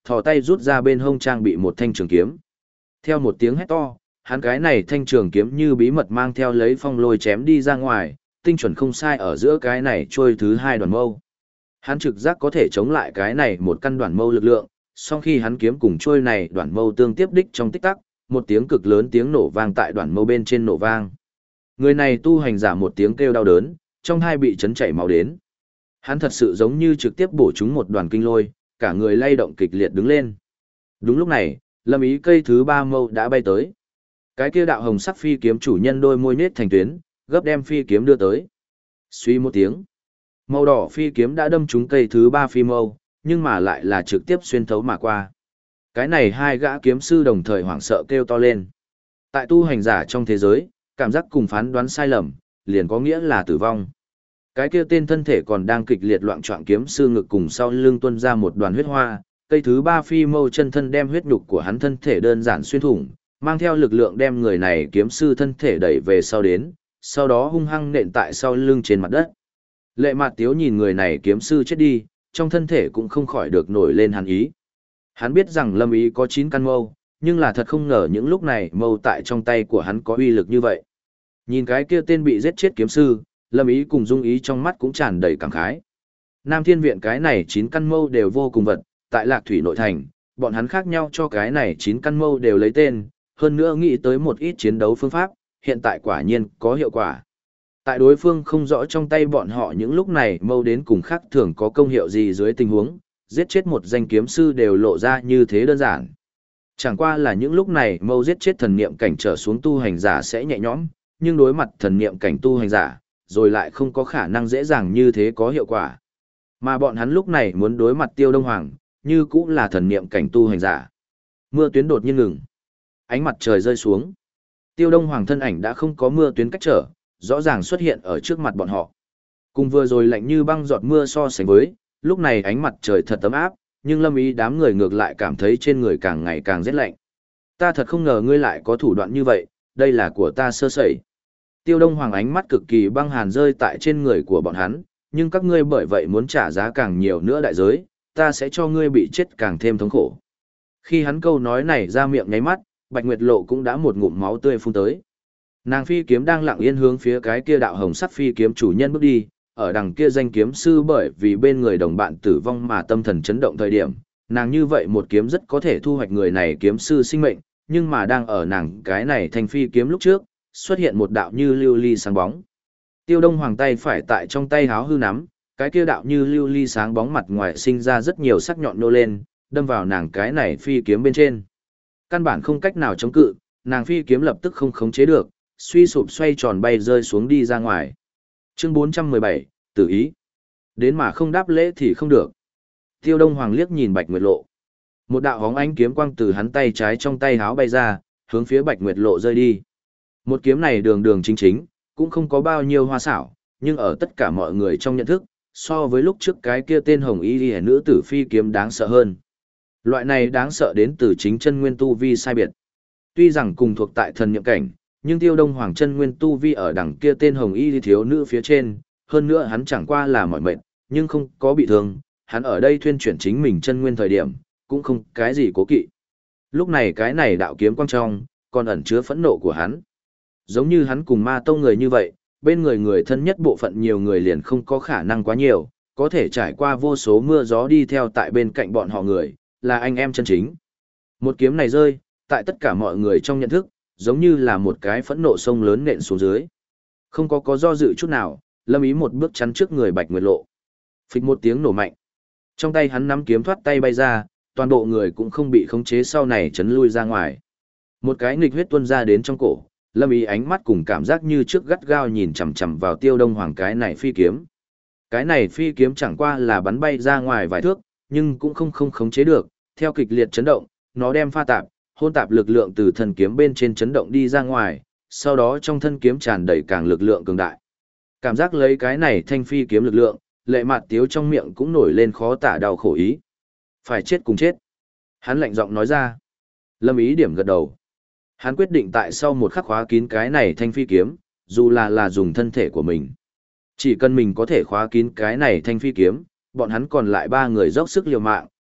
thò tay rút ra bên hông trang bị một thanh trường kiếm. Theo một tiếng hét to, hắn cái này thanh trường kiếm như bí mật mang theo lấy phong lôi chém đi ra ngoài, tinh chuẩn không sai ở giữa cái này trôi thứ hai đoàn mâu. Hắn trực giác có thể chống lại cái này một căn đoàn mâu lực lượng, song khi hắn kiếm cùng trôi này đoàn mâu tương tiếp đích trong tích tắc, một tiếng cực lớn tiếng nổ vang tại đoàn mâu bên trên nổ vang. Người này tu hành giả một tiếng kêu đau đớn, trong hai bị chấn chảy máu đến. Hắn thật sự giống như trực tiếp bổ trúng một đoàn kinh lôi, cả người lay động kịch liệt đứng lên. Đúng lúc này, Lâm Ý cây thứ ba mâu đã bay tới. Cái kia đạo hồng sắc phi kiếm chủ nhân đôi môi nết thành tuyến, gấp đem phi kiếm đưa tới. Suy một tiếng, màu đỏ phi kiếm đã đâm trúng cây thứ ba phi mâu, nhưng mà lại là trực tiếp xuyên thấu mà qua. Cái này hai gã kiếm sư đồng thời hoảng sợ kêu to lên. Tại tu hành giả trong thế giới, cảm giác cùng phán đoán sai lầm, liền có nghĩa là tử vong. Cái kia tên thân thể còn đang kịch liệt loạn choạng kiếm sư ngực cùng sau lưng tuôn ra một đoàn huyết hoa, cây thứ ba phi mâu chân thân đem huyết nhục của hắn thân thể đơn giản xuyên thủng, mang theo lực lượng đem người này kiếm sư thân thể đẩy về sau đến, sau đó hung hăng nện tại sau lưng trên mặt đất. Lệ Mạt Tiếu nhìn người này kiếm sư chết đi, trong thân thể cũng không khỏi được nổi lên hắn ý. Hắn biết rằng Lâm Ý có 9 căn mâu, nhưng là thật không ngờ những lúc này mâu tại trong tay của hắn có uy lực như vậy. Nhìn cái kia tên bị giết chết kiếm sư, Lâm Ý cùng Dung Ý trong mắt cũng tràn đầy cảm khái. Nam Thiên Viện cái này 9 căn mâu đều vô cùng vật, tại Lạc Thủy nội thành, bọn hắn khác nhau cho cái này 9 căn mâu đều lấy tên, hơn nữa nghĩ tới một ít chiến đấu phương pháp, hiện tại quả nhiên có hiệu quả. Tại đối phương không rõ trong tay bọn họ những lúc này mâu đến cùng khác thường có công hiệu gì dưới tình huống, giết chết một danh kiếm sư đều lộ ra như thế đơn giản. Chẳng qua là những lúc này mâu giết chết thần niệm cảnh trở xuống tu hành giả sẽ nhẹ nhõm, nhưng đối mặt thần niệm cảnh tu hành giả, rồi lại không có khả năng dễ dàng như thế có hiệu quả. Mà bọn hắn lúc này muốn đối mặt Tiêu Đông Hoàng, như cũng là thần niệm cảnh tu hành giả. Mưa tuyến đột nhiên ngừng. Ánh mặt trời rơi xuống. Tiêu Đông Hoàng thân ảnh đã không có mưa tuyến cách trở, rõ ràng xuất hiện ở trước mặt bọn họ. Cùng vừa rồi lạnh như băng giọt mưa so sánh với, lúc này ánh mặt trời thật ấm áp, nhưng Lâm Ý đám người ngược lại cảm thấy trên người càng ngày càng rét lạnh. Ta thật không ngờ ngươi lại có thủ đoạn như vậy, đây là của ta sơ sẩy. Tiêu Đông Hoàng ánh mắt cực kỳ băng hàn rơi tại trên người của bọn hắn, nhưng các ngươi bởi vậy muốn trả giá càng nhiều nữa đại giới, ta sẽ cho ngươi bị chết càng thêm thống khổ. Khi hắn câu nói này ra miệng nháy mắt, Bạch Nguyệt Lộ cũng đã một ngụm máu tươi phun tới. Nàng phi kiếm đang lặng yên hướng phía cái kia đạo hồng sắc phi kiếm chủ nhân bước đi, ở đằng kia danh kiếm sư bởi vì bên người đồng bạn tử vong mà tâm thần chấn động thời điểm, nàng như vậy một kiếm rất có thể thu hoạch người này kiếm sư sinh mệnh, nhưng mà đang ở nàng cái này thành phi kiếm lúc trước, xuất hiện một đạo như lưu ly sáng bóng. Tiêu Đông Hoàng tay phải tại trong tay háo hư nắm, cái kia đạo như lưu ly sáng bóng mặt ngoài sinh ra rất nhiều sắc nhọn nô lên, đâm vào nàng cái này phi kiếm bên trên. Căn bản không cách nào chống cự, nàng phi kiếm lập tức không khống chế được, suy sụp xoay tròn bay rơi xuống đi ra ngoài. Chương 417, Tử ý. Đến mà không đáp lễ thì không được. Tiêu Đông Hoàng liếc nhìn Bạch Nguyệt Lộ. Một đạo hóng ánh kiếm quang từ hắn tay trái trong tay háo bay ra, hướng phía Bạch Nguyệt Lộ rơi đi. Một kiếm này đường đường chính chính, cũng không có bao nhiêu hoa xảo, nhưng ở tất cả mọi người trong nhận thức, so với lúc trước cái kia tên hồng y liễu nữ tử phi kiếm đáng sợ hơn. Loại này đáng sợ đến từ chính chân nguyên tu vi sai biệt. Tuy rằng cùng thuộc tại thần niệm cảnh, nhưng Tiêu Đông Hoàng chân nguyên tu vi ở đằng kia tên hồng y thiếu nữ phía trên, hơn nữa hắn chẳng qua là mỏi mệt, nhưng không có bị thương, hắn ở đây thuyên chuyển chính mình chân nguyên thời điểm, cũng không cái gì cố kỵ. Lúc này cái này đạo kiếm quang trong, còn ẩn chứa phẫn nộ của hắn. Giống như hắn cùng ma tông người như vậy, bên người người thân nhất bộ phận nhiều người liền không có khả năng quá nhiều, có thể trải qua vô số mưa gió đi theo tại bên cạnh bọn họ người, là anh em chân chính. Một kiếm này rơi, tại tất cả mọi người trong nhận thức, giống như là một cái phẫn nộ sông lớn nện xuống dưới. Không có do dự chút nào, Lâm Ý một bước chắn trước người Bạch Nguyệt Lộ. Phịch một tiếng nổ mạnh. Trong tay hắn nắm kiếm thoát tay bay ra, toàn bộ người cũng không bị khống chế sau này chấn lui ra ngoài. Một cái nghịch huyết tuôn ra đến trong cổ, Lâm Ý ánh mắt cùng cảm giác như trước gắt gao nhìn chằm chằm vào Tiêu Đông Hoàng cái này phi kiếm. Cái này phi kiếm chẳng qua là bắn bay ra ngoài vài thước, nhưng cũng không khống chế được, theo kịch liệt chấn động, nó đem pha tạp, hôn tạp lực lượng từ thân kiếm bên trên chấn động đi ra ngoài, sau đó trong thân kiếm tràn đầy càng lực lượng cường đại. Cảm giác lấy cái này thanh phi kiếm lực lượng, Lệ Mạt Tiếu trong miệng cũng nổi lên khó tả đau khổ ý. Phải chết cùng chết. Hắn lạnh giọng nói ra. Lâm Ý điểm gật đầu. Hắn quyết định tại sau một khắc khóa kín cái này thanh phi kiếm, dù là dùng thân thể của mình. Chỉ cần mình có thể khóa kín cái này thanh phi kiếm, bọn hắn còn lại 3 người dốc sức liều mạng,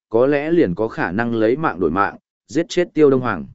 có lẽ liền có khả năng lấy mạng đổi mạng, giết chết Tiêu Đông Hoàng.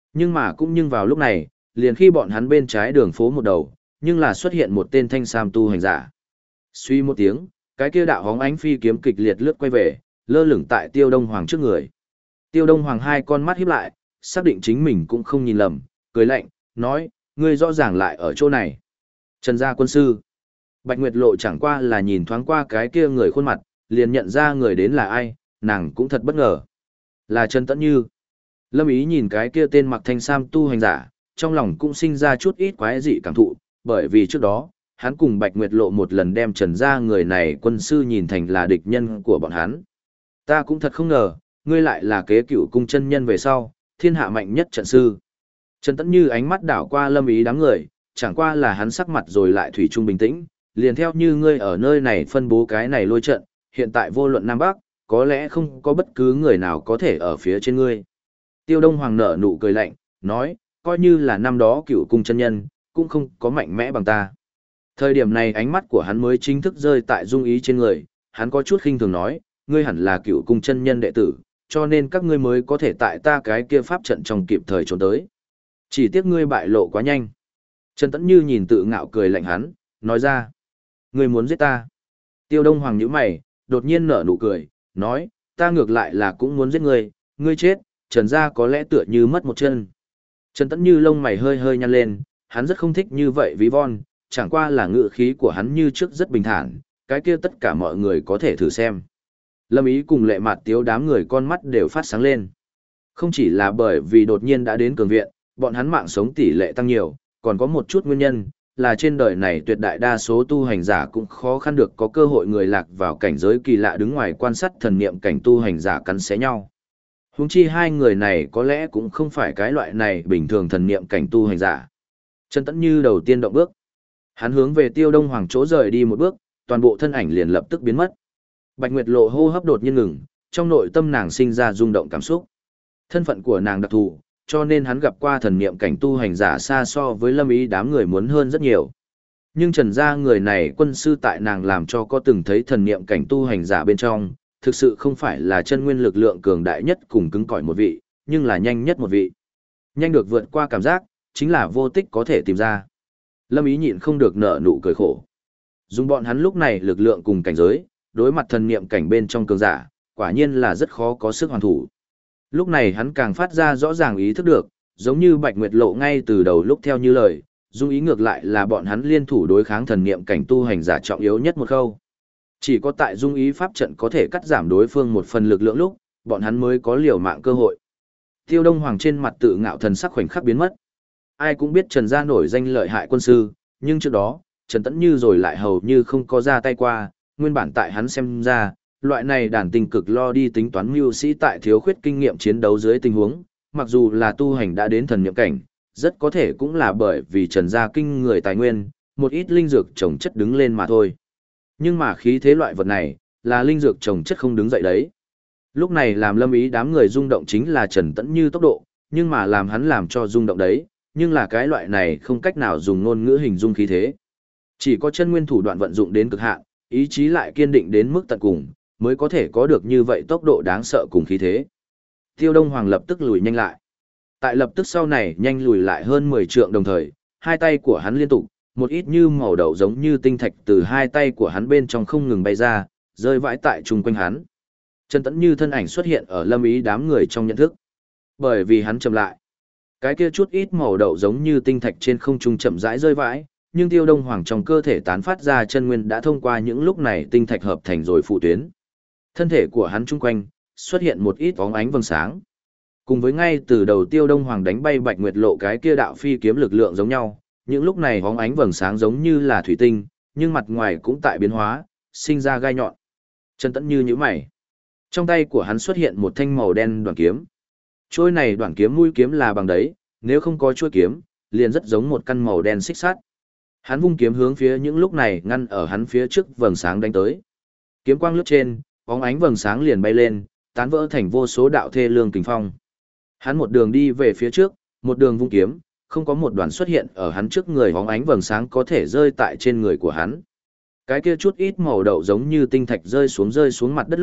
Nhưng vào lúc này, liền khi bọn hắn bên trái đường phố một đầu, nhưng là xuất hiện một tên thanh sam tu hành giả. Suy một tiếng, cái kia đạo hóng ánh phi kiếm kịch liệt lướt quay về, lơ lửng tại Tiêu Đông Hoàng trước người. Tiêu Đông Hoàng hai con mắt híp lại, xác định chính mình cũng không nhìn lầm, cười lạnh, nói, ngươi rõ ràng lại ở chỗ này. Trần gia quân sư. Bạch Nguyệt Lộ chẳng qua là nhìn thoáng qua cái kia người khuôn mặt, liền nhận ra người đến là ai, nàng cũng thật bất ngờ. Là Trần Tẫn Như. Lâm Ý nhìn cái kia tên mặc thanh sam tu hành giả, trong lòng cũng sinh ra chút ít quái dị cảm thụ, bởi vì trước đó, hắn cùng Bạch Nguyệt Lộ một lần đem Trần gia người này quân sư nhìn thành là địch nhân của bọn hắn. Ta cũng thật không ngờ, ngươi lại là kế cựu cung chân nhân về sau, thiên hạ mạnh nhất trận sư. Trần Tẫn Như ánh mắt đảo qua Lâm Ý đám người, chẳng qua là hắn sắc mặt rồi lại thủy chung bình tĩnh, liền theo như ngươi ở nơi này phân bố cái này lôi trận, hiện tại vô luận Nam Bắc, có lẽ không có bất cứ người nào có thể ở phía trên ngươi. Tiêu Đông Hoàng nở nụ cười lạnh, nói, coi như là năm đó cựu cung chân nhân, cũng không có mạnh mẽ bằng ta. Thời điểm này ánh mắt của hắn mới chính thức rơi tại Dung Ý trên người, hắn có chút khinh thường nói, ngươi hẳn là cựu cung chân nhân đệ tử, cho nên các ngươi mới có thể tại ta cái kia pháp trận trong kịp thời trốn tới. Chỉ tiếc ngươi bại lộ quá nhanh. Trần Tẫn Như nhìn tự ngạo cười lạnh hắn, nói ra, ngươi muốn giết ta. Tiêu Đông Hoàng nhíu mày, đột nhiên nở nụ cười, nói, ta ngược lại là cũng muốn giết ngươi, ngươi chết, Trần gia có lẽ tựa như mất một chân. Trần Tẫn Như lông mày hơi hơi nhăn lên, hắn rất không thích như vậy ví von, chẳng qua là ngữ khí của hắn như trước rất bình thản, cái kia tất cả mọi người có thể thử xem. Lâm Ý cùng Lệ Mạt Tiếu đám người con mắt đều phát sáng lên. Không chỉ là bởi vì đột nhiên đã đến cường viện, bọn hắn mạng sống tỷ lệ tăng nhiều, còn có một chút nguyên nhân, là trên đời này tuyệt đại đa số tu hành giả cũng khó khăn được có cơ hội người lạc vào cảnh giới kỳ lạ đứng ngoài quan sát thần niệm cảnh tu hành giả cắn xé nhau. Huống chi hai người này có lẽ cũng không phải cái loại này bình thường thần niệm cảnh tu hành giả. Trần Tẫn Như đầu tiên động bước. Hắn hướng về Tiêu Đông Hoàng chỗ rời đi một bước, toàn bộ thân ảnh liền lập tức biến mất. Bạch Nguyệt Lộ hô hấp đột nhiên ngừng, trong nội tâm nàng sinh ra rung động cảm xúc. Thân phận của nàng đặc thù, cho nên hắn gặp qua thần niệm cảnh tu hành giả xa so với Lâm Ý đám người muốn hơn rất nhiều. Nhưng Trần gia người này quân sư tại nàng làm cho có từng thấy thần niệm cảnh tu hành giả bên trong, thực sự không phải là chân nguyên lực lượng cường đại nhất cùng cứng cỏi một vị, nhưng là nhanh nhất một vị. Nhanh được vượt qua cảm giác, chính là vô tích có thể tìm ra. Lâm Ý nhịn không được nở nụ cười khổ. Dùng bọn hắn lúc này lực lượng cùng cảnh giới, đối mặt thần niệm cảnh bên trong cường giả, quả nhiên là rất khó có sức hoàn thủ. Lúc này hắn càng phát ra rõ ràng ý thức được, giống như Bạch Nguyệt Lộ ngay từ đầu lúc theo như lời, Dung Ý ngược lại là bọn hắn liên thủ đối kháng thần niệm cảnh tu hành giả trọng yếu nhất một khâu. Chỉ có tại Dung Ý pháp trận có thể cắt giảm đối phương một phần lực lượng lúc, bọn hắn mới có liều mạng cơ hội. Tiêu Đông Hoàng trên mặt tự ngạo thần sắc khoảnh khắc biến mất. Ai cũng biết Trần gia nổi danh lợi hại quân sư, nhưng trước đó, Trần Tẫn Như rồi lại hầu như không có ra tay qua, nguyên bản tại hắn xem ra, loại này đàn tinh cực lo đi tính toán mưu sĩ tại thiếu khuyết kinh nghiệm chiến đấu dưới tình huống, mặc dù là tu hành đã đến thần niệm cảnh, rất có thể cũng là bởi vì Trần gia kinh người tài nguyên, một ít linh dược trồng chất đứng lên mà thôi. Nhưng mà khí thế loại vật này, là linh dược trồng chất không đứng dậy đấy. Lúc này làm Lâm Ý đám người rung động chính là Trần Tẫn Như tốc độ, nhưng mà làm hắn làm cho rung động đấy, nhưng là cái loại này không cách nào dùng ngôn ngữ hình dung khí thế. Chỉ có chân nguyên thủ đoạn vận dụng đến cực hạn, ý chí lại kiên định đến mức tận cùng, mới có thể có được như vậy tốc độ đáng sợ cùng khí thế. Tiêu Đông Hoàng lập tức lùi nhanh lại. Tại lập tức sau này nhanh lùi lại hơn 10 trượng đồng thời, hai tay của hắn liên tục, một ít như màu đậu giống như tinh thạch từ hai tay của hắn bên trong không ngừng bay ra, rơi vãi tại chung quanh hắn. Trần Tẫn Như thân ảnh xuất hiện ở Lâm Ý đám người trong nhận thức. Bởi vì hắn chậm lại. Cái kia chút ít màu đậu giống như tinh thạch trên không trung chậm rãi rơi vãi, nhưng Tiêu Đông Hoàng trong cơ thể tán phát ra chân nguyên đã thông qua những lúc này tinh thạch hợp thành rồi phụ tuyến. Thân thể của hắn chung quanh xuất hiện một ít bóng ánh vầng sáng. Cùng với ngay từ đầu Tiêu Đông Hoàng đánh bay Bạch Nguyệt Lộ cái kia đạo phi kiếm lực lượng giống nhau, những lúc này bóng ánh vầng sáng giống như là thủy tinh, nhưng mặt ngoài cũng tại biến hóa, sinh ra gai nhọn. Trần Tẫn Như nhíu mày. Trong tay của hắn xuất hiện một thanh màu đen đoạn kiếm. Chuôi này đoạn kiếm mũi kiếm là bằng đấy, nếu không có chuôi kiếm, liền rất giống một căn màu đen xích sắt. Hắn vung kiếm hướng phía những lúc này ngăn ở hắn phía trước vầng sáng đánh tới. Kiếm quang lướt trên, bóng ánh vầng sáng liền bay lên, tán vỡ thành vô số đạo thê lương kình phong. Hắn một đường đi về phía trước, một đường vung kiếm, không có một đoàn xuất hiện ở hắn trước người bóng ánh vầng sáng có thể rơi tại trên người của hắn. Cái kia chút ít màu đậu giống như tinh thạch rơi xuống mặt đất lúc,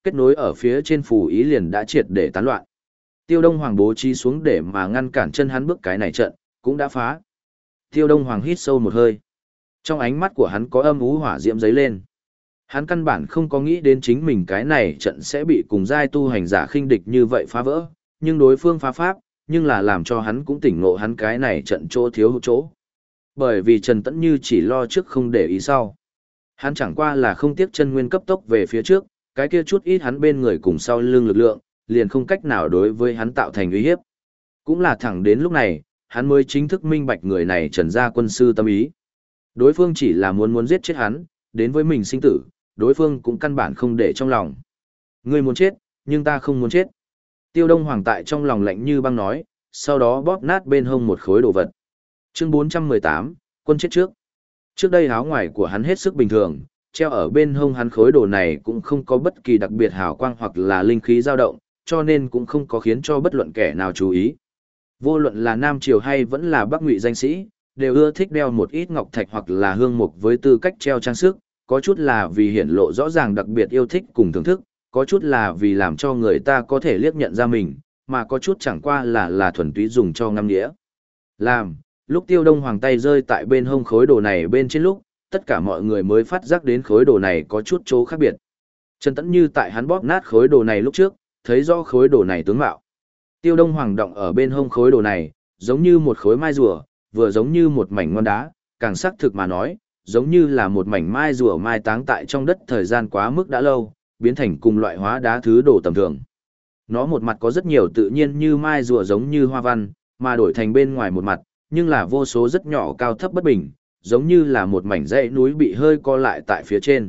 kết nối ở phía trên phù ý liền đã triệt để tán loạn. Tiêu Đông Hoàng bố trí xuống để mà ngăn cản chân hắn bước cái này trận, cũng đã phá. Tiêu Đông Hoàng hít sâu một hơi. Trong ánh mắt của hắn có âm u hỏa diễm dấy lên. Hắn căn bản không có nghĩ đến chính mình cái này trận sẽ bị cùng giai tu hành giả khinh địch như vậy phá vỡ, nhưng đối phương phá pháp, nhưng là làm cho hắn cũng tỉnh ngộ hắn cái này trận chỗ thiếu hụt chỗ. Bởi vì Trần Tẫn Như chỉ lo trước không để ý sau. Hắn chẳng qua là không tiếc chân nguyên cấp tốc về phía trước, cái kia chút ít hắn bên người cùng sau lưng lực lượng, liền không cách nào đối với hắn tạo thành uy hiếp. Cũng là thẳng đến lúc này, hắn mới chính thức minh bạch người này Trần gia quân sư tâm ý. Đối phương chỉ là muốn giết chết hắn, đến với mình sinh tử, đối phương cũng căn bản không để trong lòng. Ngươi muốn chết, nhưng ta không muốn chết. Tiêu Đông Hoàng tại trong lòng lạnh như băng nói, sau đó bóp nát bên hông một khối đồ vật. Chương 418, quân chết trước. Trước đây áo ngoài của hắn hết sức bình thường, treo ở bên hông hắn khối đồ này cũng không có bất kỳ đặc biệt hào quang hoặc là linh khí dao động, cho nên cũng không có khiến cho bất luận kẻ nào chú ý. Vô luận là Nam Triều hay vẫn là Bắc Ngụy danh sĩ, đều ưa thích đeo một ít ngọc thạch hoặc là hương mục với tư cách treo trang sức, có chút là vì hiển lộ rõ ràng đặc biệt yêu thích cùng thưởng thức, có chút là vì làm cho người ta có thể liếc nhận ra mình, mà có chút chẳng qua là thuần túy dùng cho ngắm nghĩa. Lúc Tiêu Đông Hoàng tay rơi tại bên hông khối đồ này bên trên lúc, tất cả mọi người mới phát giác đến khối đồ này có chút chỗ khác biệt. Trần Tẫn Như tại hắn bóp nát khối đồ này lúc trước, thấy rõ khối đồ này tướng mạo. Tiêu Đông Hoàng động ở bên hông khối đồ này, giống như một khối mai rùa, vừa giống như một mảnh ngon đá, càng xác thực mà nói, giống như là một mảnh mai rùa mai táng tại trong đất thời gian quá mức đã lâu, biến thành cùng loại hóa đá thứ đồ tầm thường. Nó một mặt có rất nhiều tự nhiên như mai rùa giống như hoa văn, mà đổi thành bên ngoài một mặt, nhưng là vô số rất nhỏ cao thấp bất bình, giống như là một mảnh dãy núi bị hơi co lại tại phía trên.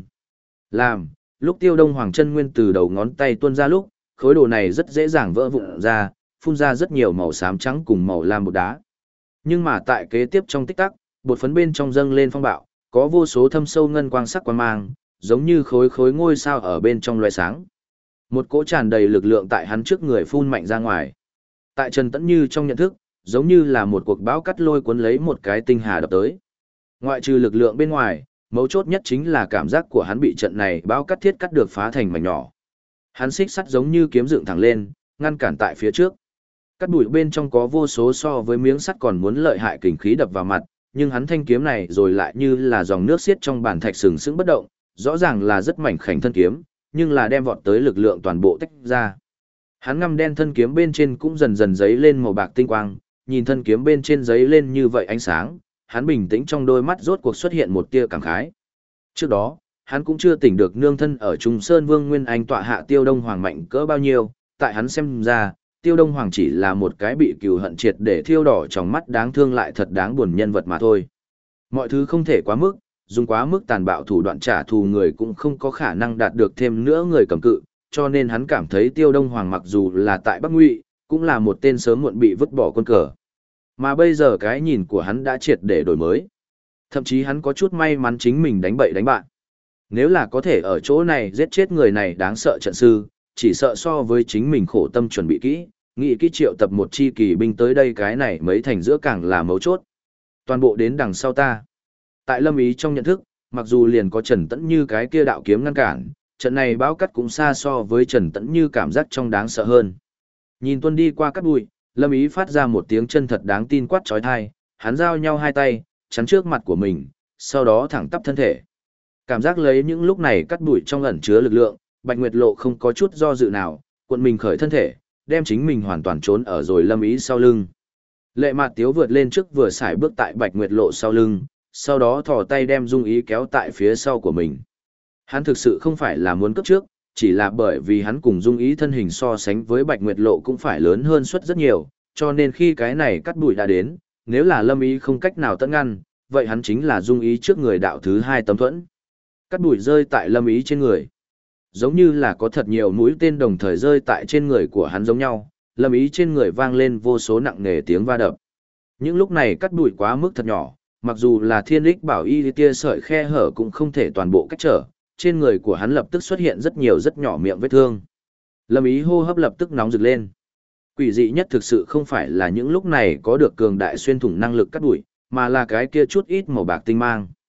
Lúc Tiêu Đông Hoàng chân nguyên từ đầu ngón tay tuôn ra lúc, khối đồ này rất dễ dàng vỡ vụn ra, phun ra rất nhiều màu xám trắng cùng màu lam bột đá. Nhưng mà tại kế tiếp trong tích tắc, bột phấn bên trong dâng lên phong bạo, có vô số thâm sâu ngân quang sắc quang mang, giống như khối khối ngôi sao ở bên trong loé sáng. Một cỗ tràn đầy lực lượng tại hắn trước người phun mạnh ra ngoài. Tại Trần Tẫn Như trong nhận thức, giống như là một cuộc bão cắt lôi cuốn lấy một cái tinh hà đập tới. Ngoại trừ lực lượng bên ngoài, mấu chốt nhất chính là cảm giác của hắn bị trận này bão cắt thiết cắt được phá thành mảnh nhỏ. Hắn xích sắt giống như kiếm dựng thẳng lên, ngăn cản tại phía trước. Cắt bụi bên trong có vô số so với miếng sắt còn muốn lợi hại kình khí đập vào mặt, nhưng hắn thanh kiếm này rồi lại như là dòng nước xiết trong bàn thạch sừng sững bất động, rõ ràng là rất mảnh khảnh thân kiếm, nhưng là đem vọt tới lực lượng toàn bộ tách ra. Hắn ngăm đen thân kiếm bên trên cũng dần dần giấy lên màu bạc tinh quang, nhìn thân kiếm bên trên giấy lên như vậy ánh sáng, hắn bình tĩnh trong đôi mắt rốt cuộc xuất hiện một tia cảm khái. Trước đó, hắn cũng chưa tỉnh được nương thân ở Trung Sơn Vương Nguyên Anh tọa hạ Tiêu Đông Hoàng mạnh cỡ bao nhiêu, tại hắn xem ra, Tiêu Đông Hoàng chỉ là một cái bị cừu hận triệt để thiêu đỏ trong mắt đáng thương lại thật đáng buồn nhân vật mà thôi. Mọi thứ không thể quá mức, dùng quá mức tàn bạo thủ đoạn trả thù người cũng không có khả năng đạt được thêm nữa người cầm cự, cho nên hắn cảm thấy Tiêu Đông Hoàng mặc dù là tại Bắc Ngụy, cũng là một tên sớm muộn bị vứt bỏ quân cờ. Mà bây giờ cái nhìn của hắn đã triệt để đổi mới. Thậm chí hắn có chút may mắn chính mình đánh bậy đánh bạn. Nếu là có thể ở chỗ này giết chết người này đáng sợ trận sư, chỉ sợ so với chính mình khổ tâm chuẩn bị kỹ, nghĩ kỹ triệu tập một chi kỳ binh tới đây cái này mấy thành giữa càng là mấu chốt. Toàn bộ đến đằng sau ta. Tại Lâm Ý trong nhận thức, mặc dù liền có Trần Tẫn Như cái kia đạo kiếm ngăn cản, trận này báo cắt cũng xa so với Trần Tẫn Như cảm giác trong đáng sợ hơn. Nhìn tuân đi qua cắt bụi, Lâm Ý phát ra một tiếng chân thật đáng tin quát trói thai, hắn giao nhau hai tay, chắn trước mặt của mình, sau đó thẳng tắp thân thể. Cảm giác lấy những lúc này cắt bụi trong ẩn chứa lực lượng, Bạch Nguyệt Lộ không có chút do dự nào, cuộn mình khởi thân thể, đem chính mình hoàn toàn trốn ở rồi Lâm Ý sau lưng. Lệ Mạt Tiếu vượt lên trước vừa xài bước tại Bạch Nguyệt Lộ sau lưng, sau đó thò tay đem Dung Ý kéo tại phía sau của mình. Hắn thực sự không phải là muốn cướp trước, chỉ là bởi vì hắn cùng Dung Ý thân hình so sánh với Bạch Nguyệt Lộ cũng phải lớn hơn suất rất nhiều, cho nên khi cái này cắt bụi đã đến, nếu là Lâm Ý không cách nào tận ngăn, vậy hắn chính là Dung Ý trước người đạo thứ hai tấm thuẫn. Cắt bụi rơi tại Lâm Ý trên người. Giống như là có thật nhiều mũi tên đồng thời rơi tại trên người của hắn giống nhau, Lâm Ý trên người vang lên vô số nặng nề tiếng va đập. Những lúc này cắt bụi quá mức thật nhỏ, mặc dù là thiên lích bảo y tia sợi khe hở cũng không thể toàn bộ cách trở, trên người của hắn lập tức xuất hiện rất nhiều rất nhỏ miệng vết thương. Lâm Ý hô hấp lập tức nóng rực lên. Quỷ dị nhất thực sự không phải là những lúc này có được cường đại xuyên thủng năng lực cắt bụi, mà là cái kia chút ít màu bạc tinh mang.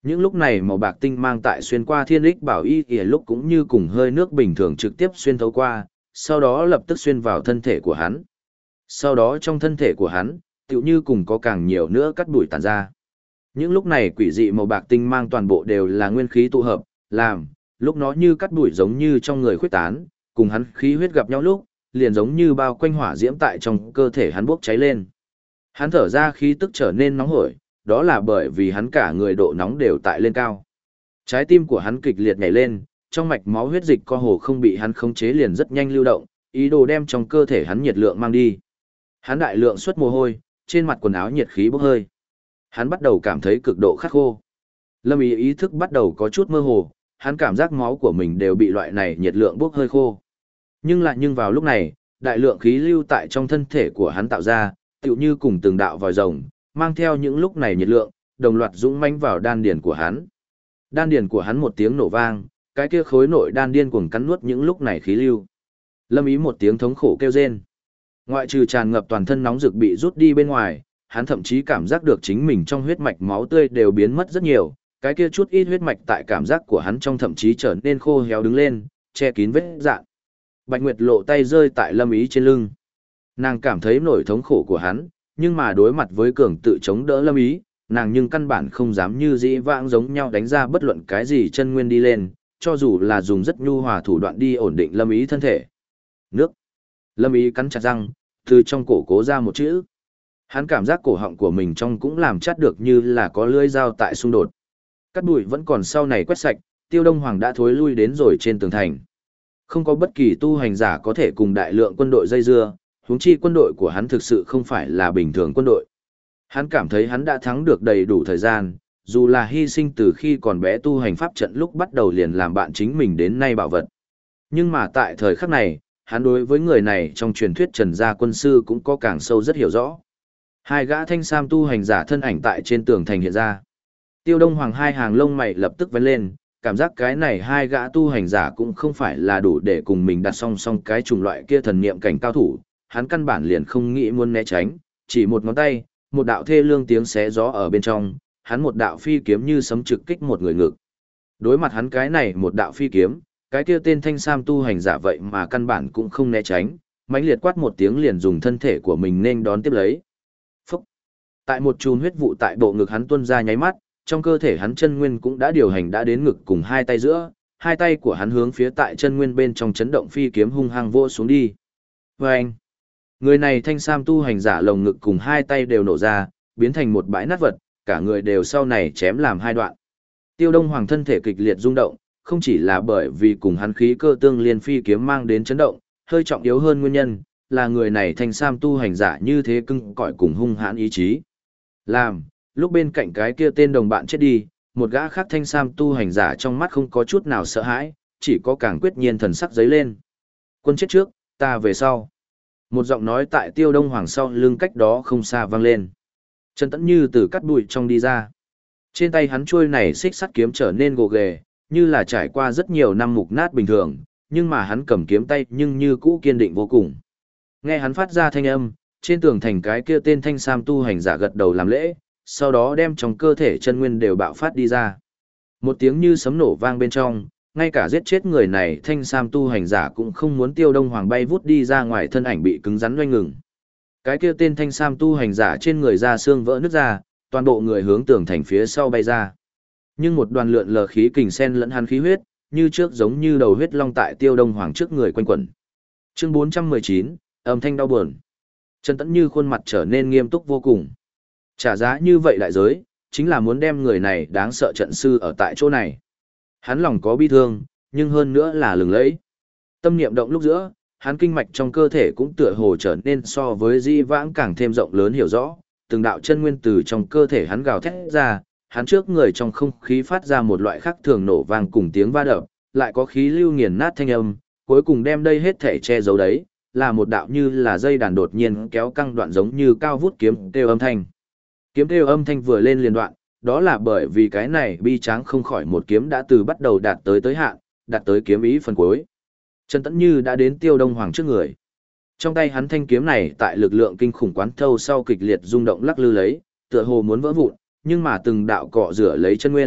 Những lúc này màu bạc tinh mang tại xuyên qua thiên lích bảo y ỉa lúc cũng như cùng hơi nước bình thường trực tiếp xuyên thấu qua, sau đó lập tức xuyên vào thân thể của hắn. Sau đó trong thân thể của hắn, tựu như cùng có càng nhiều nữa cắt đuổi tàn ra. Những lúc này quỷ dị màu bạc tinh mang toàn bộ đều là nguyên khí tụ hợp, làm, lúc nó như cắt đuổi giống như trong người khuyết tán, cùng hắn khí huyết gặp nhau lúc, liền giống như bao quanh hỏa diễm tại trong cơ thể hắn bốc cháy lên. Hắn thở ra khí tức trở nên nóng hổi, đó là bởi vì hắn cả người độ nóng đều tại lên cao. Trái tim của hắn kịch liệt nhảy lên, trong mạch máu huyết dịch co hồ không bị hắn khống chế liền rất nhanh lưu động, ý đồ đem trong cơ thể hắn nhiệt lượng mang đi. Hắn đại lượng xuất mồ hôi, trên mặt quần áo nhiệt khí bốc hơi. Hắn bắt đầu cảm thấy cực độ khát khô. Lâm Ý ý thức bắt đầu có chút mơ hồ, hắn cảm giác máu của mình đều bị loại này nhiệt lượng bốc hơi khô. Nhưng vào lúc này, đại lượng khí lưu tại trong thân thể của hắn tạo ra, tựu như cùng từng đạo vòi rồng, mang theo những lúc này nhiệt lượng, đồng loạt dũng mãnh vào đan điền của hắn. Đan điền của hắn một tiếng nổ vang, cái kia khối nội đan điên cuồng cắn nuốt những lúc này khí lưu. Lâm Ý một tiếng thống khổ kêu rên. Ngoại trừ tràn ngập toàn thân nóng rực bị rút đi bên ngoài, hắn thậm chí cảm giác được chính mình trong huyết mạch máu tươi đều biến mất rất nhiều, cái kia chút ít huyết mạch tại cảm giác của hắn trong thậm chí trở nên khô héo đứng lên, che kín vết dạn. Bạch Nguyệt lộ tay rơi tại Lâm Ý trên lưng. Nàng cảm thấy nỗi thống khổ của hắn, nhưng mà đối mặt với cường tự chống đỡ Lâm Ý, nàng nhưng căn bản không dám như dĩ vãng giống nhau đánh ra bất luận cái gì chân nguyên đi lên, cho dù là dùng rất nhu hòa thủ đoạn đi ổn định Lâm Ý thân thể. Nước. Lâm Ý cắn chặt răng, từ trong cổ cố ra một chữ. Hắn cảm giác cổ họng của mình trong cũng làm chát được như là có lưỡi dao tại xung đột. Cát bụi vẫn còn sau này quét sạch, Tiêu Đông Hoàng đã thối lui đến rồi trên tường thành. Không có bất kỳ tu hành giả có thể cùng đại lượng quân đội dây dưa, huống chi quân đội của hắn thực sự không phải là bình thường quân đội. Hắn cảm thấy hắn đã thắng được đầy đủ thời gian, dù là hy sinh từ khi còn bé tu hành pháp trận lúc bắt đầu liền làm bạn chính mình đến nay bảo vật. Nhưng mà tại thời khắc này, hắn đối với người này trong truyền thuyết Trần gia quân sư cũng có càng sâu rất hiểu rõ. Hai gã thanh sam tu hành giả thân ảnh tại trên tường thành hiện ra. Tiêu Đông Hoàng hai hàng lông mày lập tức vén lên, cảm giác cái này hai gã tu hành giả cũng không phải là đủ để cùng mình đặt song song cái chủng loại kia thần niệm cảnh cao thủ, hắn căn bản liền không nghĩ muốn né tránh, chỉ một ngón tay, một đạo thê lương tiếng xé gió ở bên trong, hắn một đạo phi kiếm như sấm trực kích một người ngực. Đối mặt hắn cái này một đạo phi kiếm, cái kia tên thanh sam tu hành giả vậy mà căn bản cũng không né tránh, mãnh liệt quát một tiếng liền dùng thân thể của mình nên đón tiếp lấy. Phúc! Tại một chùm huyết vụ tại bộ ngực hắn tuôn ra nháy mắt, trong cơ thể hắn chân nguyên cũng đã điều hành đã đến ngực cùng hai tay giữa, hai tay của hắn hướng phía tại chân nguyên bên trong chấn động phi kiếm hung hăng vô xuống đi. Vâng! Người này thanh sam tu hành giả lồng ngực cùng hai tay đều nổ ra, biến thành một bãi nát vật, cả người đều sau này chém làm hai đoạn. Tiêu Đông Hoàng thân thể kịch liệt rung động, không chỉ là bởi vì cùng hắn khí cơ tương liên phi kiếm mang đến chấn động, hơi trọng yếu hơn nguyên nhân, là người này thanh sam tu hành giả như thế cưng cõi cùng hung hãn ý chí. Làm, lúc bên cạnh cái kia tên đồng bạn chết đi, một gã khác thanh sam tu hành giả trong mắt không có chút nào sợ hãi, chỉ có càng quyết nhiên thần sắc giấy lên. Quân chết trước, ta về sau. Một giọng nói tại Tiêu Đông Hoàng sau lưng cách đó không xa vang lên. Trần Tẫn Như từ cắt bụi trong đi ra. Trên tay hắn chuôi này xích sắt kiếm trở nên gồ ghề, như là trải qua rất nhiều năm mục nát bình thường, nhưng mà hắn cầm kiếm tay nhưng như cũ kiên định vô cùng. Nghe hắn phát ra thanh âm, trên tường thành cái kia tên thanh sam tu hành giả gật đầu làm lễ, sau đó đem trong cơ thể chân nguyên đều bạo phát đi ra. Một tiếng như sấm nổ vang bên trong, ngay cả giết chết người này thanh sam tu hành giả cũng không muốn Tiêu Đông Hoàng bay vút đi ra ngoài, thân ảnh bị cứng rắn doanh ngừng. Cái kia tên thanh sam tu hành giả trên người da xương vỡ nứt ra, toàn bộ người hướng tường thành phía sau bay ra. Nhưng một đoàn lượn lờ khí kình sen lẫn hắn khí huyết, như trước giống như đầu huyết long tại Tiêu Đông Hoàng trước người quanh quẩn. Chương 419, âm thanh đau buồn. Trần Tẫn Như khuôn mặt trở nên nghiêm túc vô cùng. Trả giá như vậy đại giới, chính là muốn đem người này đáng sợ trận sư ở tại chỗ này. Hắn lòng có bi thương, nhưng hơn nữa là lừng lẫy. Tâm niệm động lúc giữa, hắn kinh mạch trong cơ thể cũng tựa hồ trở nên so với di vãng càng thêm rộng lớn hiểu rõ, từng đạo chân nguyên từ trong cơ thể hắn gào thét ra, hắn trước người trong không khí phát ra một loại khác thường nổ vang cùng tiếng va đập, lại có khí lưu nghiền nát thanh âm, cuối cùng đem đây hết thể che giấu đấy, là một đạo như là dây đàn đột nhiên kéo căng đoạn giống như cao vút kiếm kêu âm thanh. Kiếm kêu âm thanh vừa lên liền đoạn, đó là bởi vì cái này bi tráng không khỏi một kiếm đã từ bắt đầu đạt tới hạn, đạt tới kiếm ý phần cuối. Trần Tẫn Như đã đến Tiêu Đông Hoàng trước người. Trong tay hắn thanh kiếm này tại lực lượng kinh khủng quán thâu sau kịch liệt rung động lắc lư lấy, tựa hồ muốn vỡ vụn, nhưng mà từng đạo cọ rửa lấy chân nguyên,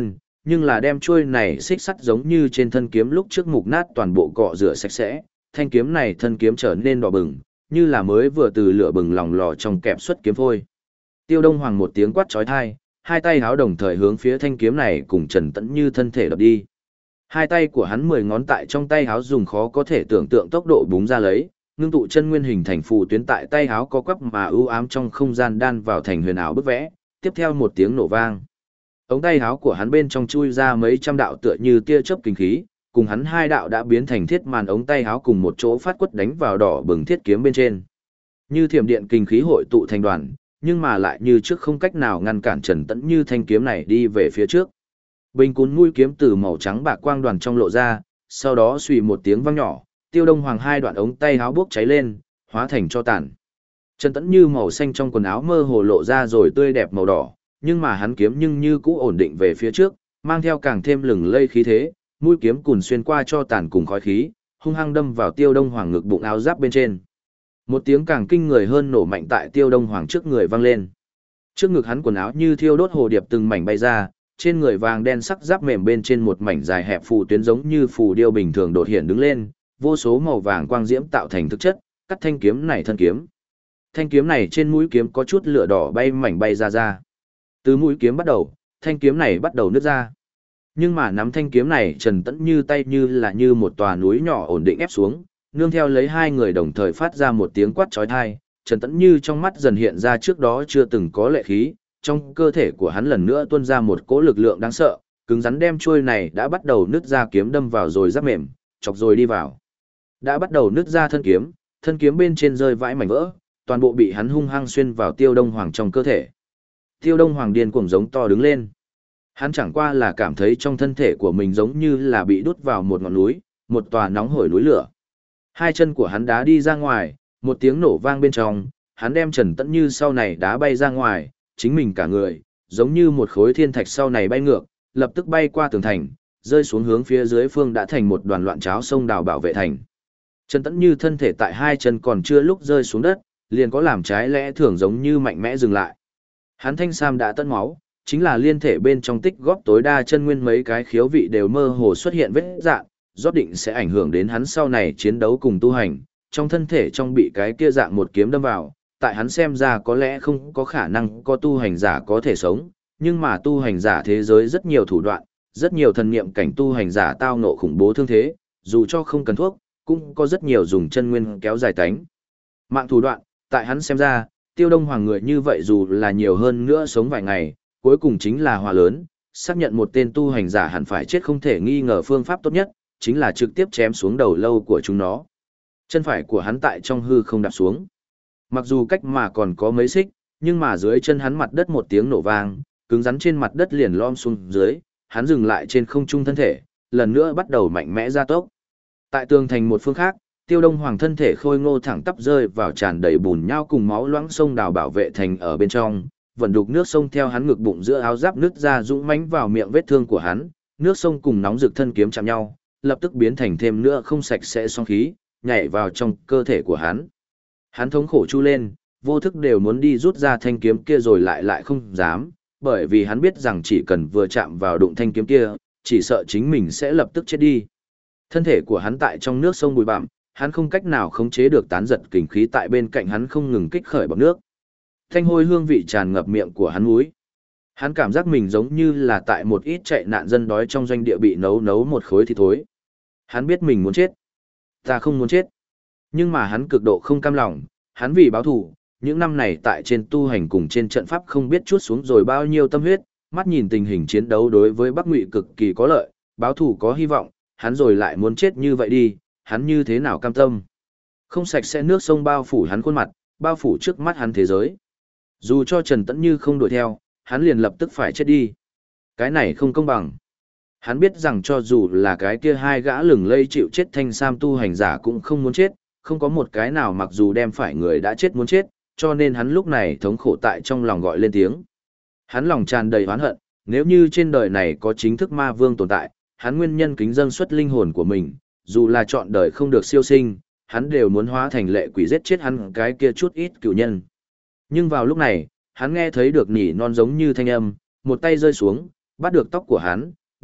nhưng là đem chuôi này xích sắt giống như trên thân kiếm lúc trước mục nát toàn bộ cọ rửa sạch sẽ, thanh kiếm này thân kiếm trở nên đỏ bừng, như là mới vừa từ lửa bừng lòng lò trong kẹp xuất kiếm phôi. Tiêu Đông Hoàng một tiếng quát chói tai, hai tay háo đồng thời hướng phía thanh kiếm này cùng Trần Tẫn Như thân thể đập đi. Hai tay của hắn 10 ngón tại trong tay háo dùng khó có thể tưởng tượng tốc độ búng ra lấy, ngưng tụ chân nguyên hình thành phù tuyến tại tay háo có quắp mà ưu ám trong không gian đan vào thành huyền ảo bức vẽ, tiếp theo một tiếng nổ vang. Ống tay háo của hắn bên trong chui ra mấy trăm đạo tựa như tia chớp kinh khí, cùng hắn hai đạo đã biến thành thiết màn ống tay háo cùng một chỗ phát quất đánh vào đỏ bừng thiết kiếm bên trên. Như thiểm điện kinh khí hội tụ thành đoàn, nhưng mà lại như trước không cách nào ngăn cản Trần Tẫn Như thanh kiếm này đi về phía trước. Bình cún mũi kiếm từ màu trắng bạc quang đoàn trong lộ ra, sau đó xùy một tiếng vang nhỏ, Tiêu Đông Hoàng hai đoạn ống tay áo bốc cháy lên, hóa thành tro tàn. Trần Tẫn Như màu xanh trong quần áo mơ hồ lộ ra rồi tươi đẹp màu đỏ, nhưng mà hắn kiếm nhưng như cũ ổn định về phía trước, mang theo càng thêm lừng lây khí thế, mũi kiếm cùn xuyên qua tro tàn cùng khói khí, hung hăng đâm vào Tiêu Đông Hoàng ngực bụng áo giáp bên trên. Một tiếng càng kinh người hơn nổ mạnh tại Tiêu Đông Hoàng trước người vang lên. Trước ngực hắn quần áo như thiêu đốt hồ điệp từng mảnh bay ra, trên người vàng đen sắc giáp mềm bên trên một mảnh dài hẹp phù tuyến giống như phù điêu bình thường đột hiện đứng lên, vô số màu vàng quang diễm tạo thành thực chất, cắt thanh kiếm này thân kiếm. Thanh kiếm này trên mũi kiếm có chút lửa đỏ bay mảnh bay ra ra. Từ mũi kiếm bắt đầu, thanh kiếm này bắt đầu nứt ra. Nhưng mà nắm thanh kiếm này Trần Tẫn Như tay như là như một tòa núi nhỏ ổn định ép xuống, nương theo lấy hai người đồng thời phát ra một tiếng quát chói tai, Trần Tẫn Như trong mắt dần hiện ra trước đó chưa từng có lệ khí, trong cơ thể của hắn lần nữa tuôn ra một cỗ lực lượng đáng sợ, cứng rắn đem chuôi này đã bắt đầu nứt ra kiếm đâm vào rồi giáp mềm, chọc rồi đi vào. Đã bắt đầu nứt ra thân kiếm bên trên rơi vãi mảnh vỡ, toàn bộ bị hắn hung hăng xuyên vào Tiêu Đông Hoàng trong cơ thể. Tiêu Đông Hoàng điên cuồng giống to đứng lên. Hắn chẳng qua là cảm thấy trong thân thể của mình giống như là bị đút vào một ngọn núi, một tòa nóng hổi núi lửa. Hai chân của hắn đá đi ra ngoài, một tiếng nổ vang bên trong, hắn đem Trần Tẫn Như sau này đá bay ra ngoài, chính mình cả người, giống như một khối thiên thạch sau này bay ngược, lập tức bay qua tường thành, rơi xuống hướng phía dưới phương đã thành một đoàn loạn cháo sông đào bảo vệ thành. Trần Tẫn Như thân thể tại hai chân còn chưa lúc rơi xuống đất, liền có làm trái lẽ thường giống như mạnh mẽ dừng lại. Hắn thanh sam đã tận máu, chính là liên thể bên trong tích góp tối đa chân nguyên mấy cái khiếu vị đều mơ hồ xuất hiện vết dạng, rốt định sẽ ảnh hưởng đến hắn sau này chiến đấu cùng tu hành, trong thân thể trong bị cái kia dạng một kiếm đâm vào, tại hắn xem ra có lẽ không có khả năng có tu hành giả có thể sống, nhưng mà tu hành giả thế giới rất nhiều thủ đoạn, rất nhiều thần niệm cảnh tu hành giả tao ngộ khủng bố thương thế, dù cho không cần thuốc, cũng có rất nhiều dùng chân nguyên kéo dài tánh. Mạng thủ đoạn, tại hắn xem ra, Tiêu Đông Hoàng người như vậy dù là nhiều hơn nữa sống vài ngày, cuối cùng chính là hòa lớn, xác nhận một tên tu hành giả hẳn phải chết không thể nghi ngờ phương pháp tốt nhất, chính là trực tiếp chém xuống đầu lâu của chúng nó. Chân phải của hắn tại trong hư không đạp xuống. Mặc dù cách mà còn có mấy xích, nhưng mà dưới chân hắn mặt đất một tiếng nổ vang, cứng rắn trên mặt đất liền lom xuống dưới, hắn dừng lại trên không trung thân thể, lần nữa bắt đầu mạnh mẽ gia tốc. Tại tường thành một phương khác, Tiêu Đông Hoàng thân thể khôi ngô thẳng tắp rơi vào tràn đầy bùn nhão cùng máu loãng sông đào bảo vệ thành ở bên trong, vận đục nước sông theo hắn ngực bụng giữa áo giáp nứt ra dũng mãnh vào miệng vết thương của hắn, nước sông cùng nóng rực thân kiếm chạm nhau, lập tức biến thành thêm nữa không sạch sẽ song khí, nhảy vào trong cơ thể của hắn. Hắn thống khổ chu lên, vô thức đều muốn đi rút ra thanh kiếm kia rồi lại không dám, bởi vì hắn biết rằng chỉ cần vừa chạm vào đụng thanh kiếm kia, chỉ sợ chính mình sẽ lập tức chết đi. Thân thể của hắn tại trong nước sông bụi bặm, hắn không cách nào khống chế được tán giật kình khí tại bên cạnh hắn không ngừng kích khởi bọt nước. Thanh hôi hương vị tràn ngập miệng của hắn mũi. Hắn cảm giác mình giống như là tại một ít chạy nạn dân đói trong doanh địa bị nấu một khối thịt thối. Hắn biết mình muốn chết. Ta không muốn chết. Nhưng mà hắn cực độ không cam lòng, hắn vì báo thù, những năm này tại trên tu hành cùng trên trận pháp không biết chuốt xuống rồi bao nhiêu tâm huyết, mắt nhìn tình hình chiến đấu đối với Bắc Ngụy cực kỳ có lợi, báo thù có hy vọng, hắn rồi lại muốn chết như vậy đi, hắn như thế nào cam tâm. Không sạch sẽ nước sông bao phủ hắn khuôn mặt, bao phủ trước mắt hắn thế giới. Dù cho Trần Tẫn Như không đuổi theo, hắn liền lập tức phải chết đi. Cái này không công bằng. Hắn biết rằng cho dù là cái kia hai gã lừng lây chịu chết thanh sam tu hành giả cũng không muốn chết, không có một cái nào mặc dù đem phải người đã chết muốn chết, cho nên hắn lúc này thống khổ tại trong lòng gọi lên tiếng. Hắn lòng tràn đầy oán hận, nếu như trên đời này có chính thức ma vương tồn tại, hắn nguyên nhân kính dâng xuất linh hồn của mình, dù là chọn đời không được siêu sinh, hắn đều muốn hóa thành lệ quỷ giết chết hắn cái kia chút ít cựu nhân. Nhưng vào lúc này, hắn nghe thấy được nỉ non giống như thanh âm, một tay rơi xuống, bắt được tóc của hắn,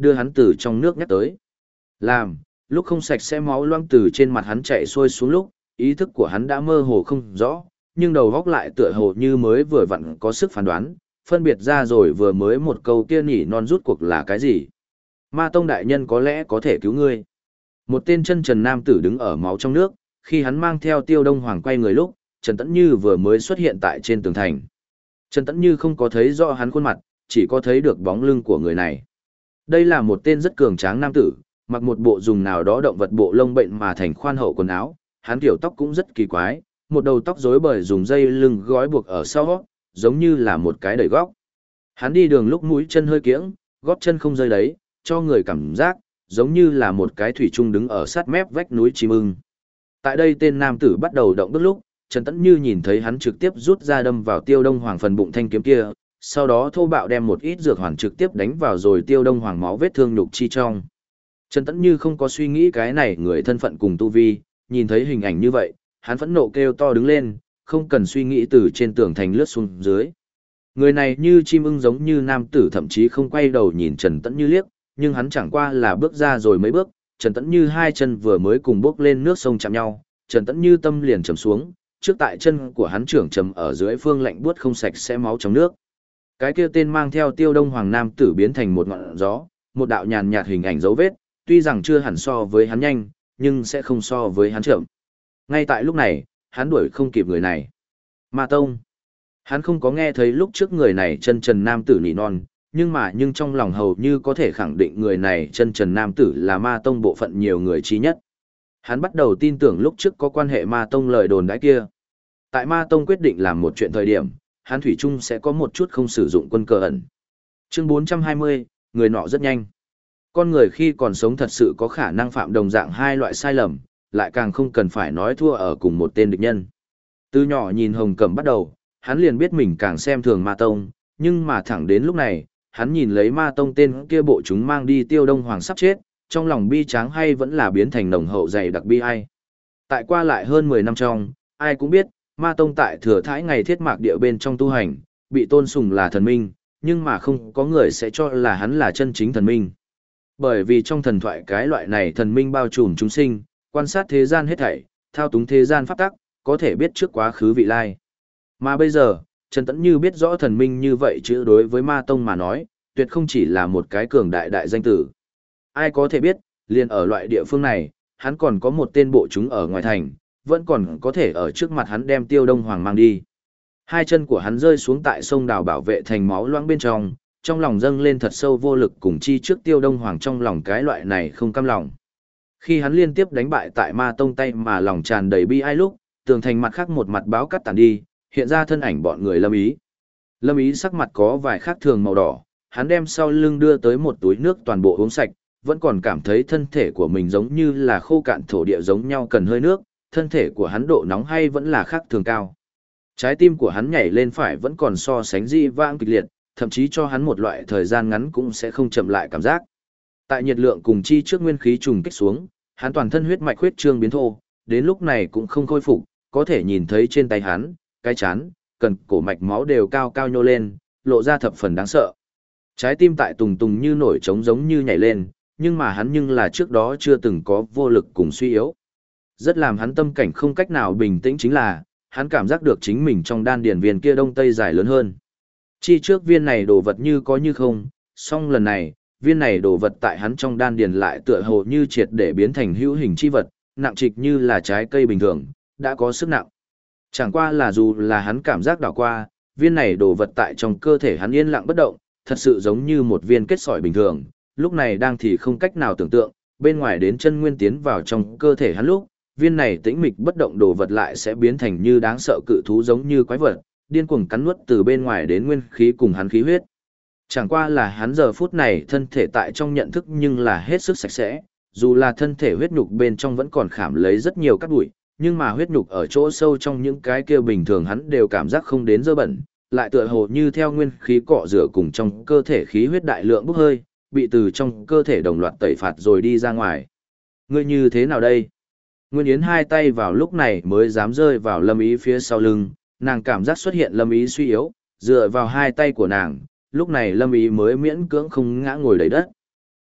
đưa hắn từ trong nước nhắc tới. Làm, lúc không sạch sẽ máu loang từ trên mặt hắn chạy xuôi xuống lúc, ý thức của hắn đã mơ hồ không rõ, nhưng đầu góc lại tựa hồ như mới vừa vặn có sức phán đoán, phân biệt ra rồi vừa mới một câu kia nhỉ non rút cuộc là cái gì. Ma Tông đại nhân có lẽ có thể cứu ngươi. Một tên chân trần nam tử đứng ở máu trong nước, khi hắn mang theo Tiêu Đông Hoàng quay người lúc, Trần Tẫn Như vừa mới xuất hiện tại trên tường thành. Trần Tẫn Như không có thấy rõ hắn khuôn mặt, chỉ có thấy được bóng lưng của người này. Đây là một tên rất cường tráng nam tử, mặc một bộ dùng nào đó động vật bộ lông bệnh mà thành khoan hậu quần áo, hắn kiểu tóc cũng rất kỳ quái, một đầu tóc rối bời dùng dây lưng gói buộc ở sau, giống như là một cái đẩy góc. Hắn đi đường lúc mũi chân hơi kiễng, gót chân không rơi đấy, cho người cảm giác giống như là một cái thủy trung đứng ở sát mép vách núi chim ưng. Tại đây tên nam tử bắt đầu động bước lúc, Trần Tẫn Như nhìn thấy hắn trực tiếp rút ra đâm vào Tiêu Đông Hoàng phần bụng thanh kiếm kia, sau đó thô bạo đem một ít dược hoàn trực tiếp đánh vào rồi Tiêu Đông Hoàng máu vết thương nhục chi trong. Trần Tẫn Như không có suy nghĩ cái này người thân phận cùng tu vi, nhìn thấy hình ảnh như vậy, hắn phẫn nộ kêu to đứng lên, không cần suy nghĩ từ trên tường thành lướt xuống dưới. Người này như chim ưng giống như nam tử thậm chí không quay đầu nhìn Trần Tẫn Như liếc, nhưng hắn chẳng qua là bước ra rồi mấy bước, Trần Tẫn Như hai chân vừa mới cùng bước lên nước sông chạm nhau, Trần Tẫn Như tâm liền trầm xuống, trước tại chân của hắn trưởng trầm ở dưới phương lạnh buốt không sạch sẽ máu trong nước. Cái kia tên mang theo Tiêu Đông Hoàng nam tử biến thành một ngọn gió, một đạo nhàn nhạt hình ảnh dấu vết, tuy rằng chưa hẳn so với hắn nhanh, nhưng sẽ không so với hắn chậm. Ngay tại lúc này, hắn đuổi không kịp người này. Ma Tông. Hắn không có nghe thấy lúc trước người này chân trần nam tử nỉ non, nhưng trong lòng hầu như có thể khẳng định người này chân trần nam tử là Ma Tông bộ phận nhiều người trí nhất. Hắn bắt đầu tin tưởng lúc trước có quan hệ Ma Tông lời đồn đãi kia. Tại Ma Tông quyết định làm một chuyện thời điểm, hắn thủy chung sẽ có một chút không sử dụng quân cờ ẩn. Chương 420, người nọ rất nhanh. Con người khi còn sống thật sự có khả năng phạm đồng dạng hai loại sai lầm, lại càng không cần phải nói thua ở cùng một tên địch nhân. Từ nhỏ nhìn Hồng Cẩm bắt đầu, hắn liền biết mình càng xem thường Ma Tông, nhưng mà thẳng đến lúc này, hắn nhìn lấy Ma Tông tên kia bộ chúng mang đi Tiêu Đông Hoàng sắp chết, trong lòng bi tráng hay vẫn là biến thành nồng hậu dày đặc bi ai. Tại qua lại hơn 10 năm trong, ai cũng biết, Ma Tông tại thừa thái ngày thiết mạc địa bên trong tu hành, bị tôn sùng là thần minh, nhưng mà không có người sẽ cho là hắn là chân chính thần minh. Bởi vì trong thần thoại cái loại này thần minh bao trùm chúng sinh, quan sát thế gian hết thảy, thao túng thế gian pháp tắc, có thể biết trước quá khứ vị lai. Mà bây giờ, Trần Tẫn Như biết rõ thần minh như vậy chứ đối với Ma Tông mà nói, tuyệt không chỉ là một cái cường đại đại danh tử. Ai có thể biết, liền ở loại địa phương này, hắn còn có một tên bộ chúng ở ngoài thành, vẫn còn có thể ở trước mặt hắn đem Tiêu Đông Hoàng mang đi. Hai chân của hắn rơi xuống tại sông đào bảo vệ thành máu loãng bên trong lòng dâng lên thật sâu vô lực cùng chi trước Tiêu Đông Hoàng trong lòng cái loại này không cam lòng. Khi hắn liên tiếp đánh bại tại Ma Tông tay mà lòng tràn đầy bi ai lúc, tường thành mặt khác một mặt báo cắt tàn đi, hiện ra thân ảnh bọn người Lâm Ý. Lâm Ý sắc mặt có vài khác thường màu đỏ, hắn đem sau lưng đưa tới một túi nước toàn bộ uống sạch, vẫn còn cảm thấy thân thể của mình giống như là khô cạn thổ địa giống nhau cần hơi nước, thân thể của hắn độ nóng hay vẫn là khác thường cao. Trái tim của hắn nhảy lên phải vẫn còn so sánh dị vãng kịch liệt, thậm chí cho hắn một loại thời gian ngắn cũng sẽ không chậm lại cảm giác. Tại nhiệt lượng cùng chi trước nguyên khí trùng kích xuống, hắn toàn thân huyết mạch huyết trương biến thô, đến lúc này cũng không khôi phục, có thể nhìn thấy trên tay hắn, cái chán, cần cổ mạch máu đều cao cao nhô lên, lộ ra thập phần đáng sợ. Trái tim tại tùng tùng như nổi trống giống như nhảy lên, nhưng mà hắn nhưng là trước đó chưa từng có vô lực cùng suy yếu. Rất làm hắn tâm cảnh không cách nào bình tĩnh chính là, hắn cảm giác được chính mình trong đan điển viên kia đông tây dài lớn hơn. Chi trước viên này đồ vật như có như không, song lần này, viên này đồ vật tại hắn trong đan điền lại tựa hồ như triệt để biến thành hữu hình chi vật, nặng trịch như là trái cây bình thường, đã có sức nặng. Chẳng qua là dù là hắn cảm giác đảo qua, viên này đồ vật tại trong cơ thể hắn yên lặng bất động, thật sự giống như một viên kết sỏi bình thường, lúc này đang thì không cách nào tưởng tượng, bên ngoài đến chân nguyên tiến vào trong cơ thể hắn lúc, viên này tĩnh mịch bất động đồ vật lại sẽ biến thành như đáng sợ cự thú giống như quái vật, điên cuồng cắn nuốt từ bên ngoài đến nguyên khí cùng hắn khí huyết. Chẳng qua là hắn giờ phút này thân thể tại trong nhận thức nhưng là hết sức sạch sẽ, dù là thân thể huyết nhục bên trong vẫn còn khảm lấy rất nhiều cát bụi, nhưng mà huyết nhục ở chỗ sâu trong những cái kia bình thường hắn đều cảm giác không đến dơ bẩn, lại tựa hồ như theo nguyên khí cọ rửa cùng trong cơ thể khí huyết đại lượng bốc hơi, bị từ trong cơ thể đồng loạt tẩy phạt rồi đi ra ngoài. Ngươi như thế nào đây? Nguyên Yến hai tay vào lúc này mới dám rơi vào Lâm Ý phía sau lưng, nàng cảm giác xuất hiện Lâm Ý suy yếu, dựa vào hai tay của nàng, lúc này Lâm Ý mới miễn cưỡng không ngã ngồi đầy đất.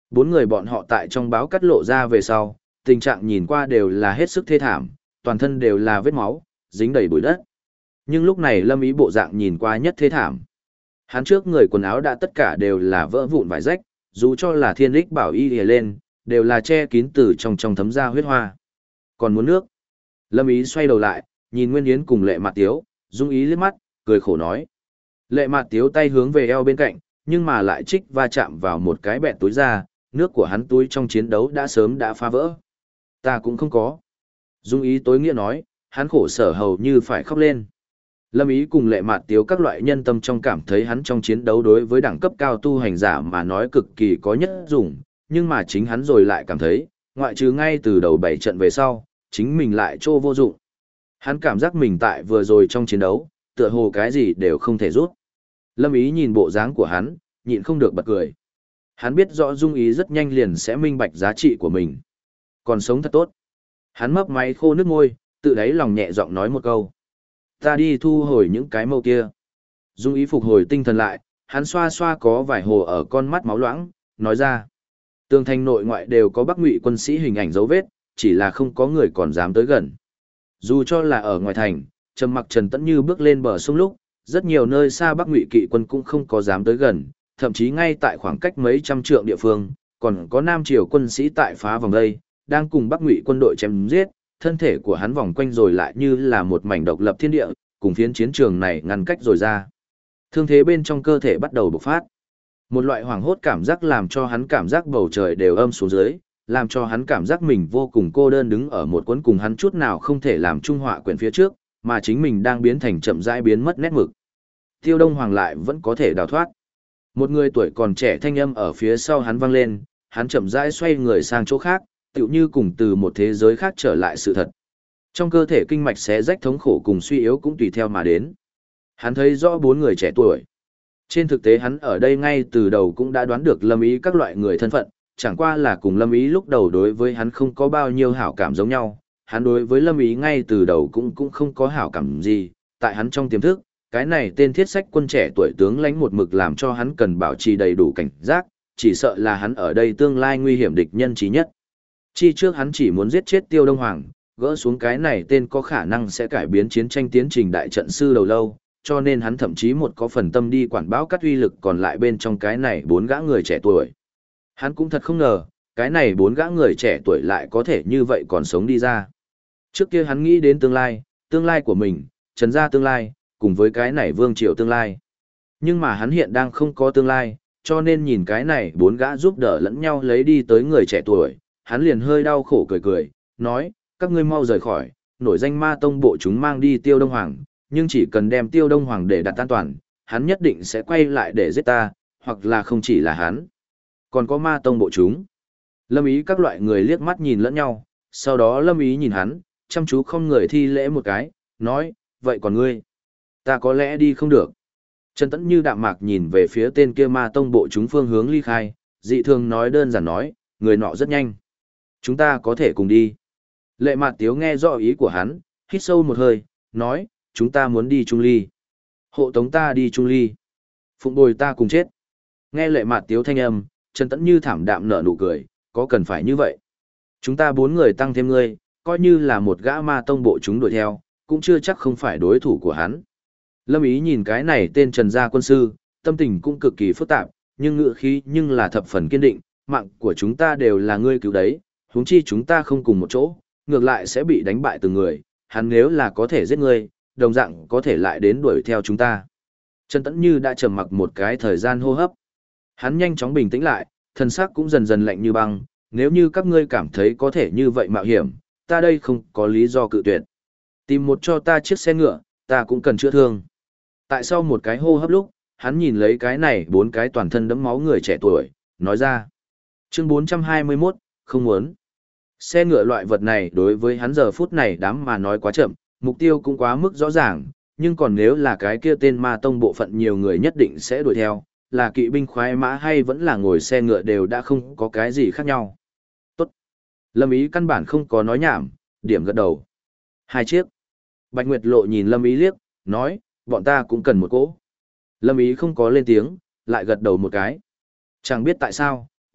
Bốn người bọn họ tại trong báo cắt lộ ra về sau, tình trạng nhìn qua đều là hết sức thê thảm, toàn thân đều là vết máu, dính đầy bụi đất. Nhưng lúc này Lâm Ý bộ dạng nhìn qua nhất thê thảm. Hắn trước người quần áo đã tất cả đều là vỡ vụn vải rách, dù cho là thiên đích bảo y lìa lên, đều là che kín từ trong thấm ra huyết hoa. Còn muốn nước? Lâm Ý xoay đầu lại, nhìn Nguyên Yến cùng Lệ Mạt Tiếu, Dung Ý liếc mắt, cười khổ nói. Lệ Mạt Tiếu tay hướng về eo bên cạnh, nhưng mà lại trích va chạm vào một cái bẹn túi ra, nước của hắn túi trong chiến đấu đã sớm đã phá vỡ. Ta cũng không có. Dung Ý tối nghĩa nói, hắn khổ sở hầu như phải khóc lên. Lâm Ý cùng Lệ Mạt Tiếu các loại nhân tâm trong cảm thấy hắn trong chiến đấu đối với đẳng cấp cao tu hành giả mà nói cực kỳ có nhất dùng, nhưng mà chính hắn rồi lại cảm thấy, ngoại trừ ngay từ đầu 7 trận về sau, chính mình lại trô vô dụng. Hắn cảm giác mình tại vừa rồi trong chiến đấu, tựa hồ cái gì đều không thể rút. Lâm Ý nhìn bộ dáng của hắn, nhịn không được bật cười. Hắn biết rõ Dung Ý rất nhanh liền sẽ minh bạch giá trị của mình. Còn sống thật tốt. Hắn mấp máy khô nước môi, tự đáy lòng nhẹ giọng nói một câu. Ta đi thu hồi những cái mâu kia. Dung Ý phục hồi tinh thần lại, hắn xoa xoa có vài hồ ở con mắt máu loãng, nói ra. Tường thành nội ngoại đều có Bắc Ngụy quân sĩ hình ảnh dấu vết, chỉ là không có người còn dám tới gần. Dù cho là ở ngoài thành, Trầm Mặc Trần Tẫn Như bước lên bờ sông lúc, rất nhiều nơi xa Bắc Ngụy kỵ quân cũng không có dám tới gần, thậm chí ngay tại khoảng cách mấy trăm trượng địa phương, còn có Nam Triều quân sĩ tại phá vòng đây, đang cùng Bắc Ngụy quân đội chém giết, thân thể của hắn vòng quanh rồi lại như là một mảnh độc lập thiên địa, cùng phiến chiến trường này ngăn cách rồi ra. Thương thế bên trong cơ thể bắt đầu bộc phát. Một loại hoảng hốt cảm giác làm cho hắn cảm giác bầu trời đều âm xuống dưới, làm cho hắn cảm giác mình vô cùng cô đơn đứng ở một cuốn cùng hắn chút nào không thể làm trung họa quyển phía trước, mà chính mình đang biến thành chậm rãi biến mất nét mực. Tiêu Đông Hoàng lại vẫn có thể đào thoát. Một người tuổi còn trẻ thanh âm ở phía sau hắn vang lên, hắn chậm rãi xoay người sang chỗ khác, tựu như cùng từ một thế giới khác trở lại sự thật. Trong cơ thể kinh mạch xé rách thống khổ cùng suy yếu cũng tùy theo mà đến. Hắn thấy rõ bốn người trẻ tuổi. Trên thực tế hắn ở đây ngay từ đầu cũng đã đoán được Lâm Ý các loại người thân phận, chẳng qua là cùng Lâm Ý lúc đầu đối với hắn không có bao nhiêu hảo cảm giống nhau. Hắn đối với Lâm Ý ngay từ đầu cũng không có hảo cảm gì, tại hắn trong tiềm thức, cái này tên thiết sách quân trẻ tuổi tướng lãnh một mực làm cho hắn cần bảo trì đầy đủ cảnh giác, chỉ sợ là hắn ở đây tương lai nguy hiểm địch nhân chí nhất. Chi trước hắn chỉ muốn giết chết Tiêu Đông Hoàng, gỡ xuống cái này tên có khả năng sẽ cải biến chiến tranh tiến trình đại trận sư đầu lâu, cho nên hắn thậm chí một có phần tâm đi quản báo cắt uy lực còn lại bên trong cái này bốn gã người trẻ tuổi. Hắn cũng thật không ngờ, cái này bốn gã người trẻ tuổi lại có thể như vậy còn sống đi ra. Trước kia hắn nghĩ đến tương lai của mình, Trần gia tương lai, cùng với cái này vương triều tương lai. Nhưng mà hắn hiện đang không có tương lai, cho nên nhìn cái này bốn gã giúp đỡ lẫn nhau lấy đi tới người trẻ tuổi, hắn liền hơi đau khổ cười cười, nói, các ngươi mau rời khỏi, nổi danh ma tông bộ chúng mang đi Tiêu Đông Hoàng, nhưng chỉ cần đem Tiêu Đông Hoàng để đặt an toàn, hắn nhất định sẽ quay lại để giết ta, hoặc là không chỉ là hắn. Còn có ma tông bộ chúng. Lâm Ý các loại người liếc mắt nhìn lẫn nhau, sau đó Lâm Ý nhìn hắn, chăm chú không người thi lễ một cái, nói, vậy còn ngươi? Ta có lẽ đi không được. Trần Tẫn Như đạm mạc nhìn về phía tên kia ma tông bộ chúng phương hướng ly khai, dị thường nói đơn giản nói, người nọ rất nhanh. Chúng ta có thể cùng đi. Lệ Mạt Tiếu nghe rõ ý của hắn, hít sâu một hơi, nói, chúng ta muốn đi Trung Ly. Hộ tống ta đi Trung Ly. Phụng bồi ta cùng chết. Nghe Lệ Mạt Tiếu thanh âm, Trần Tẫn Như thảm đạm nở nụ cười, có cần phải như vậy? Chúng ta bốn người tăng thêm ngươi, coi như là một gã ma tông bộ chúng đuổi theo, cũng chưa chắc không phải đối thủ của hắn. Lâm Ý nhìn cái này tên Trần gia quân sư, tâm tình cũng cực kỳ phức tạp, nhưng ngữ khí nhưng là thập phần kiên định, mạng của chúng ta đều là ngươi cứu đấy, huống chi chúng ta không cùng một chỗ, ngược lại sẽ bị đánh bại từng người, hắn nếu là có thể giết ngươi, đồng dạng có thể lại đến đuổi theo chúng ta. Trần Tẫn Như đã trầm mặc một cái thời gian hô hấp. Hắn nhanh chóng bình tĩnh lại, thân xác cũng dần dần lạnh như băng, nếu như các ngươi cảm thấy có thể như vậy mạo hiểm, ta đây không có lý do cự tuyệt. Tìm một cho ta chiếc xe ngựa, ta cũng cần chữa thương. Tại sau một cái hô hấp lúc, hắn nhìn lấy cái này bốn cái toàn thân đẫm máu người trẻ tuổi, nói ra. Chương 421, không muốn. Xe ngựa loại vật này đối với hắn giờ phút này đám mà nói quá chậm, mục tiêu cũng quá mức rõ ràng, nhưng còn nếu là cái kia tên ma tông bộ phận nhiều người nhất định sẽ đuổi theo, là kỵ binh khoái mã hay vẫn là ngồi xe ngựa đều đã không có cái gì khác nhau. Tốt. Lâm Ý căn bản không có nói nhảm, điểm gật đầu. 2 chiếc. Bạch Nguyệt Lộ nhìn Lâm Ý liếc, nói, bọn ta cũng cần một cỗ. Lâm Ý không có lên tiếng, lại gật đầu một cái. Chẳng biết tại sao,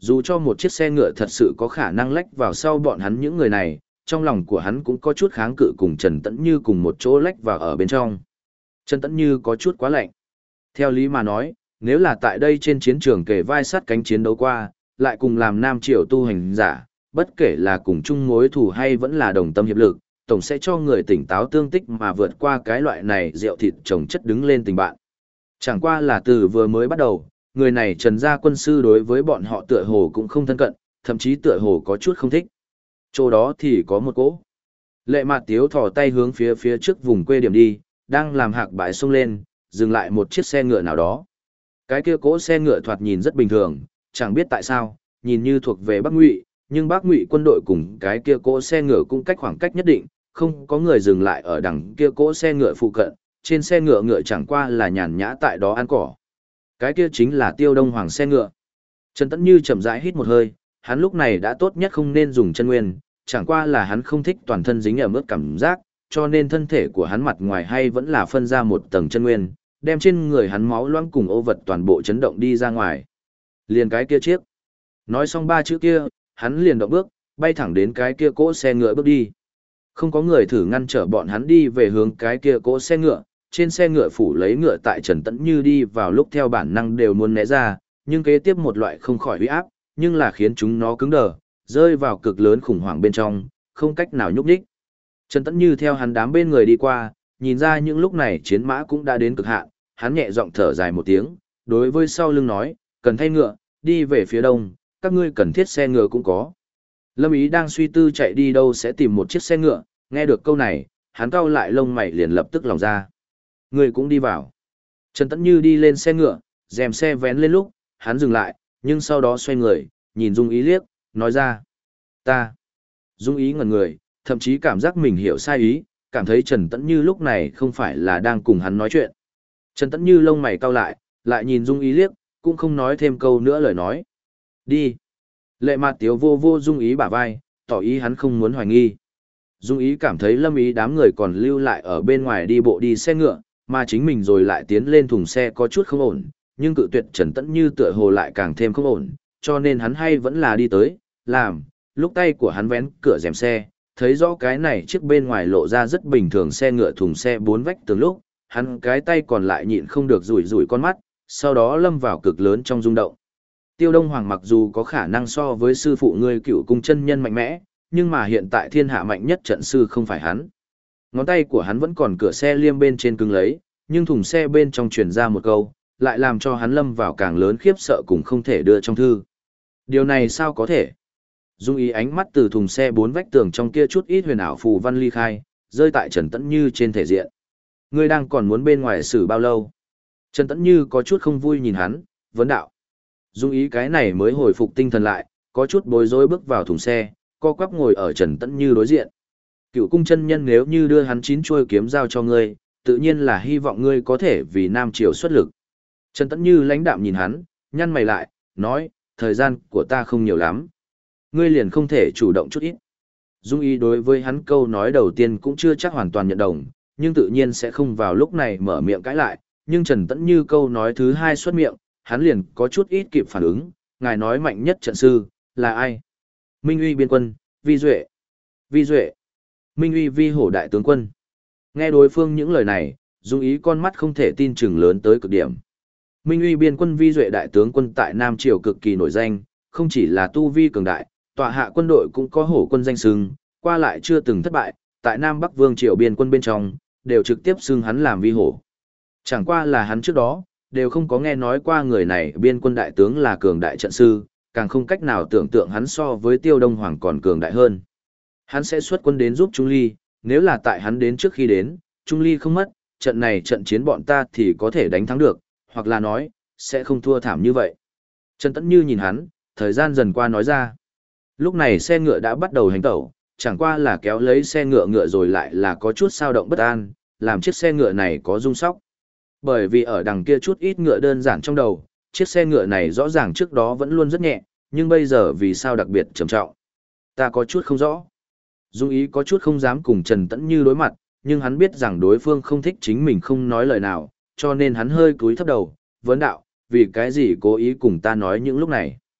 Dù cho một chiếc xe ngựa thật sự có khả năng lách vào sau bọn hắn những người này, trong lòng của hắn cũng có chút kháng cự cùng Trần Tẫn Như cùng một chỗ lách vào ở bên trong. Trần Tẫn Như có chút quá lạnh. Theo lý mà nói, nếu là tại đây trên chiến trường kề vai sát cánh chiến đấu qua, lại cùng làm Nam Triều tu hành giả, bất kể là cùng chung mối thù hay vẫn là đồng tâm hiệp lực, tổng sẽ cho người tỉnh táo tương tích mà vượt qua cái loại này rượu thịt chồng chất đứng lên tình bạn. Chẳng qua là từ vừa mới bắt đầu, người này Trần gia quân sư đối với bọn họ tựa hồ cũng không thân cận, thậm chí tựa hồ có chút không thích. Chỗ đó thì có một cỗ. Lệ Mạt Tiếu thò tay hướng phía trước vùng quê điểm đi, đang làm hạc bãi xông lên, dừng lại một chiếc xe ngựa nào đó. Cái kia cỗ xe ngựa thoạt nhìn rất bình thường, chẳng biết tại sao, nhìn như thuộc về Bắc Ngụy, nhưng Bắc Ngụy quân đội cùng cái kia cỗ xe ngựa cũng cách khoảng cách nhất định, không có người dừng lại ở đằng kia cỗ xe ngựa phụ cận, trên xe ngựa ngựa chẳng qua là nhàn nhã tại đó ăn cỏ. Cái kia chính là Tiêu Đông Hoàng xe ngựa. Trần Tẫn Như chậm rãi hít một hơi, hắn lúc này đã tốt nhất không nên dùng chân nguyên, chẳng qua là hắn không thích toàn thân dính ở mức cảm giác, cho nên thân thể của hắn mặt ngoài hay vẫn là phân ra một tầng chân nguyên, đem trên người hắn máu loãng cùng ô vật toàn bộ chấn động đi ra ngoài. Liền cái kia chiếc. Nói xong ba chữ kia, hắn liền động bước, bay thẳng đến cái kia cỗ xe ngựa bước đi. Không có người thử ngăn trở bọn hắn đi về hướng cái kia cỗ xe ngựa, trên xe ngựa phủ lấy ngựa tại Trần Tẫn Như đi vào lúc theo bản năng đều muốn né ra, nhưng kế tiếp một loại không khỏi uy áp, nhưng là khiến chúng nó cứng đờ, rơi vào cực lớn khủng hoảng bên trong, không cách nào nhúc nhích. Trần Tẫn Như theo hắn đám bên người đi qua, nhìn ra những lúc này chiến mã cũng đã đến cực hạn, hắn nhẹ giọng thở dài một tiếng, đối với sau lưng nói, cần thay ngựa, đi về phía đông, các ngươi cần thiết xe ngựa cũng có. Lâm Ý đang suy tư chạy đi đâu sẽ tìm một chiếc xe ngựa, nghe được câu này, hắn cau lại lông mày liền lập tức lòng ra. Người cũng đi vào. Trần Tẫn Như đi lên xe ngựa, rèm xe vén lên lúc, hắn dừng lại, nhưng sau đó xoay người, nhìn Dung Ý liếc, nói ra. Ta. Dung Ý ngẩn người, thậm chí cảm giác mình hiểu sai ý, cảm thấy Trần Tẫn Như lúc này không phải là đang cùng hắn nói chuyện. Trần Tẫn Như lông mày cau lại nhìn Dung Ý liếc, cũng không nói thêm câu nữa lời nói. Đi. Lệ Mạt Tiếu vô vô Dung Ý bả vai, tỏ ý hắn không muốn hoài nghi. Dung Ý cảm thấy Lâm Ý đám người còn lưu lại ở bên ngoài đi bộ đi xe ngựa, mà chính mình rồi lại tiến lên thùng xe có chút không ổn, nhưng cự tuyệt Trần Tẫn Như tựa hồ lại càng thêm không ổn, cho nên hắn hay vẫn là đi tới, làm, lúc tay của hắn vén cửa rèm xe, thấy rõ cái này chiếc bên ngoài lộ ra rất bình thường xe ngựa thùng xe bốn vách tường lúc, hắn cái tay còn lại nhịn không được rủi rủi con mắt, sau đó lâm vào cực lớn trong rung động. Tiêu Đông Hoàng mặc dù có khả năng so với sư phụ ngươi Cựu Cung chân nhân mạnh mẽ, nhưng mà hiện tại thiên hạ mạnh nhất trận sư không phải hắn. Ngón tay của hắn vẫn còn cửa xe liêm bên trên cứng lấy, nhưng thùng xe bên trong truyền ra một câu, lại làm cho hắn lâm vào càng lớn khiếp sợ cùng không thể đưa trong thư. Điều này sao có thể? Dung Ý ánh mắt từ thùng xe bốn vách tường trong kia chút ít huyền ảo phù văn ly khai, rơi tại Trần Tẫn Như trên thể diện. Ngươi đang còn muốn bên ngoài xử bao lâu? Trần Tẫn Như có chút không vui nhìn hắn, vấn đạo. Dung Ý cái này mới hồi phục tinh thần lại, có chút bối rối bước vào thùng xe, co quắp ngồi ở Trần Tẫn Như đối diện. Cựu Cung chân nhân nếu như đưa hắn 9 chuôi kiếm giao cho ngươi, tự nhiên là hy vọng ngươi có thể vì Nam Triều xuất lực. Trần Tẫn Như lãnh đạm nhìn hắn, nhăn mày lại, nói, thời gian của ta không nhiều lắm. Ngươi liền không thể chủ động chút ít. Dung Ý đối với hắn câu nói đầu tiên cũng chưa chắc hoàn toàn nhận đồng, nhưng tự nhiên sẽ không vào lúc này mở miệng cãi lại, nhưng Trần Tẫn Như câu nói thứ hai xuất miệng, hắn liền có chút ít kịp phản ứng, ngài nói mạnh nhất trận sư, là ai? Minh Uy biên quân, Vi Duệ. Vi Duệ. Minh Uy Vi hổ đại tướng quân. Nghe đối phương những lời này, Dung Ý con mắt không thể tin chừng lớn tới cực điểm. Minh Uy biên quân Vi Duệ đại tướng quân tại Nam Triều cực kỳ nổi danh, không chỉ là tu vi cường đại, tọa hạ quân đội cũng có hổ quân danh xưng, qua lại chưa từng thất bại, tại Nam Bắc Vương Triều biên quân bên trong, đều trực tiếp xưng hắn làm Vi hổ. Chẳng qua là hắn trước đó, đều không có nghe nói qua người này biên quân đại tướng là cường đại trận sư, càng không cách nào tưởng tượng hắn so với Tiêu Đông Hoàng còn cường đại hơn. Hắn sẽ xuất quân đến giúp Trung Ly, nếu là tại hắn đến trước khi đến, Trung Ly không mất, trận này trận chiến bọn ta thì có thể đánh thắng được, hoặc là nói, sẽ không thua thảm như vậy. Trần Tẫn Như nhìn hắn, thời gian dần qua nói ra. Lúc này xe ngựa đã bắt đầu hành tẩu, chẳng qua là kéo lấy xe ngựa rồi lại là có chút sao động bất an, làm chiếc xe ngựa này có rung sóc. Bởi vì ở đằng kia chút ít ngựa đơn giản trong đầu, chiếc xe ngựa này rõ ràng trước đó vẫn luôn rất nhẹ, nhưng bây giờ vì sao đặc biệt trầm trọng. Ta có chút không rõ. Dung Ý có chút không dám cùng Trần Tẫn Như đối mặt, nhưng hắn biết rằng đối phương không thích chính mình không nói lời nào, cho nên hắn hơi cúi thấp đầu, vấn đạo, vì cái gì cố ý cùng ta nói những lúc này.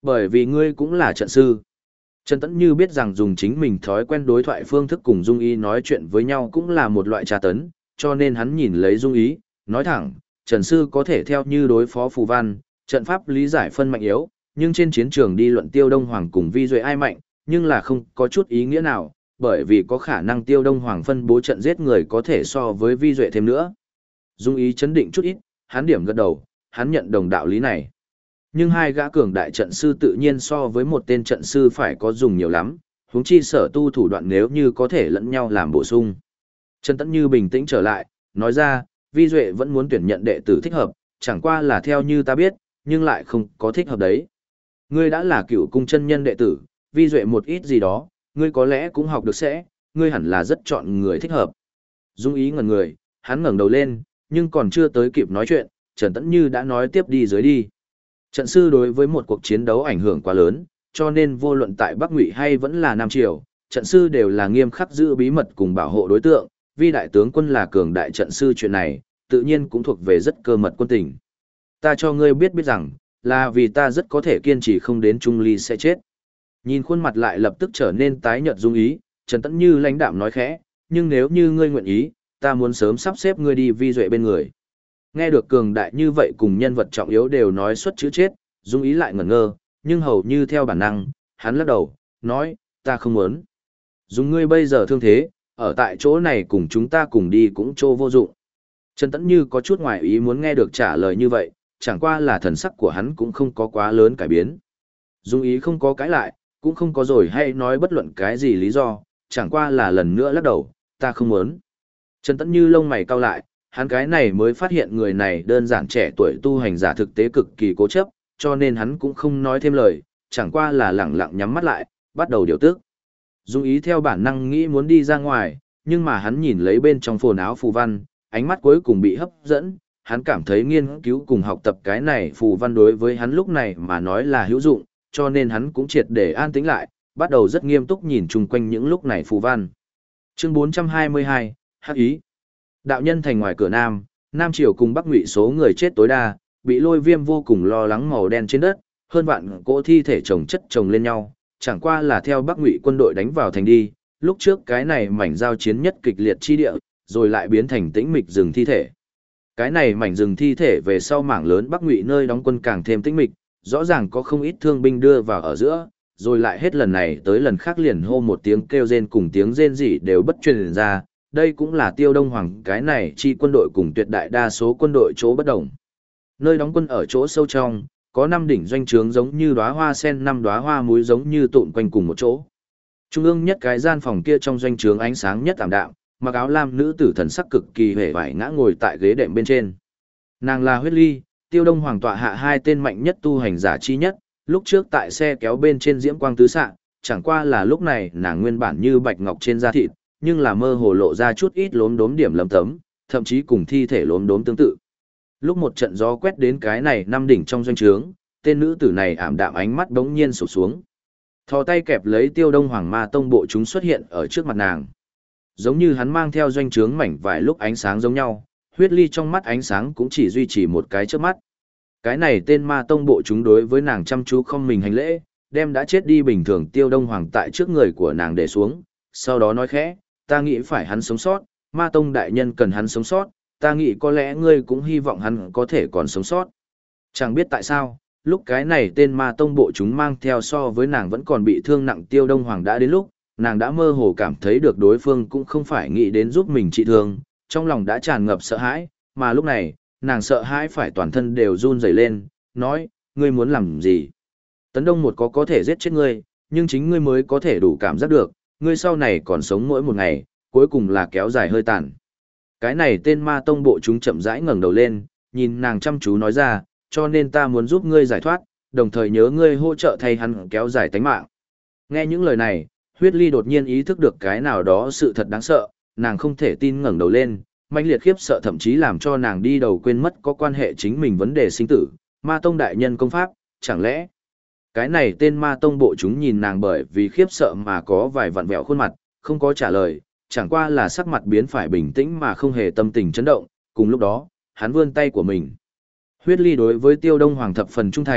Bởi vì ngươi cũng là trận sư. Trần Tẫn Như biết rằng dùng chính mình thói quen đối thoại phương thức cùng Dung Ý nói chuyện với nhau cũng là một loại tra tấn, cho nên hắn nhìn lấy Dung Ý, nói thẳng, Trần Sư có thể theo như đối phó phù văn, trận pháp lý giải phân mạnh yếu, nhưng trên chiến trường đi luận Tiêu Đông Hoàng cùng Vi Duệ ai mạnh, nhưng là không có chút ý nghĩa nào, bởi vì có khả năng Tiêu Đông Hoàng phân bố trận giết người có thể so với Vi Duệ thêm nữa. Dung Ý chấn định chút ít, hắn điểm gật đầu, hắn nhận đồng đạo lý này. Nhưng hai gã cường đại trận sư tự nhiên so với một tên trận sư phải có dùng nhiều lắm, huống chi sở tu thủ đoạn nếu như có thể lẫn nhau làm bổ sung. Trần Tẫn Như bình tĩnh trở lại, nói ra, Vi Duệ vẫn muốn tuyển nhận đệ tử thích hợp, chẳng qua là theo như ta biết, nhưng lại không có thích hợp đấy. Ngươi đã là cựu cung chân nhân đệ tử, Vi Duệ một ít gì đó, ngươi có lẽ cũng học được sẽ, ngươi hẳn là rất chọn người thích hợp. Dung Ý ngẩn người, hắn ngẩng đầu lên, nhưng còn chưa tới kịp nói chuyện, Trần Tẫn Như đã nói tiếp đi dưới đi. Trận sư đối với một cuộc chiến đấu ảnh hưởng quá lớn, cho nên vô luận tại Bắc Ngụy hay vẫn là Nam Triều, trận sư đều là nghiêm khắc giữ bí mật cùng bảo hộ đối tượng, vì đại tướng quân là cường đại trận sư chuyện này, tự nhiên cũng thuộc về rất cơ mật quân tình. Ta cho ngươi biết biết rằng, là vì ta rất có thể kiên trì không đến Trung Ly sẽ chết. Nhìn khuôn mặt lại lập tức trở nên tái nhợt Dung Ý, Trần Tẫn Như lãnh đạm nói khẽ, nhưng nếu như ngươi nguyện ý, ta muốn sớm sắp xếp ngươi đi Vi Duệ bên người. Nghe được cường đại như vậy cùng nhân vật trọng yếu đều nói xuất chữ chết, Dung Ý lại ngẩn ngơ, nhưng hầu như theo bản năng, hắn lắc đầu, nói, ta không muốn. Dùng ngươi bây giờ thương thế, ở tại chỗ này cùng chúng ta cùng đi cũng trô vô dụng. Trần Tẫn Như có chút ngoài ý muốn nghe được trả lời như vậy, chẳng qua là thần sắc của hắn cũng không có quá lớn cải biến. Dung Ý không có cãi lại, cũng không có rồi hay nói bất luận cái gì lý do, chẳng qua là lần nữa lắc đầu, ta không muốn. Trần Tẫn Như lông mày cau lại, hắn cái này mới phát hiện người này đơn giản trẻ tuổi tu hành giả thực tế cực kỳ cố chấp, cho nên hắn cũng không nói thêm lời, chẳng qua là lẳng lặng nhắm mắt lại, bắt đầu điều tức. Dung Ý theo bản năng nghĩ muốn đi ra ngoài, nhưng mà hắn nhìn lấy bên trong phồn áo phù văn, ánh mắt cuối cùng bị hấp dẫn, hắn cảm thấy nghiên cứu cùng học tập cái này phù văn đối với hắn lúc này mà nói là hữu dụng, cho nên hắn cũng triệt để an tĩnh lại, bắt đầu rất nghiêm túc nhìn chung quanh những lúc này phù văn. Chương 422, Hắc Ý. Đạo nhân thành ngoài cửa Nam, Nam Triều cùng Bắc Ngụy số người chết tối đa, bị Lôi Viêm vô cùng lo lắng màu đen trên đất, hơn vạn cỗ thi thể chồng chất chồng lên nhau, chẳng qua là theo Bắc Ngụy quân đội đánh vào thành đi, lúc trước cái này mảnh giao chiến nhất kịch liệt chi địa, rồi lại biến thành tĩnh mịch rừng thi thể. Cái này mảnh rừng thi thể về sau mảng lớn Bắc Ngụy nơi đóng quân càng thêm tĩnh mịch, rõ ràng có không ít thương binh đưa vào ở giữa, rồi lại hết lần này tới lần khác liền hô một tiếng kêu rên cùng tiếng rên rỉ đều bất truyền ra, đây cũng là Tiêu Đông Hoàng cái này chi quân đội cùng tuyệt đại đa số quân đội chỗ bất đồng. Nơi đóng quân ở chỗ sâu trong, có 5 đỉnh doanh trướng giống như đóa hoa sen 5 đóa hoa muối giống như tụn quanh cùng một chỗ. Trung ương nhất cái gian phòng kia trong doanh trướng ánh sáng nhất tạm đạm, mặc áo lam nữ tử thần sắc cực kỳ hề vải ngã ngồi tại ghế đệm bên trên. Nàng là Huyết Ly, Tiêu Đông Hoàng tọa hạ 2 tên mạnh nhất tu hành giả chi nhất, lúc trước tại xe kéo bên trên diễm quang tứ xạ, chẳng qua là lúc này nàng nguyên bản như bạch ngọc trên da thịt, nhưng là mơ hồ lộ ra chút ít lốm đốm điểm lấm tấm, thậm chí cùng thi thể lốm đốm tương tự. Lúc một trận gió quét đến cái này 5 đỉnh trong doanh trướng, tên nữ tử này ảm đạm ánh mắt bỗng nhiên sụp xuống. Thò tay kẹp lấy Tiêu Đông Hoàng ma tông bộ chúng xuất hiện ở trước mặt nàng. Giống như hắn mang theo doanh trướng mảnh vài lúc ánh sáng giống nhau, Huyết Ly trong mắt ánh sáng cũng chỉ duy trì một cái chớp mắt. Cái này tên ma tông bộ chúng đối với nàng chăm chú không mình hành lễ, đem đã chết đi bình thường Tiêu Đông Hoàng tại trước người của nàng để xuống, sau đó nói khẽ, ta nghĩ phải hắn sống sót, ma tông đại nhân cần hắn sống sót, ta nghĩ có lẽ ngươi cũng hy vọng hắn có thể còn sống sót. Chẳng biết tại sao, lúc cái này tên ma tông bộ chúng mang theo so với nàng vẫn còn bị thương nặng Tiêu Đông Hoàng đã đến lúc, nàng đã mơ hồ cảm thấy được đối phương cũng không phải nghĩ đến giúp mình trị thương, trong lòng đã tràn ngập sợ hãi, mà lúc này, nàng sợ hãi phải toàn thân đều run rẩy lên, nói, ngươi muốn làm gì? Tấn Đông một có thể giết chết ngươi, nhưng chính ngươi mới có thể đủ cảm giác được, ngươi sau này còn sống mỗi một ngày, cuối cùng là kéo dài hơi tàn. Cái này tên ma tông bộ chúng chậm rãi ngẩng đầu lên, nhìn nàng chăm chú nói ra, cho nên ta muốn giúp ngươi giải thoát, đồng thời nhớ ngươi hỗ trợ thay hắn kéo dài tánh mạng. Nghe những lời này, Huyết Ly đột nhiên ý thức được cái nào đó sự thật đáng sợ, nàng không thể tin ngẩng đầu lên, mãnh liệt khiếp sợ thậm chí làm cho nàng đi đầu quên mất có quan hệ chính mình vấn đề sinh tử, ma tông đại nhân công pháp, chẳng lẽ cái này tên ma tông bộ chúng nhìn nàng bởi vì khiếp sợ mà có vài vặn vẹo khuôn mặt, không có trả lời, chẳng qua là sắc mặt biến phải bình tĩnh mà không hề tâm tình chấn động, cùng lúc đó, hắn vươn tay của mình. Huyết Ly đối với Tiêu Đông Hoàng thập phần trung thành,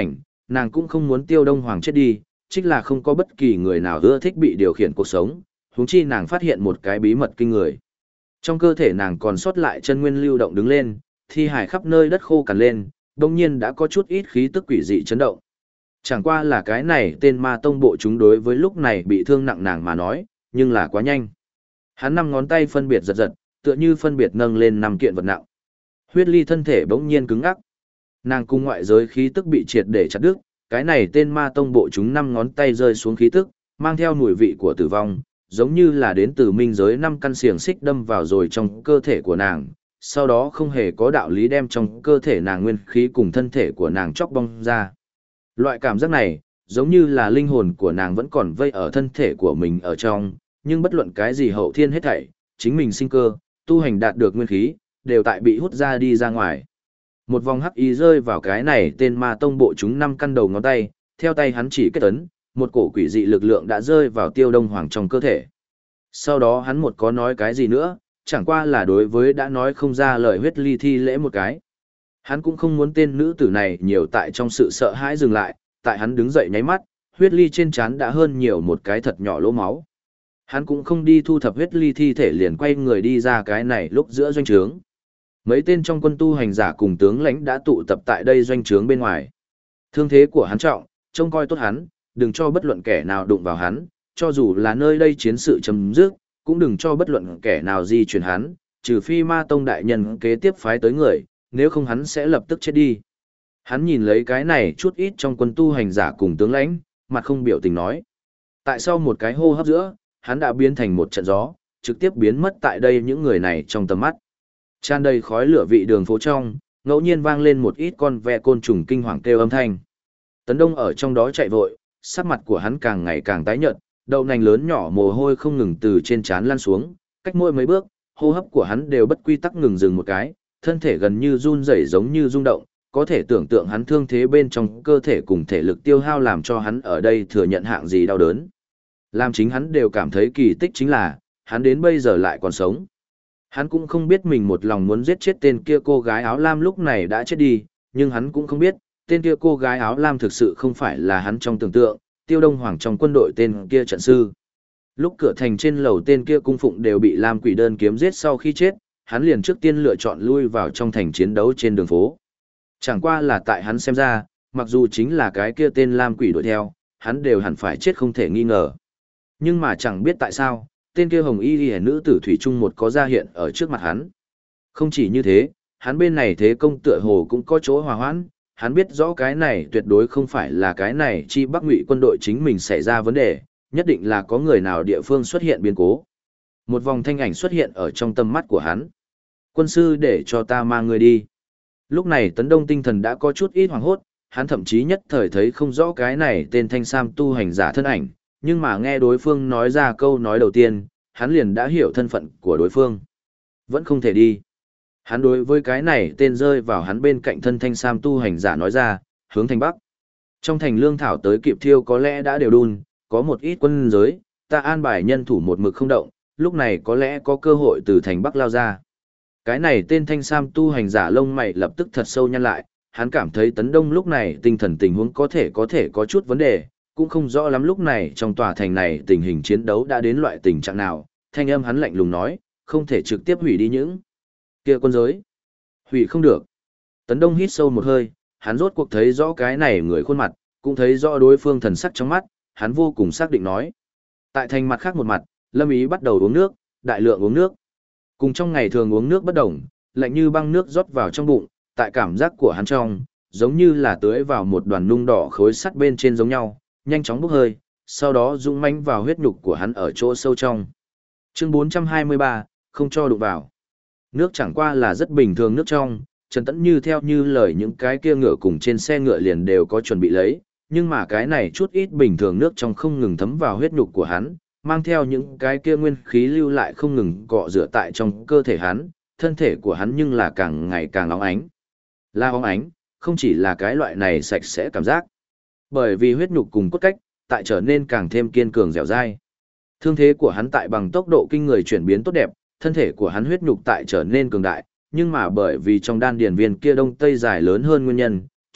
nàng cũng không muốn Tiêu Đông Hoàng chết đi, chính là không có bất kỳ người nào ưa thích bị điều khiển cuộc sống, huống chi nàng phát hiện một cái bí mật kinh người. Trong cơ thể nàng còn sót lại chân nguyên lưu động đứng lên, thi hải khắp nơi đất khô cằn lên, đồng nhiên đã có chút ít khí tức quỷ dị chấn động. Chẳng qua là cái này tên ma tông bộ chúng đối với lúc này bị thương nặng nàng mà nói, nhưng là quá nhanh. Hắn 5 ngón tay phân biệt giật giật, tựa như phân biệt nâng lên 5 kiện vật nặng. Huyết Ly thân thể bỗng nhiên cứng ngắc. Nàng cung ngoại giới khí tức bị triệt để chặt đứt, cái này tên ma tông bộ chúng 5 ngón tay rơi xuống khí tức, mang theo mùi vị của tử vong, giống như là đến từ minh giới 5 căn xiềng xích đâm vào rồi trong cơ thể của nàng, sau đó không hề có đạo lý đem trong cơ thể nàng nguyên khí cùng thân thể của nàng chóc bong ra. Loại cảm giác này, giống như là linh hồn của nàng vẫn còn vây ở thân thể của mình ở trong, nhưng bất luận cái gì hậu thiên hết thảy, chính mình sinh cơ, tu hành đạt được nguyên khí, đều tại bị hút ra đi ra ngoài. Một vòng hắc ý rơi vào cái này tên ma tông bộ chúng 5 căn đầu ngón tay, theo tay hắn chỉ kết ấn, một cổ quỷ dị lực lượng đã rơi vào Tiêu Đông Hoàng trong cơ thể. Sau đó hắn một có nói cái gì nữa, chẳng qua là đối với đã nói không ra lời Huyết Ly thi lễ một cái. Hắn cũng không muốn tên nữ tử này nhiều tại trong sự sợ hãi dừng lại, tại hắn đứng dậy nháy mắt, Huyết Ly trên trán đã hơn nhiều một cái thật nhỏ lỗ máu. Hắn cũng không đi thu thập Huyết Ly thi thể liền quay người đi ra cái này lúc giữa doanh trướng. Mấy tên trong quân tu hành giả cùng tướng lãnh đã tụ tập tại đây doanh trướng bên ngoài. Thương thế của hắn trọng, trông coi tốt hắn, đừng cho bất luận kẻ nào đụng vào hắn, cho dù là nơi đây chiến sự chấm dứt, cũng đừng cho bất luận kẻ nào di chuyển hắn, trừ phi ma tông đại nhân kế tiếp phái tới người, nếu không hắn sẽ lập tức chết đi. Hắn nhìn lấy cái này chút ít trong quân tu hành giả cùng tướng lãnh, mặt không biểu tình nói. Tại sau một cái hô hấp giữa, hắn đã biến thành một trận gió, trực tiếp biến mất tại đây những người này trong tầm mắt. Tràn đầy khói lửa vị đường phố trong, ngẫu nhiên vang lên một ít con ve côn trùng kinh hoàng kêu âm thanh. Tấn Đông ở trong đó chạy vội, sắc mặt của hắn càng ngày càng tái nhợt, đậu nành lớn nhỏ mồ hôi không ngừng từ trên trán lăn xuống, cách mỗi mấy bước, hô hấp của hắn đều bất quy tắc ngừng dừng một cái, thân thể gần như run rẩy giống như rung động, có thể tưởng tượng hắn thương thế bên trong cơ thể cùng thể lực tiêu hao làm cho hắn ở đây thừa nhận hạng gì đau đớn. Làm chính hắn đều cảm thấy kỳ tích chính là, hắn đến bây giờ lại còn sống. Hắn cũng không biết mình một lòng muốn giết chết tên kia cô gái áo lam lúc này đã chết đi, nhưng hắn cũng không biết, tên kia cô gái áo lam thực sự không phải là hắn trong tưởng tượng, Tiêu Đông Hoàng trong quân đội tên kia trận sư. Lúc cửa thành trên lầu tên kia cung phụng đều bị Lam Quỷ đơn kiếm giết sau khi chết, hắn liền trước tiên lựa chọn lui vào trong thành chiến đấu trên đường phố. Chẳng qua là tại hắn xem ra, mặc dù chính là cái kia tên Lam Quỷ đuổi theo, hắn đều hẳn phải chết không thể nghi ngờ. Nhưng mà chẳng biết tại sao, tên kia hồng y liễu nữ tử thủy chung một có ra hiện ở trước mặt hắn. Không chỉ như thế, hắn bên này thế công tựa hồ cũng có chỗ hòa hoãn, hắn biết rõ cái này tuyệt đối không phải là cái này chi Bắc Ngụy quân đội chính mình xảy ra vấn đề, nhất định là có người nào địa phương xuất hiện biến cố. Một vòng thanh ảnh xuất hiện ở trong tầm mắt của hắn. Quân sư để cho ta mang người đi. Lúc này Tấn Đông tinh thần đã có chút ít hoảng hốt, hắn thậm chí nhất thời thấy không rõ cái này tên thanh sam tu hành giả thân ảnh, nhưng mà nghe đối phương nói ra câu nói đầu tiên, hắn liền đã hiểu thân phận của đối phương. Vẫn không thể đi. Hắn đối với cái này tên rơi vào hắn bên cạnh thân thanh sam tu hành giả nói ra, hướng thành Bắc. Trong thành lương thảo tới kịp thiêu có lẽ đã đều đun, có một ít quân giới, ta an bài nhân thủ một mực không động, lúc này có lẽ có cơ hội từ thành Bắc lao ra. Cái này tên thanh sam tu hành giả lông mày lập tức thật sâu nhăn lại, hắn cảm thấy Tấn Đông lúc này tinh thần tình huống có thể có chút vấn đề, cũng không rõ lắm lúc này trong tòa thành này tình hình chiến đấu đã đến loại tình trạng nào, thanh âm hắn lạnh lùng nói, không thể trực tiếp hủy đi những kia quân giới. Hủy không được. Tấn Đông hít sâu một hơi, hắn rốt cuộc thấy rõ cái này người khuôn mặt, cũng thấy rõ đối phương thần sắc trong mắt, hắn vô cùng xác định nói. Tại thành mặt khác một mặt, Lâm Ý bắt đầu uống nước, đại lượng uống nước. Cùng trong ngày thường uống nước bất đồng, lạnh như băng nước rót vào trong bụng, tại cảm giác của hắn trong, giống như là tưới vào một đoàn nung đỏ khối sắt bên trên giống nhau, nhanh chóng bốc hơi, sau đó dũng mãnh vào huyết nhục của hắn ở chỗ sâu trong. Chương 423, không cho đụng vào. Nước chẳng qua là rất bình thường nước trong, Trần Tẫn như theo như lời những cái kia ngựa cùng trên xe ngựa liền đều có chuẩn bị lấy, nhưng mà cái này chút ít bình thường nước trong không ngừng thấm vào huyết nhục của hắn, mang theo những cái kia nguyên khí lưu lại không ngừng cọ rửa tại trong cơ thể hắn, thân thể của hắn nhưng là càng ngày càng óng ánh. Là óng ánh, không chỉ là cái loại này sạch sẽ cảm giác, bởi vì huyết nhục cùng cốt cách, tại trở nên càng thêm kiên cường dẻo dai. Thương thế của hắn tại bằng tốc độ kinh người chuyển biến tốt đẹp, thân thể của hắn huyết nhục tại trở nên cường đại, nhưng mà bởi vì trong đan điền viên kia đông tây dài lớn hơn nguyên nhân,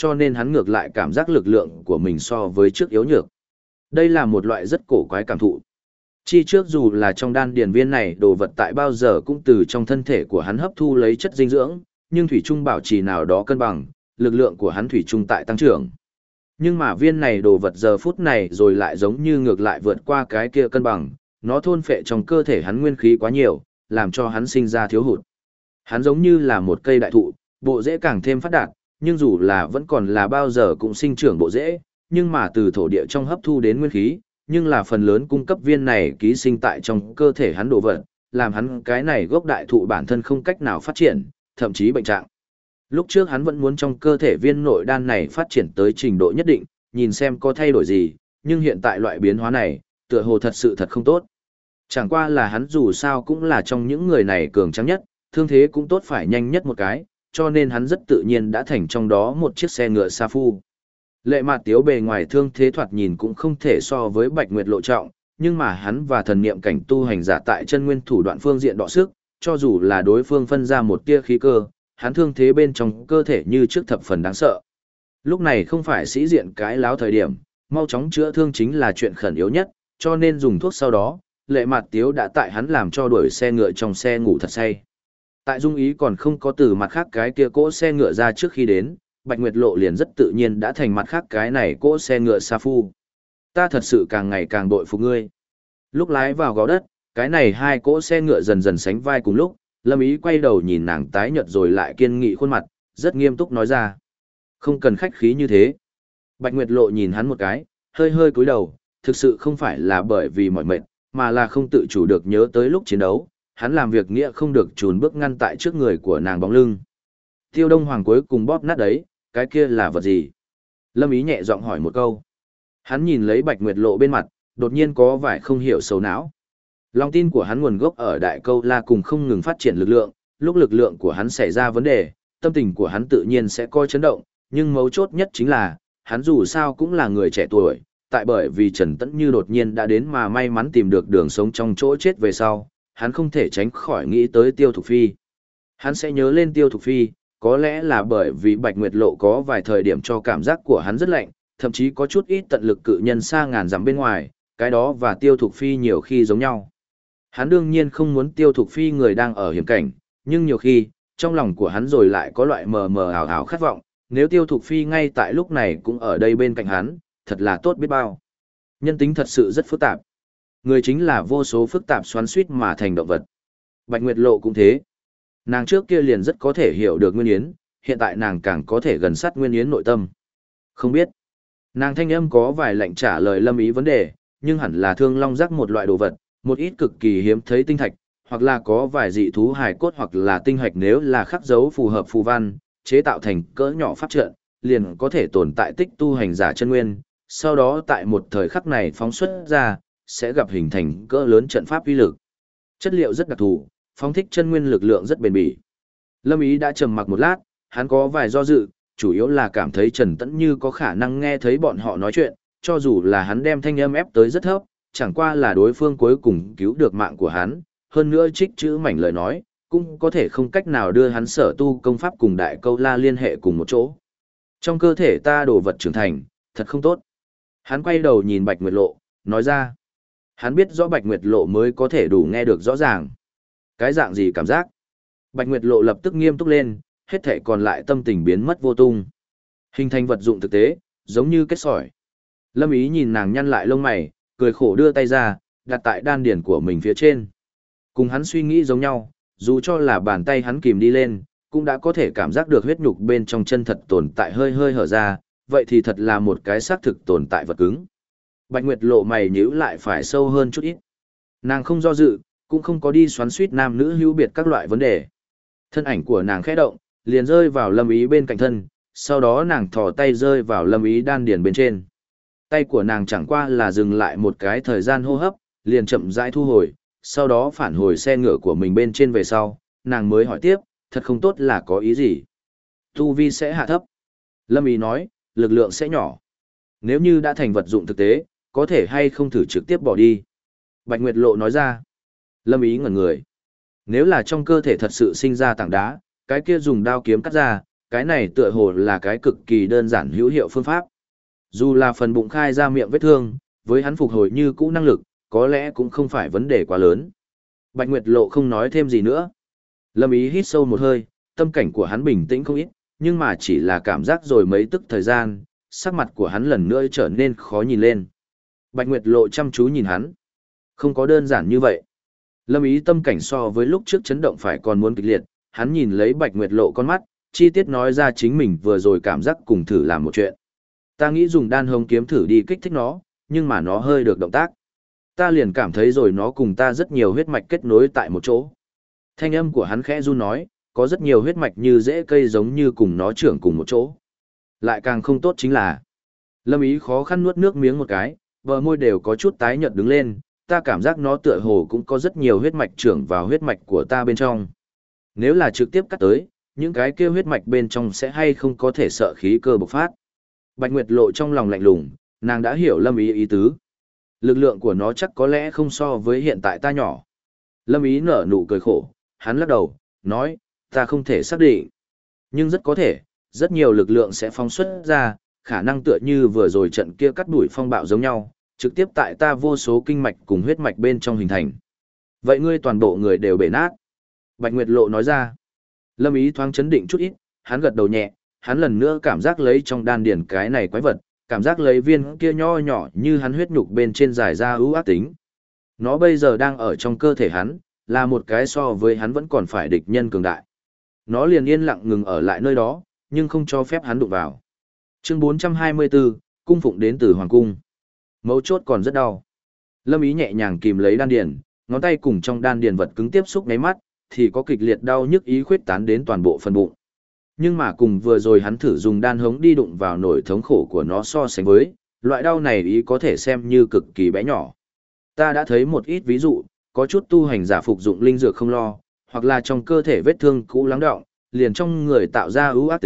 cho nên hắn ngược lại cảm giác lực lượng của mình so với trước yếu nhược. Đây là một loại rất cổ quái cảm thụ. Chi trước dù là trong đan điền viên này đồ vật tại bao giờ cũng từ trong thân thể của hắn hấp thu lấy chất dinh dưỡng, nhưng thủy trung bảo trì nào đó cân bằng, lực lượng của hắn thủy trung tại tăng trưởng. Nhưng mà viên này đồ vật giờ phút này rồi lại giống như ngược lại vượt qua cái kia cân bằng, nó thôn phệ trong cơ thể hắn nguyên khí quá nhiều, làm cho hắn sinh ra thiếu hụt. Hắn giống như là một cây đại thụ, bộ rễ càng thêm phát đạt, nhưng dù là vẫn còn là bao giờ cũng sinh trưởng bộ rễ, nhưng mà từ thổ địa trong hấp thu đến nguyên khí, nhưng là phần lớn cung cấp viên này ký sinh tại trong cơ thể hắn đồ vật, làm hắn cái này gốc đại thụ bản thân không cách nào phát triển, thậm chí bệnh trạng. Lúc trước hắn vẫn muốn trong cơ thể viên nội đan này phát triển tới trình độ nhất định, nhìn xem có thay đổi gì, nhưng hiện tại loại biến hóa này, tựa hồ thật sự thật không tốt. Chẳng qua là hắn dù sao cũng là trong những người này cường tráng nhất, thương thế cũng tốt phải nhanh nhất một cái, cho nên hắn rất tự nhiên đã thành trong đó một chiếc xe ngựa sa phu. Lệ Mạt Tiếu bề ngoài thương thế thoạt nhìn cũng không thể so với Bạch Nguyệt Lộ trọng, nhưng mà hắn và thần niệm cảnh tu hành giả tại chân nguyên thủ đoạn phương diện đọ sức, cho dù là đối phương phân ra một tia khí cơ, hắn thương thế bên trong cơ thể như trước thập phần đáng sợ. Lúc này không phải sĩ diện cái láo thời điểm, mau chóng chữa thương chính là chuyện khẩn yếu nhất, cho nên dùng thuốc sau đó, Lệ Mạt Tiếu đã tại hắn làm cho đuổi xe ngựa trong xe ngủ thật say. Tại Dung Ý còn không có từ mặt khác cái kia cỗ xe ngựa ra trước khi đến, Bạch Nguyệt Lộ liền rất tự nhiên đã thành mặt khác cái này cỗ xe ngựa sa phu. Ta thật sự càng ngày càng bội phục ngươi. Lúc lái vào gò đất, cái này hai cỗ xe ngựa dần dần sánh vai cùng lúc, Lâm Ý quay đầu nhìn nàng tái nhợt rồi lại kiên nghị khuôn mặt, rất nghiêm túc nói ra. Không cần khách khí như thế. Bạch Nguyệt Lộ nhìn hắn một cái, hơi hơi cúi đầu, thực sự không phải là bởi vì mỏi mệt, mà là không tự chủ được nhớ tới lúc chiến đấu, hắn làm việc nghĩa không được chùn bước ngăn tại trước người của nàng bóng lưng. Tiêu Đông Hoàng cuối cùng bóp nát đấy, cái kia là vật gì? Lâm Ý nhẹ giọng hỏi một câu. Hắn nhìn lấy Bạch Nguyệt Lộ bên mặt, đột nhiên có vài không hiểu sầu não. Lòng tin của hắn nguồn gốc ở Đại Câu La cùng không ngừng phát triển lực lượng, lúc lực lượng của hắn xảy ra vấn đề, tâm tình của hắn tự nhiên sẽ coi chấn động, nhưng mấu chốt nhất chính là, hắn dù sao cũng là người trẻ tuổi, tại bởi vì Trần Tẫn Như đột nhiên đã đến mà may mắn tìm được đường sống trong chỗ chết về sau, hắn không thể tránh khỏi nghĩ tới Tiêu Thục Phi. Hắn sẽ nhớ lên Tiêu Thục Phi, có lẽ là bởi vì Bạch Nguyệt Lộ có vài thời điểm cho cảm giác của hắn rất lạnh, thậm chí có chút ít tận lực cự nhân xa ngàn dặm bên ngoài, cái đó và Tiêu Thục Phi nhiều khi giống nhau. Hắn đương nhiên không muốn Tiêu Thục Phi người đang ở hiểm cảnh, nhưng nhiều khi, trong lòng của hắn rồi lại có loại mờ mờ ảo ảo khát vọng, nếu Tiêu Thục Phi ngay tại lúc này cũng ở đây bên cạnh hắn, thật là tốt biết bao. Nhân tính thật sự rất phức tạp. Người chính là vô số phức tạp xoắn xuýt mà thành động vật. Bạch Nguyệt Lộ cũng thế. Nàng trước kia liền rất có thể hiểu được Nguyên Yến, hiện tại nàng càng có thể gần sát Nguyên Yến nội tâm. Không biết. Nàng thanh âm có vài lệnh trả lời Lâm Ý vấn đề, nhưng hẳn là thương long giác một loại đồ vật, một ít cực kỳ hiếm thấy tinh thạch, hoặc là có vài dị thú hài cốt hoặc là tinh hạch nếu là khắc dấu phù hợp phù văn, chế tạo thành cỡ nhỏ pháp trận, liền có thể tồn tại tích tu hành giả chân nguyên, sau đó tại một thời khắc này phóng xuất ra, sẽ gặp hình thành cỡ lớn trận pháp uy lực. Chất liệu rất đặc thù, phóng thích chân nguyên lực lượng rất bền bỉ. Lâm Ý đã trầm mặc một lát, hắn có vài do dự, chủ yếu là cảm thấy Trần Tẫn Như có khả năng nghe thấy bọn họ nói chuyện, cho dù là hắn đem thanh âm ép tới rất thấp, chẳng qua là đối phương cuối cùng cứu được mạng của hắn, hơn nữa trích chữ mảnh lời nói, cũng có thể không cách nào đưa hắn sở tu công pháp cùng Đại Câu La liên hệ cùng một chỗ. Trong cơ thể ta đồ vật trưởng thành, thật không tốt. Hắn quay đầu nhìn Bạch Nguyệt Lộ, nói ra. Hắn biết rõ Bạch Nguyệt Lộ mới có thể đủ nghe được rõ ràng. Cái dạng gì cảm giác? Bạch Nguyệt Lộ lập tức nghiêm túc lên, hết thể còn lại tâm tình biến mất vô tung. Hình thành vật dụng thực tế, giống như kết sỏi. Lâm Ý nhìn nàng nhăn lại lông mày, cười khổ đưa tay ra, đặt tại đan điển của mình phía trên. Cùng hắn suy nghĩ giống nhau, dù cho là bàn tay hắn kìm đi lên, cũng đã có thể cảm giác được huyết nhục bên trong chân thật tồn tại hơi hơi hở ra, vậy thì thật là một cái xác thực tồn tại vật cứng. Bạch Nguyệt Lộ mày nhíu lại phải sâu hơn chút ít. Nàng không do dự, cũng không có đi xoắn suýt nam nữ hữu biệt các loại vấn đề. Thân ảnh của nàng khẽ động, liền rơi vào Lâm Ý bên cạnh thân, sau đó nàng thò tay rơi vào Lâm Ý đan điền bên trên. Tay của nàng chẳng qua là dừng lại một cái thời gian hô hấp, liền chậm rãi thu hồi, sau đó phản hồi xe ngựa của mình bên trên về sau, nàng mới hỏi tiếp, thật không tốt là có ý gì? Tu vi sẽ hạ thấp. Lâm Ý nói, lực lượng sẽ nhỏ. Nếu như đã thành vật dụng thực tế, có thể hay không thử trực tiếp bỏ đi. Bạch Nguyệt Lộ nói ra. Lâm Ý ngẩn người. Nếu là trong cơ thể thật sự sinh ra tảng đá, cái kia dùng đao kiếm cắt ra, Cái này tựa hồ là cái cực kỳ đơn giản hữu hiệu phương pháp. Dù là phần bụng khai ra miệng vết thương, với hắn phục hồi như cũ năng lực, có lẽ cũng không phải vấn đề quá lớn. Bạch Nguyệt Lộ không nói thêm gì nữa. Lâm Ý hít sâu một hơi, tâm cảnh của hắn bình tĩnh không ít, nhưng mà chỉ là cảm giác rồi mấy tức thời gian, sắc mặt của hắn lần nữa trở nên khó nhìn lên. Bạch Nguyệt Lộ chăm chú nhìn hắn. Không có đơn giản như vậy. Lâm Ý tâm cảnh so với lúc trước chấn động phải còn muốn kịch liệt, hắn nhìn lấy Bạch Nguyệt Lộ con mắt, chi tiết nói ra chính mình vừa rồi cảm giác cùng thử làm một chuyện. Ta nghĩ dùng đan hồng kiếm thử đi kích thích nó, nhưng mà nó hơi được động tác. Ta liền cảm thấy rồi nó cùng ta rất nhiều huyết mạch kết nối tại một chỗ. Thanh âm của hắn khẽ run nói, có rất nhiều huyết mạch như rễ cây giống như cùng nó trưởng cùng một chỗ. Lại càng không tốt chính là, Lâm Ý khó khăn nuốt nước miếng một cái, bờ môi đều có chút tái nhợt đứng lên, ta cảm giác nó tựa hồ cũng có rất nhiều huyết mạch trưởng vào huyết mạch của ta bên trong. Nếu là trực tiếp cắt tới, những cái kia huyết mạch bên trong sẽ hay không có thể sợ khí cơ bộc phát. Bạch Nguyệt Lộ trong lòng lạnh lùng, nàng đã hiểu Lâm Ý ý tứ. Lực lượng của nó chắc có lẽ không so với hiện tại ta nhỏ. Lâm Ý nở nụ cười khổ, hắn lắc đầu, nói, ta không thể xác định. Nhưng rất có thể, rất nhiều lực lượng sẽ phóng xuất ra, khả năng tựa như vừa rồi trận kia cắt đuổi phong bạo giống nhau, trực tiếp tại ta vô số kinh mạch cùng huyết mạch bên trong hình thành. Vậy ngươi toàn bộ người đều bể nát. Bạch Nguyệt Lộ nói ra. Lâm Ý thoáng chấn định chút ít, hắn gật đầu nhẹ, hắn lần nữa cảm giác lấy trong đan điển cái này quái vật, cảm giác lấy viên kia nho nhỏ như hắn huyết nhục bên trên dài ra ưu ác tính. Nó bây giờ đang ở trong cơ thể hắn, là một cái so với hắn vẫn còn phải địch nhân cường đại. Nó liền yên lặng ngừng ở lại nơi đó, nhưng không cho phép hắn đụng vào. Chương 424, cung phụng đến từ Hoàng Cung. Mấu chốt còn rất đau. Lâm Ý nhẹ nhàng kìm lấy đan điền, ngón tay cùng trong đan điền vật cứng tiếp xúc ngáy mắt, thì có kịch liệt đau nhức ý khuyết tán đến toàn bộ phần bụng. Nhưng mà cùng vừa rồi hắn thử dùng đan hống đi đụng vào nỗi thống khổ của nó so sánh với, loại đau này ý có thể xem như cực kỳ bé nhỏ. Ta đã thấy một ít ví dụ, có chút tu hành giả phục dụng linh dược không lo, hoặc là trong cơ thể vết thương cũ lắng đọng, liền trong người tạo ra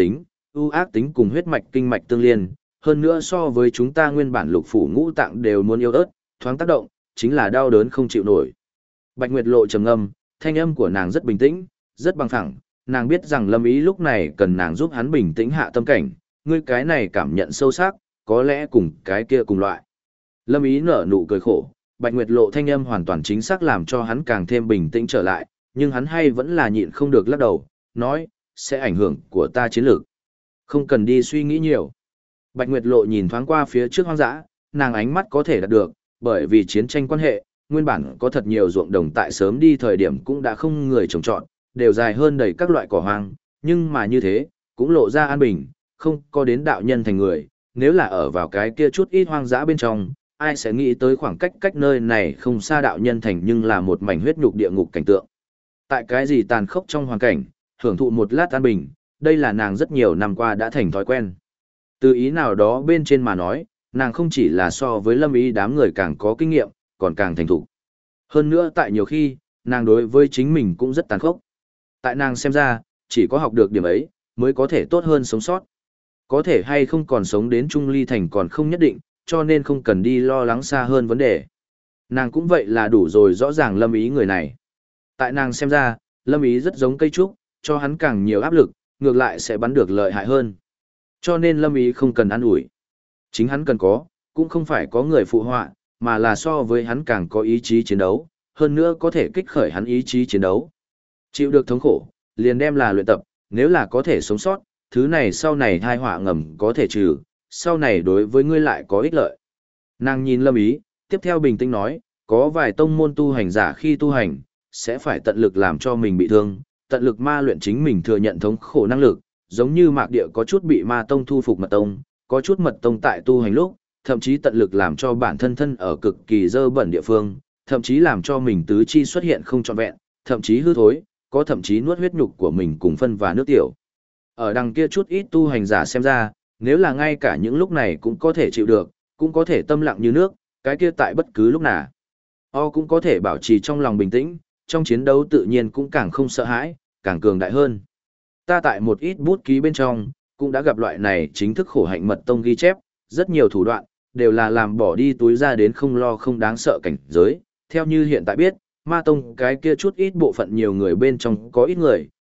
ưu ác tính cùng huyết mạch kinh mạch tương liên, hơn nữa so với chúng ta nguyên bản lục phủ ngũ tạng đều muốn yếu ớt, thoáng tác động, chính là đau đớn không chịu nổi. Bạch Nguyệt Lộ trầm ngâm, thanh âm của nàng rất bình tĩnh, rất bằng phẳng, nàng biết rằng Lâm Ý lúc này cần nàng giúp hắn bình tĩnh hạ tâm cảnh, ngươi cái này cảm nhận sâu sắc, có lẽ cùng cái kia cùng loại. Lâm Ý nở nụ cười khổ, Bạch Nguyệt Lộ thanh âm hoàn toàn chính xác làm cho hắn càng thêm bình tĩnh trở lại, nhưng hắn hay vẫn là nhịn không được lắc đầu, nói, sẽ ảnh hưởng của ta chiến lược. Không cần đi suy nghĩ nhiều. Bạch Nguyệt Lộ nhìn thoáng qua phía trước hoang dã, nàng ánh mắt có thể đạt được, bởi vì chiến tranh quan hệ, nguyên bản có thật nhiều ruộng đồng tại sớm đi thời điểm cũng đã không người trồng trọt, đều dài hơn đầy các loại cỏ hoang, nhưng mà như thế, cũng lộ ra an bình, không có đến đạo nhân thành người, nếu là ở vào cái kia chút ít hoang dã bên trong, ai sẽ nghĩ tới khoảng cách nơi này không xa đạo nhân thành nhưng là một mảnh huyết nhục địa ngục cảnh tượng. Tại cái gì tàn khốc trong hoàn cảnh, hưởng thụ một lát an bình, đây là nàng rất nhiều năm qua đã thành thói quen. Từ ý nào đó bên trên mà nói, nàng không chỉ là so với Lâm Ý đám người càng có kinh nghiệm, còn càng thành thục. Hơn nữa tại nhiều khi, nàng đối với chính mình cũng rất tàn khốc. Tại nàng xem ra, chỉ có học được điểm ấy, mới có thể tốt hơn sống sót. Có thể hay không còn sống đến Trung Ly Thành còn không nhất định, cho nên không cần đi lo lắng xa hơn vấn đề. Nàng cũng vậy là đủ rồi rõ ràng Lâm Ý người này. Tại nàng xem ra, Lâm Ý rất giống cây trúc, cho hắn càng nhiều áp lực, ngược lại sẽ bắn được lợi hại hơn. Cho nên Lâm Ý không cần ăn ủi. Chính hắn cần có, cũng không phải có người phụ họa, mà là so với hắn càng có ý chí chiến đấu, hơn nữa có thể kích khởi hắn ý chí chiến đấu. Chịu được thống khổ, liền đem là luyện tập, nếu là có thể sống sót, thứ này sau này thai họa ngầm có thể trừ, sau này đối với ngươi lại có ích lợi. Nàng nhìn Lâm Ý, tiếp theo bình tĩnh nói, có vài tông môn tu hành giả khi tu hành, sẽ phải tận lực làm cho mình bị thương, tận lực ma luyện chính mình thừa nhận thống khổ năng lực, giống như Mạc Địa có chút bị ma tông thu phục mật tông, có chút mật tông tại tu hành lúc, thậm chí tận lực làm cho bản thân thân ở cực kỳ dơ bẩn địa phương, thậm chí làm cho mình tứ chi xuất hiện không trọn vẹn, thậm chí hư thối, có thậm chí nuốt huyết nhục của mình cùng phân và nước tiểu. Ở đằng kia chút ít tu hành giả xem ra, nếu là ngay cả những lúc này cũng có thể chịu được, cũng có thể tâm lặng như nước, cái kia tại bất cứ lúc nào. Cũng có thể bảo trì trong lòng bình tĩnh, trong chiến đấu tự nhiên cũng càng không sợ hãi, càng cường đại hơn. Ta tại một ít bút ký bên trong, cũng đã gặp loại này chính thức khổ hạnh mật tông ghi chép, rất nhiều thủ đoạn, đều là làm bỏ đi túi ra đến không lo không đáng sợ cảnh giới. Theo như hiện tại biết, ma tông cái kia chút ít bộ phận nhiều người bên trong có ít người,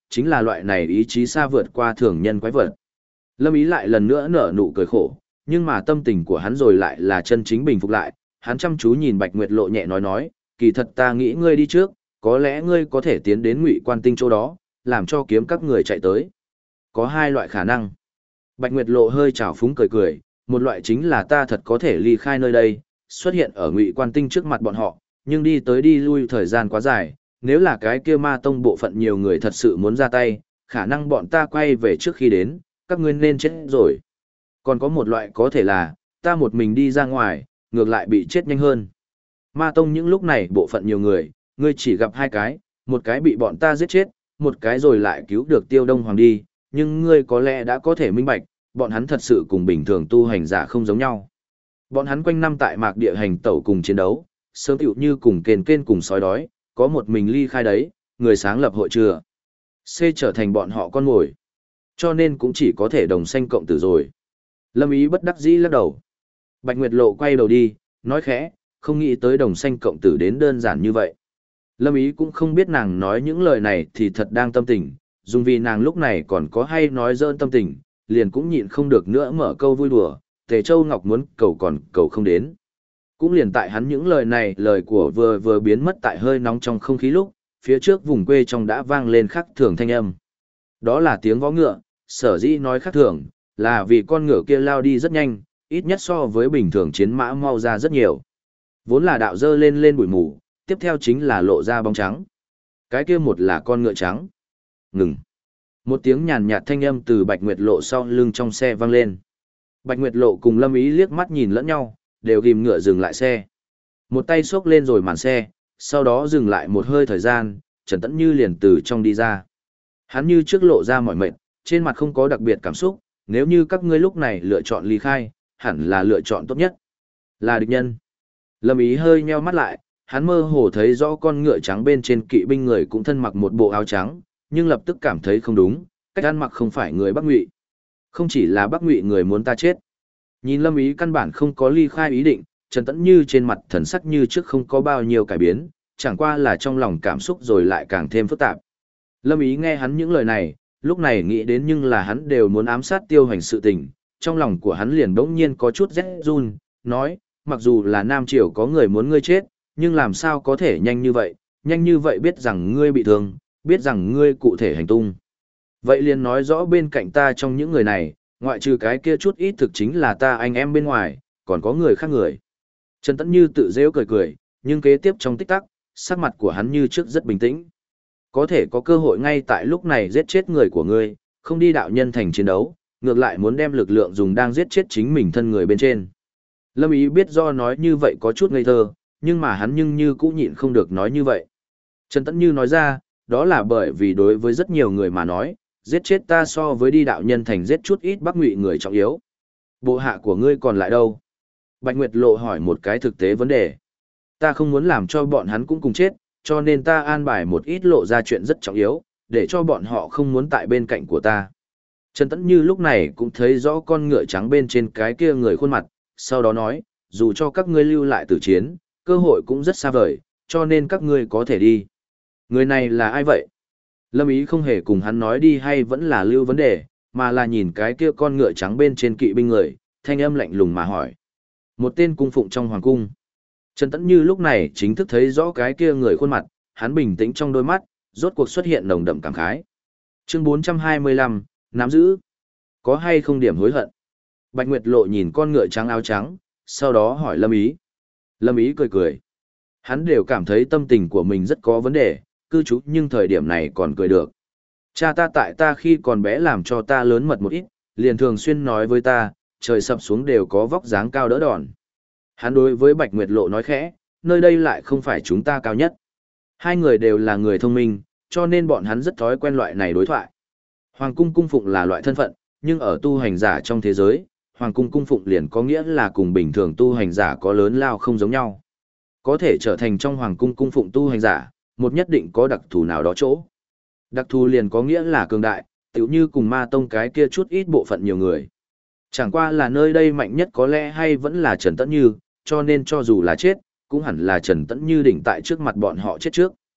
chính là loại này ý chí xa vượt qua thường nhân quái vật. Lâm Ý lại lần nữa nở nụ cười khổ, nhưng mà tâm tình của hắn rồi lại là chân chính bình phục lại, hắn chăm chú nhìn Bạch Nguyệt Lộ nhẹ nói, kỳ thật ta nghĩ ngươi đi trước, có lẽ ngươi có thể tiến đến Ngụy Quan Tinh chỗ đó, làm cho kiếm các người chạy tới. Có hai loại khả năng. Bạch Nguyệt Lộ hơi trào phúng cười, một loại chính là ta thật có thể ly khai nơi đây, xuất hiện ở Ngụy Quan Tinh trước mặt bọn họ, nhưng đi tới đi lui thời gian quá dài, nếu là cái kia ma tông bộ phận nhiều người thật sự muốn ra tay, khả năng bọn ta quay về trước khi đến, các ngươi nên chết rồi. Còn có một loại có thể là, ta một mình đi ra ngoài, ngược lại bị chết nhanh hơn. Ma tông những lúc này bộ phận nhiều người, ngươi chỉ gặp hai cái, một cái bị bọn ta giết chết, một cái rồi lại cứu được Tiêu Đông Hoàng đi, nhưng ngươi có lẽ đã có thể minh bạch, bọn hắn thật sự cùng bình thường tu hành giả không giống nhau. Bọn hắn quanh năm tại mạc địa hành tẩu cùng chiến đấu, sớm tựu như cùng kền cùng sói đói, có một mình ly khai đấy, người sáng lập hội chừa. C trở thành bọn họ con mồi. Cho nên cũng chỉ có thể đồng sanh cộng tử rồi. Lâm Ý bất đắc dĩ lắc đầu. Bạch Nguyệt Lộ quay đầu đi, nói khẽ, không nghĩ tới đồng sanh cộng tử đến đơn giản như vậy. Lâm Ý cũng không biết nàng nói những lời này thì thật đang tâm tình, dùng vì nàng lúc này còn có hay nói dơn tâm tình, liền cũng nhịn không được nữa mở câu vui đùa, Tề Châu Ngọc muốn cầu còn cầu không đến. Cũng liền tại hắn những lời này, lời của vừa biến mất tại hơi nóng trong không khí lúc, phía trước vùng quê trong đã vang lên khắc thường thanh âm. Đó là tiếng vó ngựa, sở dĩ nói khắc thường, là vì con ngựa kia lao đi rất nhanh, ít nhất so với bình thường chiến mã mau ra rất nhiều. Vốn là đạo dơ lên bụi mù, tiếp theo chính là lộ ra bóng trắng. Cái kia một là con ngựa trắng. Ngừng. Một tiếng nhàn nhạt thanh âm từ Bạch Nguyệt Lộ sau lưng trong xe vang lên. Bạch Nguyệt Lộ cùng Lâm Ý liếc mắt nhìn lẫn nhau, đều ghim ngựa dừng lại xe. Một tay xốc lên rồi màn xe, sau đó dừng lại một hơi thời gian, Trần Tẫn Như liền từ trong đi ra. Hắn như trước lộ ra mỏi mệt, trên mặt không có đặc biệt cảm xúc, nếu như các ngươi lúc này lựa chọn ly khai, hẳn là lựa chọn tốt nhất. Là địch nhân. Lâm Ý hơi nheo mắt lại, hắn mơ hồ thấy rõ con ngựa trắng bên trên kỵ binh người cũng thân mặc một bộ áo trắng, nhưng lập tức cảm thấy không đúng, cách ăn mặc không phải người Bắc Ngụy. Không chỉ là Bắc Ngụy người muốn ta chết. Nhìn Lâm Ý căn bản không có ly khai ý định, Trần Tẫn Như trên mặt thần sắc như trước không có bao nhiêu cải biến, chẳng qua là trong lòng cảm xúc rồi lại càng thêm phức tạp. Lâm Ý nghe hắn những lời này, lúc này nghĩ đến nhưng là hắn đều muốn ám sát Tiêu Hoành sự tình, trong lòng của hắn liền bỗng nhiên có chút rét run, nói, mặc dù là Nam Triều có người muốn ngươi chết, nhưng làm sao có thể nhanh như vậy biết rằng ngươi bị thương, biết rằng ngươi cụ thể hành tung. Vậy liền nói rõ bên cạnh ta trong những người này, ngoại trừ cái kia chút ít thực chính là ta anh em bên ngoài, còn có người khác người. Trần Tẫn Như tự rêu cười, nhưng kế tiếp trong tích tắc, sắc mặt của hắn như trước rất bình tĩnh. Có thể có cơ hội ngay tại lúc này giết chết người của ngươi, không đi đạo nhân thành chiến đấu, ngược lại muốn đem lực lượng dùng đang giết chết chính mình thân người bên trên. Lâm Ý biết do nói như vậy có chút ngây thơ, nhưng mà hắn nhưng như cũng nhịn không được nói như vậy. Trần Tẫn Như nói ra, đó là bởi vì đối với rất nhiều người mà nói, giết chết ta so với đi đạo nhân thành giết chút ít Bắc Ngụy người trọng yếu. Bộ hạ của ngươi còn lại đâu? Bạch Nguyệt Lộ hỏi một cái thực tế vấn đề. Ta không muốn làm cho bọn hắn cũng cùng chết, cho nên ta an bài một ít lộ ra chuyện rất trọng yếu, để cho bọn họ không muốn tại bên cạnh của ta. Trần Tẫn Như lúc này cũng thấy rõ con ngựa trắng bên trên cái kia người khuôn mặt, sau đó nói, dù cho các ngươi lưu lại tử chiến, cơ hội cũng rất xa vời, cho nên các ngươi có thể đi. Người này là ai vậy? Lâm Ý không hề cùng hắn nói đi hay vẫn là lưu vấn đề, mà là nhìn cái kia con ngựa trắng bên trên kỵ binh người, thanh âm lạnh lùng mà hỏi. Một tên cung phụng trong hoàng cung. Trần Tẫn Như lúc này chính thức thấy rõ cái kia người khuôn mặt, hắn bình tĩnh trong đôi mắt, rốt cuộc xuất hiện nồng đậm cảm khái. Chương 425, nắm giữ. Có hay không điểm hối hận? Bạch Nguyệt Lộ nhìn con ngựa trắng áo trắng, sau đó hỏi Lâm Ý. Lâm Ý cười. Hắn đều cảm thấy tâm tình của mình rất có vấn đề, cư trú nhưng thời điểm này còn cười được. Cha ta tại ta khi còn bé làm cho ta lớn mật một ít, liền thường xuyên nói với ta, trời sập xuống đều có vóc dáng cao đỡ đòn. Hắn đối với Bạch Nguyệt Lộ nói khẽ, nơi đây lại không phải chúng ta cao nhất. Hai người đều là người thông minh, cho nên bọn hắn rất thói quen loại này đối thoại. Hoàng cung cung phụng là loại thân phận, nhưng ở tu hành giả trong thế giới, Hoàng cung cung phụng liền có nghĩa là cùng bình thường tu hành giả có lớn lao không giống nhau. Có thể trở thành trong Hoàng cung cung phụng tu hành giả, một nhất định có đặc thù nào đó chỗ. Đặc thù liền có nghĩa là cường đại, tựu như cùng ma tông cái kia chút ít bộ phận nhiều người. Chẳng qua là nơi đây mạnh nhất có lẽ hay vẫn là Trần Tẫn Như, cho nên cho dù là chết, cũng hẳn là Trần Tẫn Như đỉnh tại trước mặt bọn họ chết trước.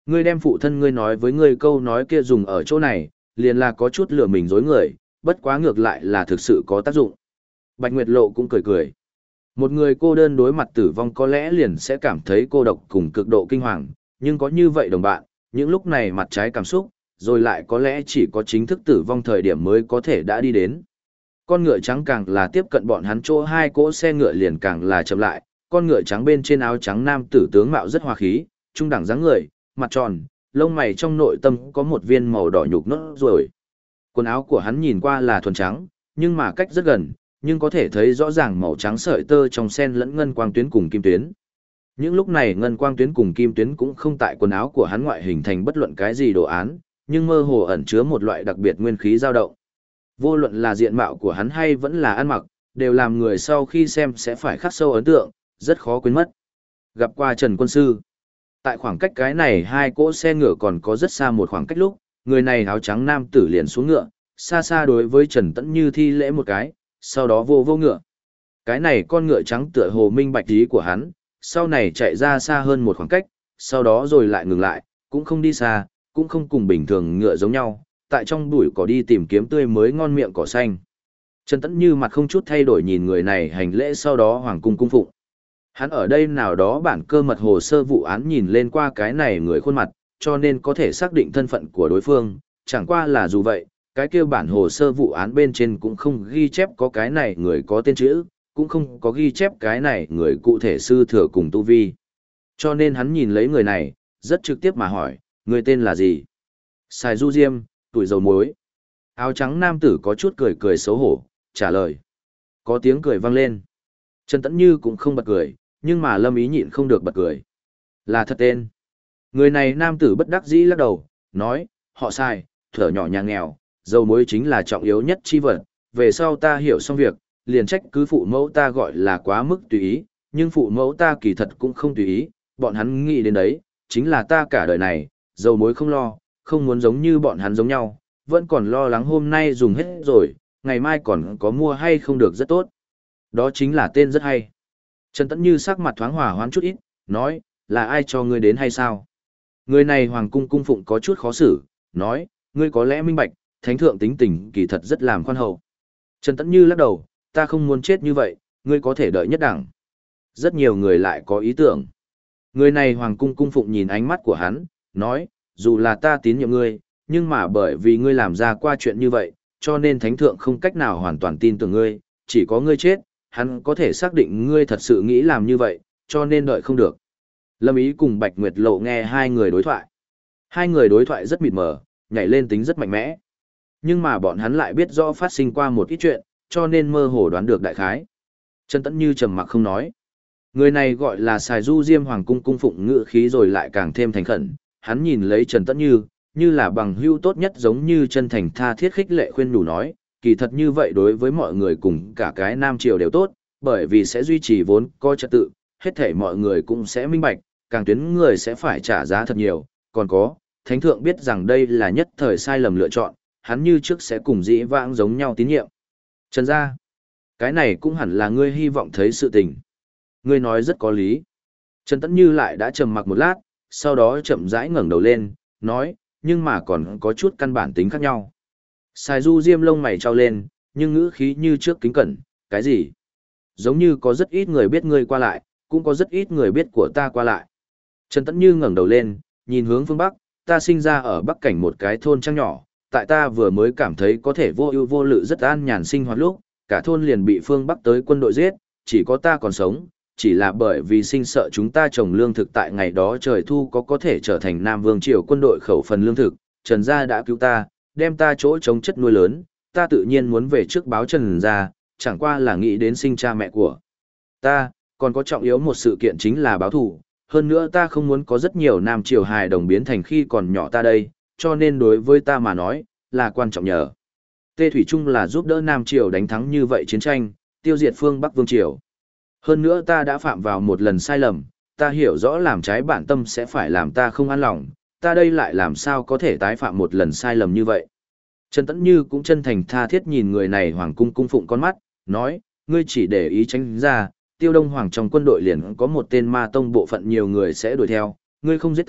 Ngươi đem phụ thân ngươi nói với ngươi câu nói kia dùng ở chỗ này, liền là có chút lừa mình dối người, bất quá ngược lại là thực sự có tác dụng. Bạch Nguyệt Lộ cũng cười cười. Một người cô đơn đối mặt tử vong có lẽ liền sẽ cảm thấy cô độc cùng cực độ kinh hoàng, nhưng có như vậy đồng bạn, những lúc này mặt trái cảm xúc, rồi lại có lẽ chỉ có chính thức tử vong thời điểm mới có thể đã đi đến. Con ngựa trắng càng là tiếp cận bọn hắn chỗ hai cỗ xe ngựa liền càng là chậm lại, con ngựa trắng bên trên áo trắng nam tử tướng mạo rất hòa khí, trung đẳng dáng người, mặt tròn, lông mày trong nội tâm có một viên màu đỏ nhục nốt rồi. Quần áo của hắn nhìn qua là thuần trắng, nhưng mà cách rất gần, nhưng có thể thấy rõ ràng màu trắng sợi tơ trong sen lẫn ngân quang tuyến cùng kim tuyến. Những lúc này ngân quang tuyến cùng kim tuyến cũng không tại quần áo của hắn ngoại hình thành bất luận cái gì đồ án, nhưng mơ hồ ẩn chứa một loại đặc biệt nguyên khí dao động. Vô luận là diện mạo của hắn hay vẫn là ăn mặc, đều làm người sau khi xem sẽ phải khắc sâu ấn tượng, rất khó quên mất. Gặp qua Trần Quân Sư. Tại khoảng cách cái này hai cỗ xe ngựa còn có rất xa một khoảng cách lúc, người này áo trắng nam tử liền xuống ngựa, xa xa đối với Trần Tẫn Như thi lễ một cái, sau đó vô vô ngựa. Cái này con ngựa trắng tựa hồ minh bạch ý của hắn, sau này chạy ra xa hơn một khoảng cách, sau đó rồi lại ngừng lại, cũng không đi xa, cũng không cùng bình thường ngựa giống nhau, tại trong bụi cỏ đi tìm kiếm tươi mới ngon miệng cỏ xanh. Trần Tẫn Như mặt không chút thay đổi nhìn người này hành lễ, sau đó hoàng cung cung phụng. Hắn ở đây nào đó bản cơ mật hồ sơ vụ án nhìn lên qua cái này người khuôn mặt, cho nên có thể xác định thân phận của đối phương, chẳng qua là dù vậy, cái kia bản hồ sơ vụ án bên trên cũng không ghi chép có cái này người có tên chữ, cũng không có ghi chép cái này người cụ thể sư thừa cùng tu vi. Cho nên hắn nhìn lấy người này, rất trực tiếp mà hỏi, người tên là gì? Sài Du Diêm, tuổi dầu muối. Áo trắng nam tử có chút cười cười xấu hổ, trả lời. Có tiếng cười vang lên. Trần Tẫn Như cũng không bật cười, nhưng mà Lâm Ý nhịn không được bật cười. Là thật tên. Người này nam tử bất đắc dĩ lắc đầu, nói, họ sai, thuở nhỏ nhà nghèo, dầu muối chính là trọng yếu nhất chi vật, về sau ta hiểu xong việc, liền trách cứ phụ mẫu ta gọi là quá mức tùy ý, nhưng phụ mẫu ta kỳ thật cũng không tùy ý, bọn hắn nghĩ đến đấy, chính là ta cả đời này, dầu muối không lo, không muốn giống như bọn hắn giống nhau, vẫn còn lo lắng hôm nay dùng hết rồi, ngày mai còn có mua hay không được rất tốt. Đó chính là tên rất hay. Trần Tẫn Như sắc mặt thoáng hòa hoãn chút ít, nói, là ai cho ngươi đến hay sao? Người này hoàng cung cung phụng có chút khó xử, nói, ngươi có lẽ minh bạch, thánh thượng tính tình kỳ thật rất làm khoan hậu. Trần Tẫn Như lắc đầu, ta không muốn chết như vậy, ngươi có thể đợi nhất đẳng. Rất nhiều người lại có ý tưởng. Người này hoàng cung cung phụng nhìn ánh mắt của hắn, nói, dù là ta tín nhiệm ngươi, nhưng mà bởi vì ngươi làm ra qua chuyện như vậy, cho nên thánh thượng không cách nào hoàn toàn tin tưởng ngươi, chỉ có ngươi chết, hắn có thể xác định ngươi thật sự nghĩ làm như vậy, cho nên đợi không được. Lâm Ý cùng Bạch Nguyệt Lộ nghe hai người đối thoại. Hai người đối thoại rất mịt mờ, nhảy lên tính rất mạnh mẽ. Nhưng mà bọn hắn lại biết rõ phát sinh qua một ít chuyện, cho nên mơ hồ đoán được đại khái. Trần Tẫn Như trầm mặc không nói. Người này gọi là Sài Du Diêm hoàng cung cung phụng ngữ khí rồi lại càng thêm thành khẩn. Hắn nhìn lấy Trần Tẫn Như, như là bằng hữu tốt nhất giống như chân thành tha thiết khích lệ khuyên nhủ nói, kỳ thật như vậy đối với mọi người cùng cả cái Nam Triều đều tốt, bởi vì sẽ duy trì vốn có trật tự, hết thảy mọi người cũng sẽ minh bạch, càng tuyến người sẽ phải trả giá thật nhiều, còn có, Thánh Thượng biết rằng đây là nhất thời sai lầm lựa chọn, hắn như trước sẽ cùng dĩ vãng giống nhau tín nhiệm. Trần gia, cái này cũng hẳn là ngươi hy vọng thấy sự tình. Ngươi nói rất có lý. Trần Tẫn Như lại đã trầm mặc một lát, sau đó chậm rãi ngẩng đầu lên, nói, nhưng mà còn có chút căn bản tính khác nhau. Sài Du Diêm lông mày trao lên, nhưng ngữ khí như trước kính cẩn, cái gì? Giống như có rất ít người biết ngươi qua lại, cũng có rất ít người biết của ta qua lại. Trần Tẫn Như ngẩng đầu lên, nhìn hướng phương Bắc, ta sinh ra ở Bắc Cảnh một cái thôn trăng nhỏ, tại ta vừa mới cảm thấy có thể vô ưu vô lự rất an nhàn sinh hoạt lúc, cả thôn liền bị phương Bắc tới quân đội giết, chỉ có ta còn sống, chỉ là bởi vì sinh sợ chúng ta trồng lương thực tại ngày đó trời thu có thể trở thành Nam Vương Triều quân đội khẩu phần lương thực, Trần gia đã cứu ta, đem ta chỗ chống chất nuôi lớn, ta tự nhiên muốn về trước báo Trần gia, chẳng qua là nghĩ đến sinh cha mẹ của ta, còn có trọng yếu một sự kiện chính là báo thù, hơn nữa ta không muốn có rất nhiều Nam Triều hài đồng biến thành khi còn nhỏ ta đây, cho nên đối với ta mà nói, là quan trọng nhờ. Tê Thủy Trung là giúp đỡ Nam Triều đánh thắng như vậy chiến tranh, tiêu diệt phương Bắc Vương Triều. Hơn nữa ta đã phạm vào một lần sai lầm, ta hiểu rõ làm trái bản tâm sẽ phải làm ta không an lòng, ta đây lại làm sao có thể tái phạm một lần sai lầm như vậy. Trần Tẫn Như cũng chân thành tha thiết nhìn người này hoàng cung cung phụng con mắt, nói, ngươi chỉ để ý tránh ra, Tiêu Đông Hoàng trong quân đội liền có một tên ma tông bộ phận nhiều người sẽ đuổi theo, ngươi không giết ta,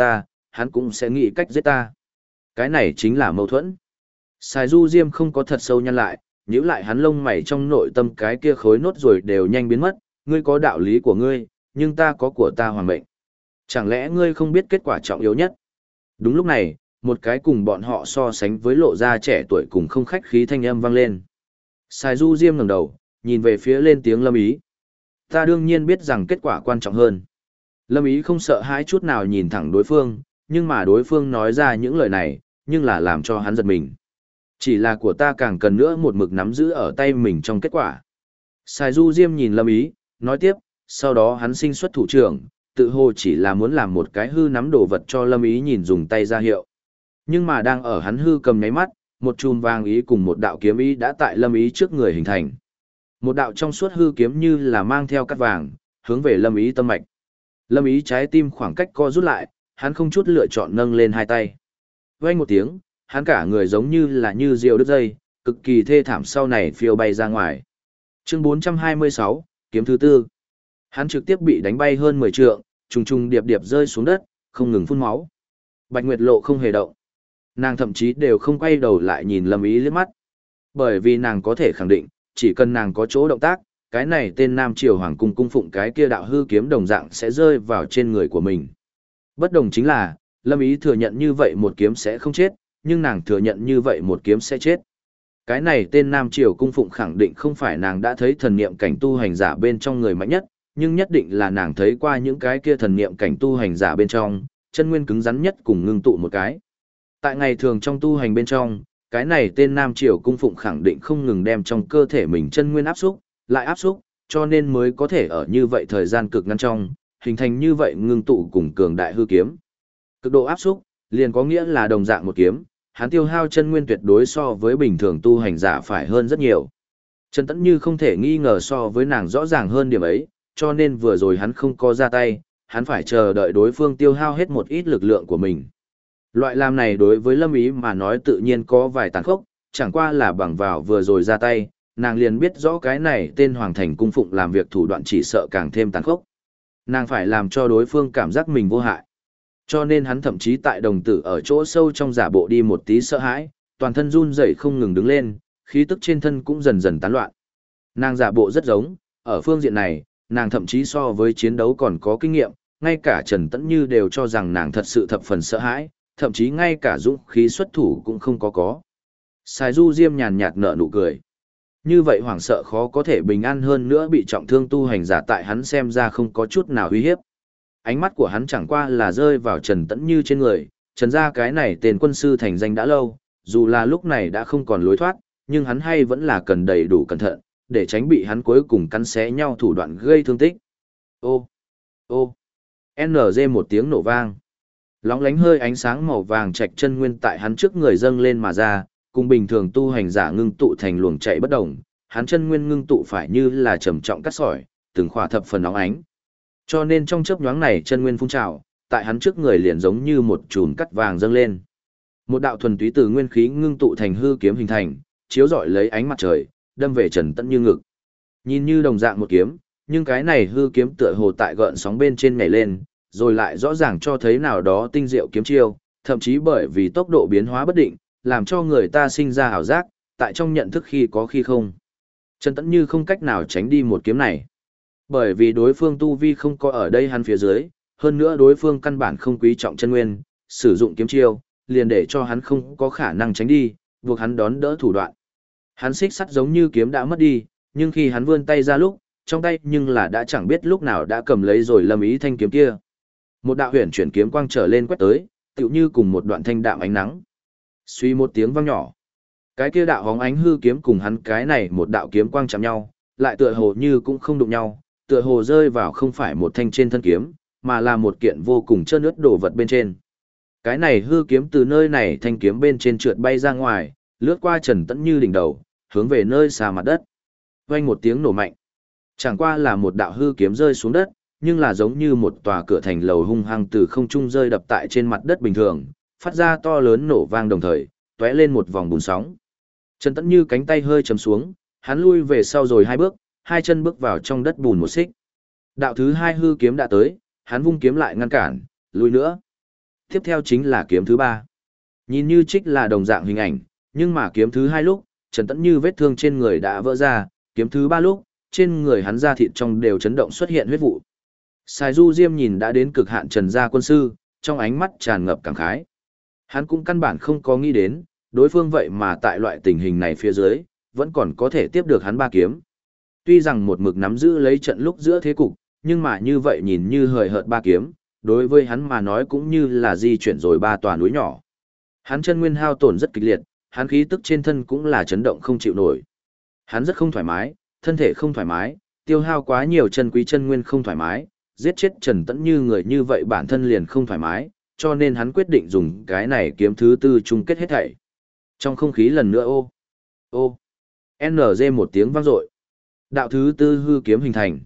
hắn cũng sẽ nghĩ cách giết ta. Cái này chính là mâu thuẫn. Sài Du Diêm không có thật sâu nhăn lại, nhíu lại hắn lông mày trong nội tâm cái kia khối nốt rồi đều nhanh biến mất, ngươi có đạo lý của ngươi, nhưng ta có của ta hoàn mệnh. Chẳng lẽ ngươi không biết kết quả trọng yếu nhất? Đúng lúc này, một cái cùng bọn họ so sánh với lộ ra trẻ tuổi cùng không khách khí thanh âm vang lên. Sài Du Diêm ngẩng đầu, nhìn về phía lên tiếng Lâm Ý. Ta đương nhiên biết rằng kết quả quan trọng hơn. Lâm Ý không sợ hãi chút nào nhìn thẳng đối phương, nhưng mà đối phương nói ra những lời này, nhưng là làm cho hắn giật mình. Chỉ là của ta càng cần nữa một mực nắm giữ ở tay mình trong kết quả. Sài Du Diêm nhìn Lâm Ý, nói tiếp, sau đó hắn sinh xuất thủ trưởng, tự hồ chỉ là muốn làm một cái hư nắm đồ vật cho Lâm Ý nhìn dùng tay ra hiệu. Nhưng mà đang ở hắn hư cầm nháy mắt, một chùm vàng ý cùng một đạo kiếm ý đã tại Lâm Ý trước người hình thành. Một đạo trong suốt hư kiếm như là mang theo cắt vàng, hướng về Lâm Ý tâm mạch. Lâm Ý trái tim khoảng cách co rút lại, hắn không chút lựa chọn nâng lên hai tay. Vang một tiếng, hắn cả người giống như là như diều đứt dây, cực kỳ thê thảm sau này phiêu bay ra ngoài. Chương 426, kiếm thứ tư. Hắn trực tiếp bị đánh bay hơn 10 trượng, trùng trùng điệp điệp rơi xuống đất, không ngừng phun máu. Bạch Nguyệt Lộ không hề động. Nàng thậm chí đều không quay đầu lại nhìn Lâm Ý liếc mắt. Bởi vì nàng có thể khẳng định, chỉ cần nàng có chỗ động tác, cái này tên Nam Triều Hoàng cung cung phụng cái kia đạo hư kiếm đồng dạng sẽ rơi vào trên người của mình. Bất đồng chính là, Lâm Ý thừa nhận như vậy một kiếm sẽ không chết, nhưng nàng thừa nhận như vậy một kiếm sẽ chết. Cái này tên Nam Triều cung phụng khẳng định không phải nàng đã thấy thần niệm cảnh tu hành giả bên trong người mạnh nhất, nhưng nhất định là nàng thấy qua những cái kia thần niệm cảnh tu hành giả bên trong, chân nguyên cứng rắn nhất cùng ngưng tụ một cái. Tại ngày thường trong tu hành bên trong, cái này tên Nam Triều cung phụng khẳng định không ngừng đem trong cơ thể mình chân nguyên áp xúc, lại áp xúc, cho nên mới có thể ở như vậy thời gian cực ngắn trong, hình thành như vậy ngưng tụ cùng cường đại hư kiếm. Cực độ áp xúc, liền có nghĩa là đồng dạng một kiếm, hắn tiêu hao chân nguyên tuyệt đối so với bình thường tu hành giả phải hơn rất nhiều. Trần Tẫn Như không thể nghi ngờ so với nàng rõ ràng hơn điểm ấy, cho nên vừa rồi hắn không có ra tay, hắn phải chờ đợi đối phương tiêu hao hết một ít lực lượng của mình. Loại làm này đối với Lâm Ý mà nói tự nhiên có vài tàn khốc, chẳng qua là bằng vào vừa rồi ra tay, nàng liền biết rõ cái này tên Hoàng Thành cung phụng làm việc thủ đoạn chỉ sợ càng thêm tàn khốc. Nàng phải làm cho đối phương cảm giác mình vô hại. Cho nên hắn thậm chí tại đồng tử ở chỗ sâu trong giả bộ đi một tí sợ hãi, toàn thân run rẩy không ngừng đứng lên, khí tức trên thân cũng dần dần tán loạn. Nàng giả bộ rất giống, ở phương diện này, nàng thậm chí so với chiến đấu còn có kinh nghiệm, ngay cả Trần Tẫn Như đều cho rằng nàng thật sự thập phần sợ hãi, thậm chí ngay cả dũng khí xuất thủ cũng không có. Sài Du Diêm nhàn nhạt nở nụ cười. Như vậy hoảng sợ khó có thể bình an hơn nữa bị trọng thương tu hành giả tại hắn xem ra không có chút nào uy hiếp. Ánh mắt của hắn chẳng qua là rơi vào Trần Tẫn Như trên người, Trần gia cái này tên quân sư thành danh đã lâu, dù là lúc này đã không còn lối thoát, nhưng hắn hay vẫn là cần đầy đủ cẩn thận, để tránh bị hắn cuối cùng cắn xé nhau thủ đoạn gây thương tích. Ô, ô, NG một tiếng nổ vang. Lóng lánh hơi ánh sáng màu vàng trạch chân nguyên tại hắn trước người dâng lên mà ra, cùng bình thường tu hành giả ngưng tụ thành luồng chạy bất động, hắn chân nguyên ngưng tụ phải như là trầm trọng cắt sỏi, từng khỏa thập phần nóng ánh. Cho nên trong chớp nhoáng này chân nguyên phun trào, tại hắn trước người liền giống như một chùm cắt vàng dâng lên. Một đạo thuần túy từ nguyên khí ngưng tụ thành hư kiếm hình thành, chiếu rọi lấy ánh mặt trời, đâm về Trần Tẫn Như ngực. Nhìn như đồng dạng một kiếm, nhưng cái này hư kiếm tựa hồ tại gợn sóng bên trên nhảy lên, rồi lại rõ ràng cho thấy nào đó tinh diệu kiếm chiêu, thậm chí bởi vì tốc độ biến hóa bất định, làm cho người ta sinh ra ảo giác, tại trong nhận thức khi có khi không. Trần Tẫn Như không cách nào tránh đi một kiếm này. Bởi vì đối phương tu vi không có ở đây hắn phía dưới, hơn nữa đối phương căn bản không quý trọng chân nguyên, sử dụng kiếm chiêu, liền để cho hắn không có khả năng tránh đi, buộc hắn đón đỡ thủ đoạn. Hắn xích sắt giống như kiếm đã mất đi, nhưng khi hắn vươn tay ra lúc, trong tay nhưng là đã chẳng biết lúc nào đã cầm lấy rồi Lâm Ý thanh kiếm kia. Một đạo huyền chuyển kiếm quang trở lên quét tới, tựu như cùng một đoạn thanh đạm ánh nắng. Suy một tiếng vang nhỏ. Cái kia đạo hóng ánh hư kiếm cùng hắn cái này một đạo kiếm quang chạm nhau, lại tựa hồ như cũng không đụng nhau, tựa hồ rơi vào không phải một thanh trên thân kiếm, mà là một kiện vô cùng trơn ướt đồ vật bên trên. Cái này hư kiếm từ nơi này thanh kiếm bên trên trượt bay ra ngoài, lướt qua Trần Tẫn Như đỉnh đầu, hướng về nơi xa mặt đất. Vang một tiếng nổ mạnh. Chẳng qua là một đạo hư kiếm rơi xuống đất, nhưng là giống như một tòa cửa thành lầu hung hăng từ không trung rơi đập tại trên mặt đất bình thường, phát ra to lớn nổ vang đồng thời, tóe lên một vòng bùn sóng. Trần Tẫn Như cánh tay hơi chầm xuống, hắn lui về sau rồi hai bước, hai chân bước vào trong đất bùn một xích. Đạo thứ hai hư kiếm đã tới, hắn vung kiếm lại ngăn cản, lui nữa. Tiếp theo chính là kiếm thứ ba. Nhìn như trích là đồng dạng hình ảnh, nhưng mà kiếm thứ hai lúc, Trần Tẫn Như vết thương trên người đã vỡ ra, kiếm thứ ba lúc, trên người hắn da thịt trong đều chấn động xuất hiện huyết vụ. Sài Du Diêm nhìn đã đến cực hạn Trần gia quân sư, trong ánh mắt tràn ngập cảm khái. Hắn cũng căn bản không có nghĩ đến, đối phương vậy mà tại loại tình hình này phía dưới, vẫn còn có thể tiếp được hắn ba kiếm. Tuy rằng một mực nắm giữ lấy trận lúc giữa thế cục, nhưng mà như vậy nhìn như hời hợt ba kiếm, đối với hắn mà nói cũng như là di chuyển rồi ba tòa núi nhỏ. Hắn chân nguyên hao tổn rất kịch liệt, hắn khí tức trên thân cũng là chấn động không chịu nổi. Hắn rất không thoải mái, thân thể không thoải mái, tiêu hao quá nhiều chân quý chân nguyên không thoải mái, giết chết Trần Tẫn Như người như vậy bản thân liền không thoải mái, cho nên hắn quyết định dùng cái này kiếm thứ tư chung kết hết thảy. Trong không khí lần nữa ô, NG một tiếng vang dội. Đạo thứ tư hư kiếm hình thành.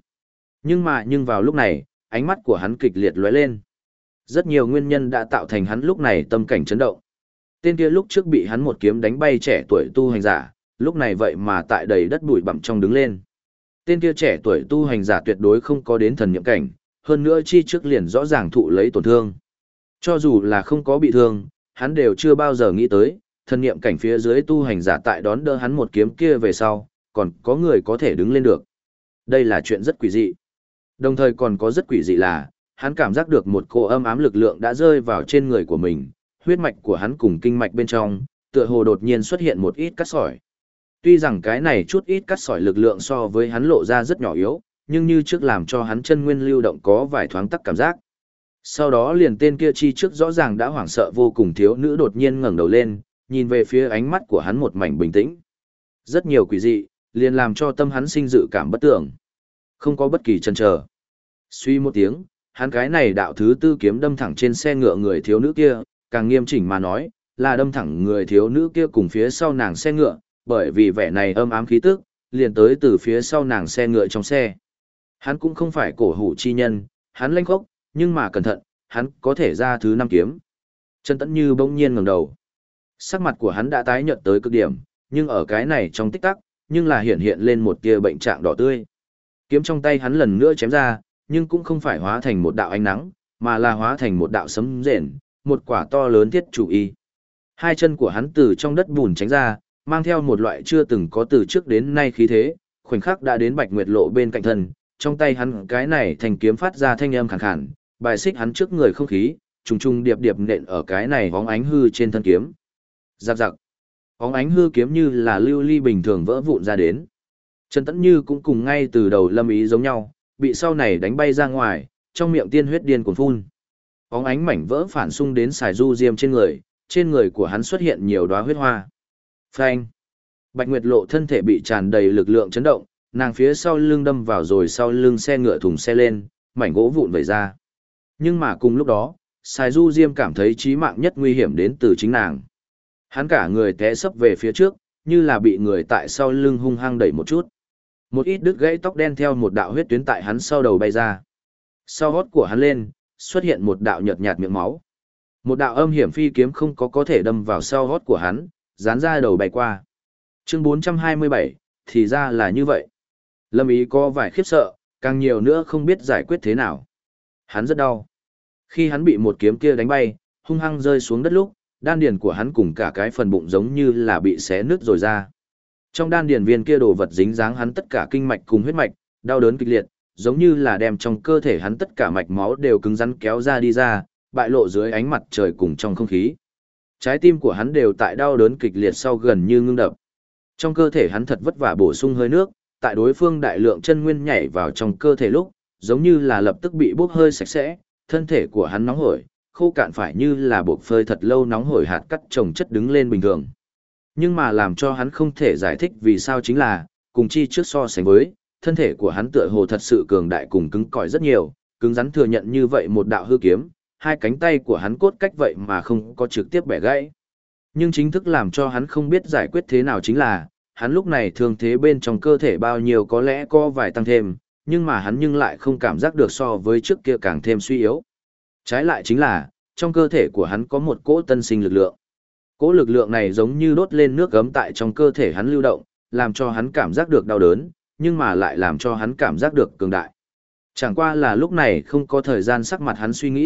Nhưng vào lúc này, ánh mắt của hắn kịch liệt lóe lên. Rất nhiều nguyên nhân đã tạo thành hắn lúc này tâm cảnh chấn động. Tên kia lúc trước bị hắn một kiếm đánh bay trẻ tuổi tu hành giả, lúc này vậy mà tại đầy đất bụi bặm trong đứng lên. Tên kia trẻ tuổi tu hành giả tuyệt đối không có đến thần niệm cảnh, hơn nữa chi trước liền rõ ràng thụ lấy tổn thương. Cho dù là không có bị thương, hắn đều chưa bao giờ nghĩ tới, thần niệm cảnh phía dưới tu hành giả tại đón đỡ hắn một kiếm kia về sau, còn có người có thể đứng lên được. Đây là chuyện rất quỷ dị. Đồng thời còn có rất quỷ dị là, hắn cảm giác được một cỗ âm ám lực lượng đã rơi vào trên người của mình, huyết mạch của hắn cùng kinh mạch bên trong, tựa hồ đột nhiên xuất hiện một ít cắt sỏi. Tuy rằng cái này chút ít cắt sỏi lực lượng so với hắn lộ ra rất nhỏ yếu, nhưng như trước làm cho hắn chân nguyên lưu động có vài thoáng tắc cảm giác. Sau đó liền tên kia chi trước rõ ràng đã hoảng sợ vô cùng thiếu nữ đột nhiên ngẩng đầu lên, nhìn về phía ánh mắt của hắn một mảnh bình tĩnh. Rất nhiều quỷ dị, liền làm cho tâm hắn sinh dự cảm bất tưởng. Không có bất kỳ chần chờ. Suy một tiếng, hắn cái này đạo thứ tư kiếm đâm thẳng trên xe ngựa người thiếu nữ kia, càng nghiêm chỉnh mà nói, là đâm thẳng người thiếu nữ kia cùng phía sau nàng xe ngựa, bởi vì vẻ này âm ám khí tức, liền tới từ phía sau nàng xe ngựa trong xe. Hắn cũng không phải cổ hủ chi nhân, hắn lanh khốc, nhưng mà cẩn thận, hắn có thể ra thứ năm kiếm. Trần Tẫn Như bỗng nhiên ngẩng đầu. Sắc mặt của hắn đã tái nhợt tới cực điểm, nhưng ở cái này trong tích tắc, nhưng là hiện hiện lên một tia bệnh trạng đỏ tươi. Kiếm trong tay hắn lần nữa chém ra, nhưng cũng không phải hóa thành một đạo ánh nắng, mà là hóa thành một đạo sấm rền, một quả to lớn thiết chủ y. Hai chân của hắn từ trong đất bùn tránh ra, mang theo một loại chưa từng có từ trước đến nay khí thế, khoảnh khắc đã đến Bạch Nguyệt Lộ bên cạnh thân, trong tay hắn cái này thành kiếm phát ra thanh âm khàn khàn, bài xích hắn trước người không khí, trùng trùng điệp điệp nện ở cái này bóng ánh hư trên thân kiếm. Rạc rạc. Bóng ánh hư kiếm như là lưu ly bình thường vỡ vụn ra đến. Trần Tẫn Như cũng cùng ngay từ đầu lâm ý giống nhau, bị sau này đánh bay ra ngoài, trong miệng tiên huyết điên cuồng phun. Bóng ánh mảnh vỡ phản xung đến Sài Du Diêm trên người của hắn xuất hiện nhiều đóa huyết hoa. Phanh. Bạch Nguyệt Lộ thân thể bị tràn đầy lực lượng chấn động, nàng phía sau lưng đâm vào rồi sau lưng xe ngựa thùng xe lên, mảnh gỗ vụn vẩy ra. Nhưng mà cùng lúc đó, Sài Du Diêm cảm thấy chí mạng nhất nguy hiểm đến từ chính nàng. Hắn cả người té sấp về phía trước, như là bị người tại sau lưng hung hăng đẩy một chút. Một ít đứt gãy tóc đen theo một đạo huyết tuyến tại hắn sau đầu bay ra. Sau hót của hắn lên, xuất hiện một đạo nhợt nhạt miệng máu. Một đạo âm hiểm phi kiếm không có thể đâm vào sau hót của hắn, dán ra đầu bay qua. Chương 427, thì ra là như vậy. Lâm Ý có vài khiếp sợ, càng nhiều nữa không biết giải quyết thế nào. Hắn rất đau. Khi hắn bị một kiếm kia đánh bay, hung hăng rơi xuống đất lúc, đan điền của hắn cùng cả cái phần bụng giống như là bị xé nứt rồi ra. Trong đan điền viên kia đồ vật dính dáng hắn tất cả kinh mạch cùng huyết mạch, đau đớn kịch liệt, giống như là đem trong cơ thể hắn tất cả mạch máu đều cứng rắn kéo ra đi ra, bại lộ dưới ánh mặt trời cùng trong không khí. Trái tim của hắn đều tại đau đớn kịch liệt sau gần như ngưng đập. Trong cơ thể hắn thật vất vả bổ sung hơi nước, tại đối phương đại lượng chân nguyên nhảy vào trong cơ thể lúc, giống như là lập tức bị bốc hơi sạch sẽ, thân thể của hắn nóng hổi, khô cạn phải như là buộc phơi thật lâu nóng hổi hạt cắt chồng chất đứng lên bình thường. Nhưng mà làm cho hắn không thể giải thích vì sao chính là, cùng chi trước so sánh với, thân thể của hắn tựa hồ thật sự cường đại cùng cứng cỏi rất nhiều, cứng rắn thừa nhận như vậy một đạo hư kiếm, hai cánh tay của hắn cốt cách vậy mà không có trực tiếp bẻ gãy. Nhưng chính thức làm cho hắn không biết giải quyết thế nào chính là, hắn lúc này thương thế bên trong cơ thể bao nhiêu có lẽ có vài tăng thêm, nhưng mà hắn nhưng lại không cảm giác được so với trước kia càng thêm suy yếu. Trái lại chính là, trong cơ thể của hắn có một cỗ tân sinh lực lượng. Cỗ lực lượng này giống như đốt lên nước gấm tại trong cơ thể hắn lưu động, làm cho hắn cảm giác được đau đớn, nhưng mà lại làm cho hắn cảm giác được cường đại. Chẳng qua là lúc này không có thời gian sắc mặt hắn suy nghĩ,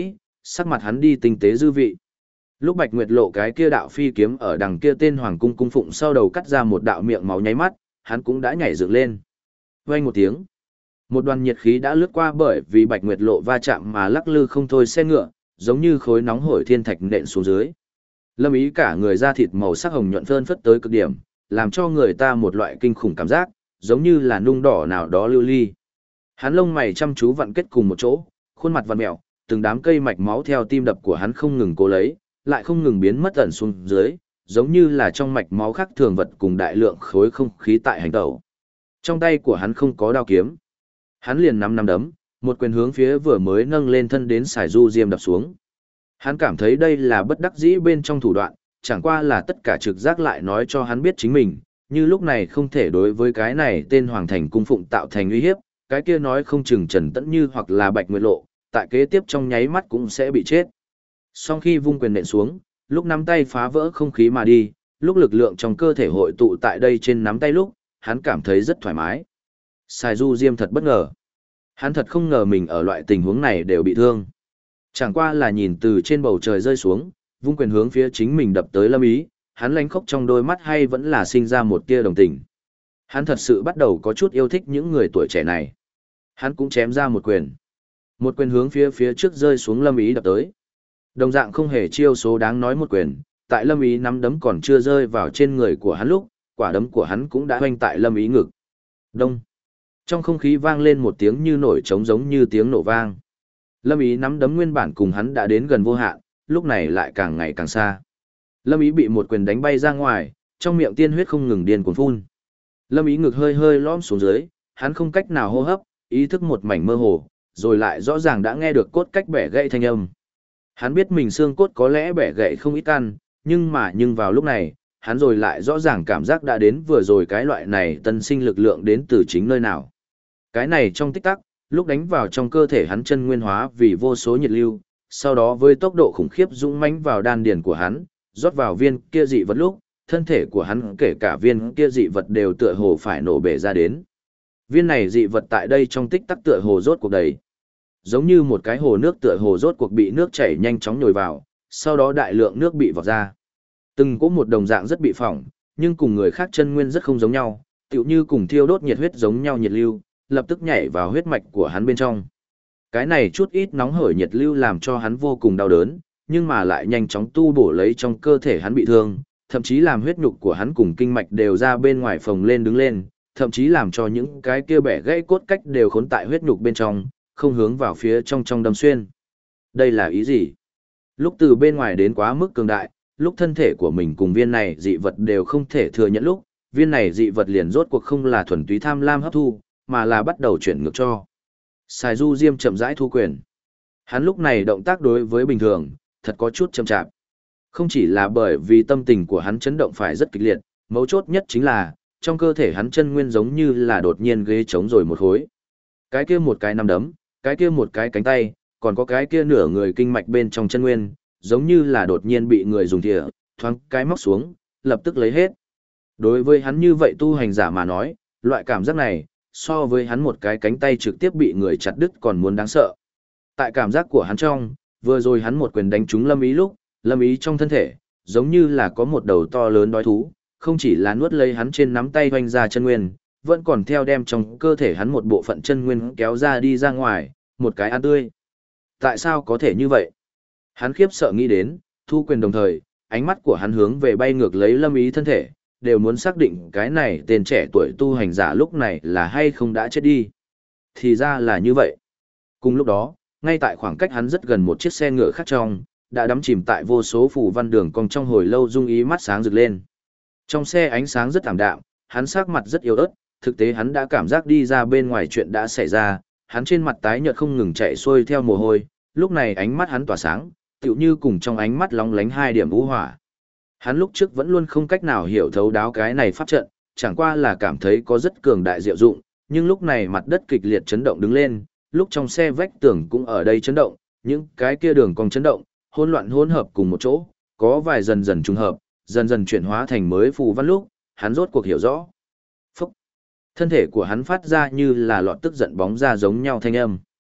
sắc mặt hắn đi tinh tế dư vị. Lúc Bạch Nguyệt Lộ cái kia đạo phi kiếm ở đằng kia tên hoàng cung cung phụng sau đầu cắt ra một đạo miệng máu nháy mắt, hắn cũng đã nhảy dựng lên. Vang một tiếng, một đoàn nhiệt khí đã lướt qua bởi vì Bạch Nguyệt Lộ va chạm mà lắc lư không thôi xe ngựa, giống như khối nóng hổi thiên thạch nện xuống dưới. Lâm Ý cả người da thịt màu sắc hồng nhuận phơn phất tới cực điểm, làm cho người ta một loại kinh khủng cảm giác, giống như là nung đỏ nào đó lưu ly. Hắn lông mày chăm chú vặn kết cùng một chỗ, khuôn mặt vặn mèo, từng đám cây mạch máu theo tim đập của hắn không ngừng cố lấy, lại không ngừng biến mất ẩn xuống dưới, giống như là trong mạch máu khác thường vật cùng đại lượng khối không khí tại hành tẩu. Trong tay của hắn không có đao kiếm. Hắn liền nắm đấm, một quyền hướng phía vừa mới nâng lên thân đến Sài Du Diêm đập xuống. Hắn cảm thấy đây là bất đắc dĩ bên trong thủ đoạn, chẳng qua là tất cả trực giác lại nói cho hắn biết chính mình, như lúc này không thể đối với cái này tên Hoàng Thành cung phụng tạo thành uy hiếp, cái kia nói không chừng Trần Tẫn Như hoặc là Bạch Nguyệt Lộ, tại kế tiếp trong nháy mắt cũng sẽ bị chết. Sau khi vung quyền nện xuống, lúc nắm tay phá vỡ không khí mà đi, lúc lực lượng trong cơ thể hội tụ tại đây trên nắm tay lúc, hắn cảm thấy rất thoải mái. Sài Du Diêm thật bất ngờ. Hắn thật không ngờ mình ở loại tình huống này đều bị thương. Chẳng qua là nhìn từ trên bầu trời rơi xuống, vung quyền hướng phía chính mình đập tới Lâm Ý, hắn lánh khóc trong đôi mắt hay vẫn là sinh ra một tia đồng tình. Hắn thật sự bắt đầu có chút yêu thích những người tuổi trẻ này. Hắn cũng chém ra một quyền. Một quyền hướng phía trước rơi xuống Lâm Ý đập tới. Đồng dạng không hề chiêu số đáng nói một quyền, tại Lâm Ý nắm đấm còn chưa rơi vào trên người của hắn lúc, quả đấm của hắn cũng đã hoanh tại Lâm Ý ngực. Đông. Trong không khí vang lên một tiếng như nổi trống giống như tiếng nổ vang. Lâm Ý nắm đấm nguyên bản cùng hắn đã đến gần vô hạn, lúc này lại càng ngày càng xa. Lâm Ý bị một quyền đánh bay ra ngoài, trong miệng tiên huyết không ngừng điên cuồng phun. Lâm Ý ngực hơi hơi lõm xuống dưới, hắn không cách nào hô hấp, ý thức một mảnh mơ hồ, rồi lại rõ ràng đã nghe được cốt cách bẻ gãy thanh âm. Hắn biết mình xương cốt có lẽ bẻ gãy không ít căn, nhưng vào lúc này, hắn rồi lại rõ ràng cảm giác đã đến vừa rồi cái loại này tân sinh lực lượng đến từ chính nơi nào. Cái này trong tích tắc, lúc đánh vào trong cơ thể hắn chân nguyên hóa vì vô số nhiệt lưu, sau đó với tốc độ khủng khiếp dũng mãnh vào đan điền của hắn, rót vào viên kia dị vật lúc, thân thể của hắn kể cả viên kia dị vật đều tựa hồ phải nổ bể ra đến. Viên này dị vật tại đây trong tích tắc tựa hồ rốt cuộc đầy. Giống như một cái hồ nước tựa hồ rốt cuộc bị nước chảy nhanh chóng nhồi vào, sau đó đại lượng nước bị vọt ra. Từng có một đồng dạng rất bị phỏng, nhưng cùng người khác chân nguyên rất không giống nhau, tựu như cùng thiêu đốt nhiệt huyết giống nhau nhiệt lưu, lập tức nhảy vào huyết mạch của hắn bên trong. Cái này chút ít nóng hởi nhiệt lưu làm cho hắn vô cùng đau đớn, nhưng mà lại nhanh chóng tu bổ lấy trong cơ thể hắn bị thương, thậm chí làm huyết nhục của hắn cùng kinh mạch đều ra bên ngoài phồng lên đứng lên, thậm chí làm cho những cái kia bẻ gãy cốt cách đều khốn tại huyết nhục bên trong, không hướng vào phía trong đâm xuyên. Đây là ý gì? Lúc từ bên ngoài đến quá mức cường đại, lúc thân thể của mình cùng viên này dị vật đều không thể thừa nhận lúc, viên này dị vật liền rốt cuộc không là thuần túy tham lam hấp thu, mà là bắt đầu chuyển ngược cho. Sài Du Diêm chậm rãi thu quyền. Hắn lúc này động tác đối với bình thường, thật có chút chậm chạp. Không chỉ là bởi vì tâm tình của hắn chấn động phải rất kịch liệt, mấu chốt nhất chính là, trong cơ thể hắn chân nguyên giống như là đột nhiên ghế trống rồi một khối. Cái kia một cái nắm đấm, cái kia một cái cánh tay, còn có cái kia nửa người kinh mạch bên trong chân nguyên, giống như là đột nhiên bị người dùng thìa, thoáng cái móc xuống, lập tức lấy hết. Đối với hắn như vậy tu hành giả mà nói, loại cảm giác này, so với hắn một cái cánh tay trực tiếp bị người chặt đứt còn muốn đáng sợ. Tại cảm giác của hắn trong, vừa rồi hắn một quyền đánh trúng Lâm Ý lúc, Lâm Ý trong thân thể, giống như là có một đầu to lớn đói thú, không chỉ là nuốt lấy hắn trên nắm tay hoành ra chân nguyên, vẫn còn theo đem trong cơ thể hắn một bộ phận chân nguyên kéo ra đi ra ngoài, một cái ăn tươi. Tại sao có thể như vậy? Hắn khiếp sợ nghĩ đến, thu quyền đồng thời, ánh mắt của hắn hướng về bay ngược lấy Lâm Ý thân thể, đều muốn xác định cái này tên trẻ tuổi tu hành giả lúc này là hay không đã chết đi. Thì ra là như vậy. Cùng lúc đó, ngay tại khoảng cách hắn rất gần một chiếc xe ngựa khác trong, đã đắm chìm tại vô số phù văn đường cong trong hồi lâu dung ý mắt sáng rực lên. Trong xe ánh sáng rất ảm đạm, hắn sắc mặt rất yếu ớt, thực tế hắn đã cảm giác đi ra bên ngoài chuyện đã xảy ra, hắn trên mặt tái nhợt không ngừng chạy xuôi theo mồ hôi, lúc này ánh mắt hắn tỏa sáng, tựu như cùng trong ánh mắt lóng lánh hai điểm vũ hỏa. Hắn lúc trước vẫn luôn không cách nào hiểu thấu đáo cái này pháp trận, chẳng qua là cảm thấy có rất cường đại diệu dụng, nhưng lúc này mặt đất kịch liệt chấn động đứng lên, lúc trong xe vách tường cũng ở đây chấn động, những cái kia đường cong chấn động, hỗn loạn hỗn hợp cùng một chỗ, có vài dần dần trùng hợp, dần dần chuyển hóa thành mới phù văn lúc, hắn rốt cuộc hiểu rõ. Phúc! Thân thể của hắn phát ra như là lọt tức giận bóng ra giống nhau thanh âm.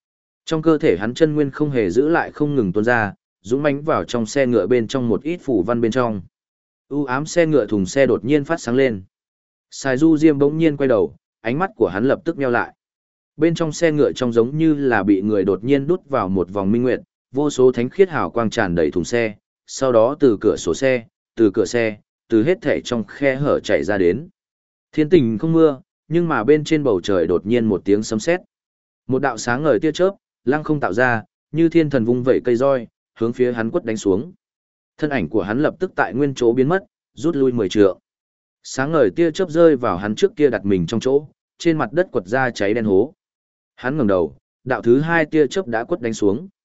Trong cơ thể hắn chân nguyên không hề giữ lại không ngừng tuôn ra, dũng mãnh vào trong xe ngựa bên trong một ít phủ văn bên trong. U ám xe ngựa thùng xe đột nhiên phát sáng lên. Sài Du Diêm bỗng nhiên quay đầu, ánh mắt của hắn lập tức nheo lại. Bên trong xe ngựa trông giống như là bị người đột nhiên đút vào một vòng minh nguyệt, vô số thánh khiết hào quang tràn đầy thùng xe, sau đó từ cửa sổ xe, từ cửa xe, từ hết thảy trong khe hở chảy ra đến. Thiên tình không mưa, nhưng mà bên trên bầu trời đột nhiên một tiếng sấm sét. Một đạo sáng ngời tia chớp, lăng không tạo ra, như thiên thần vung vẩy cây roi, hướng phía hắn quất đánh xuống. Thân ảnh của hắn lập tức tại nguyên chỗ biến mất, rút lui 10 trượng. Sáng ngời tia chớp rơi vào hắn trước kia đặt mình trong chỗ, trên mặt đất quật ra cháy đen hố. Hắn ngẩng đầu, đạo thứ hai tia chớp đã quất đánh xuống.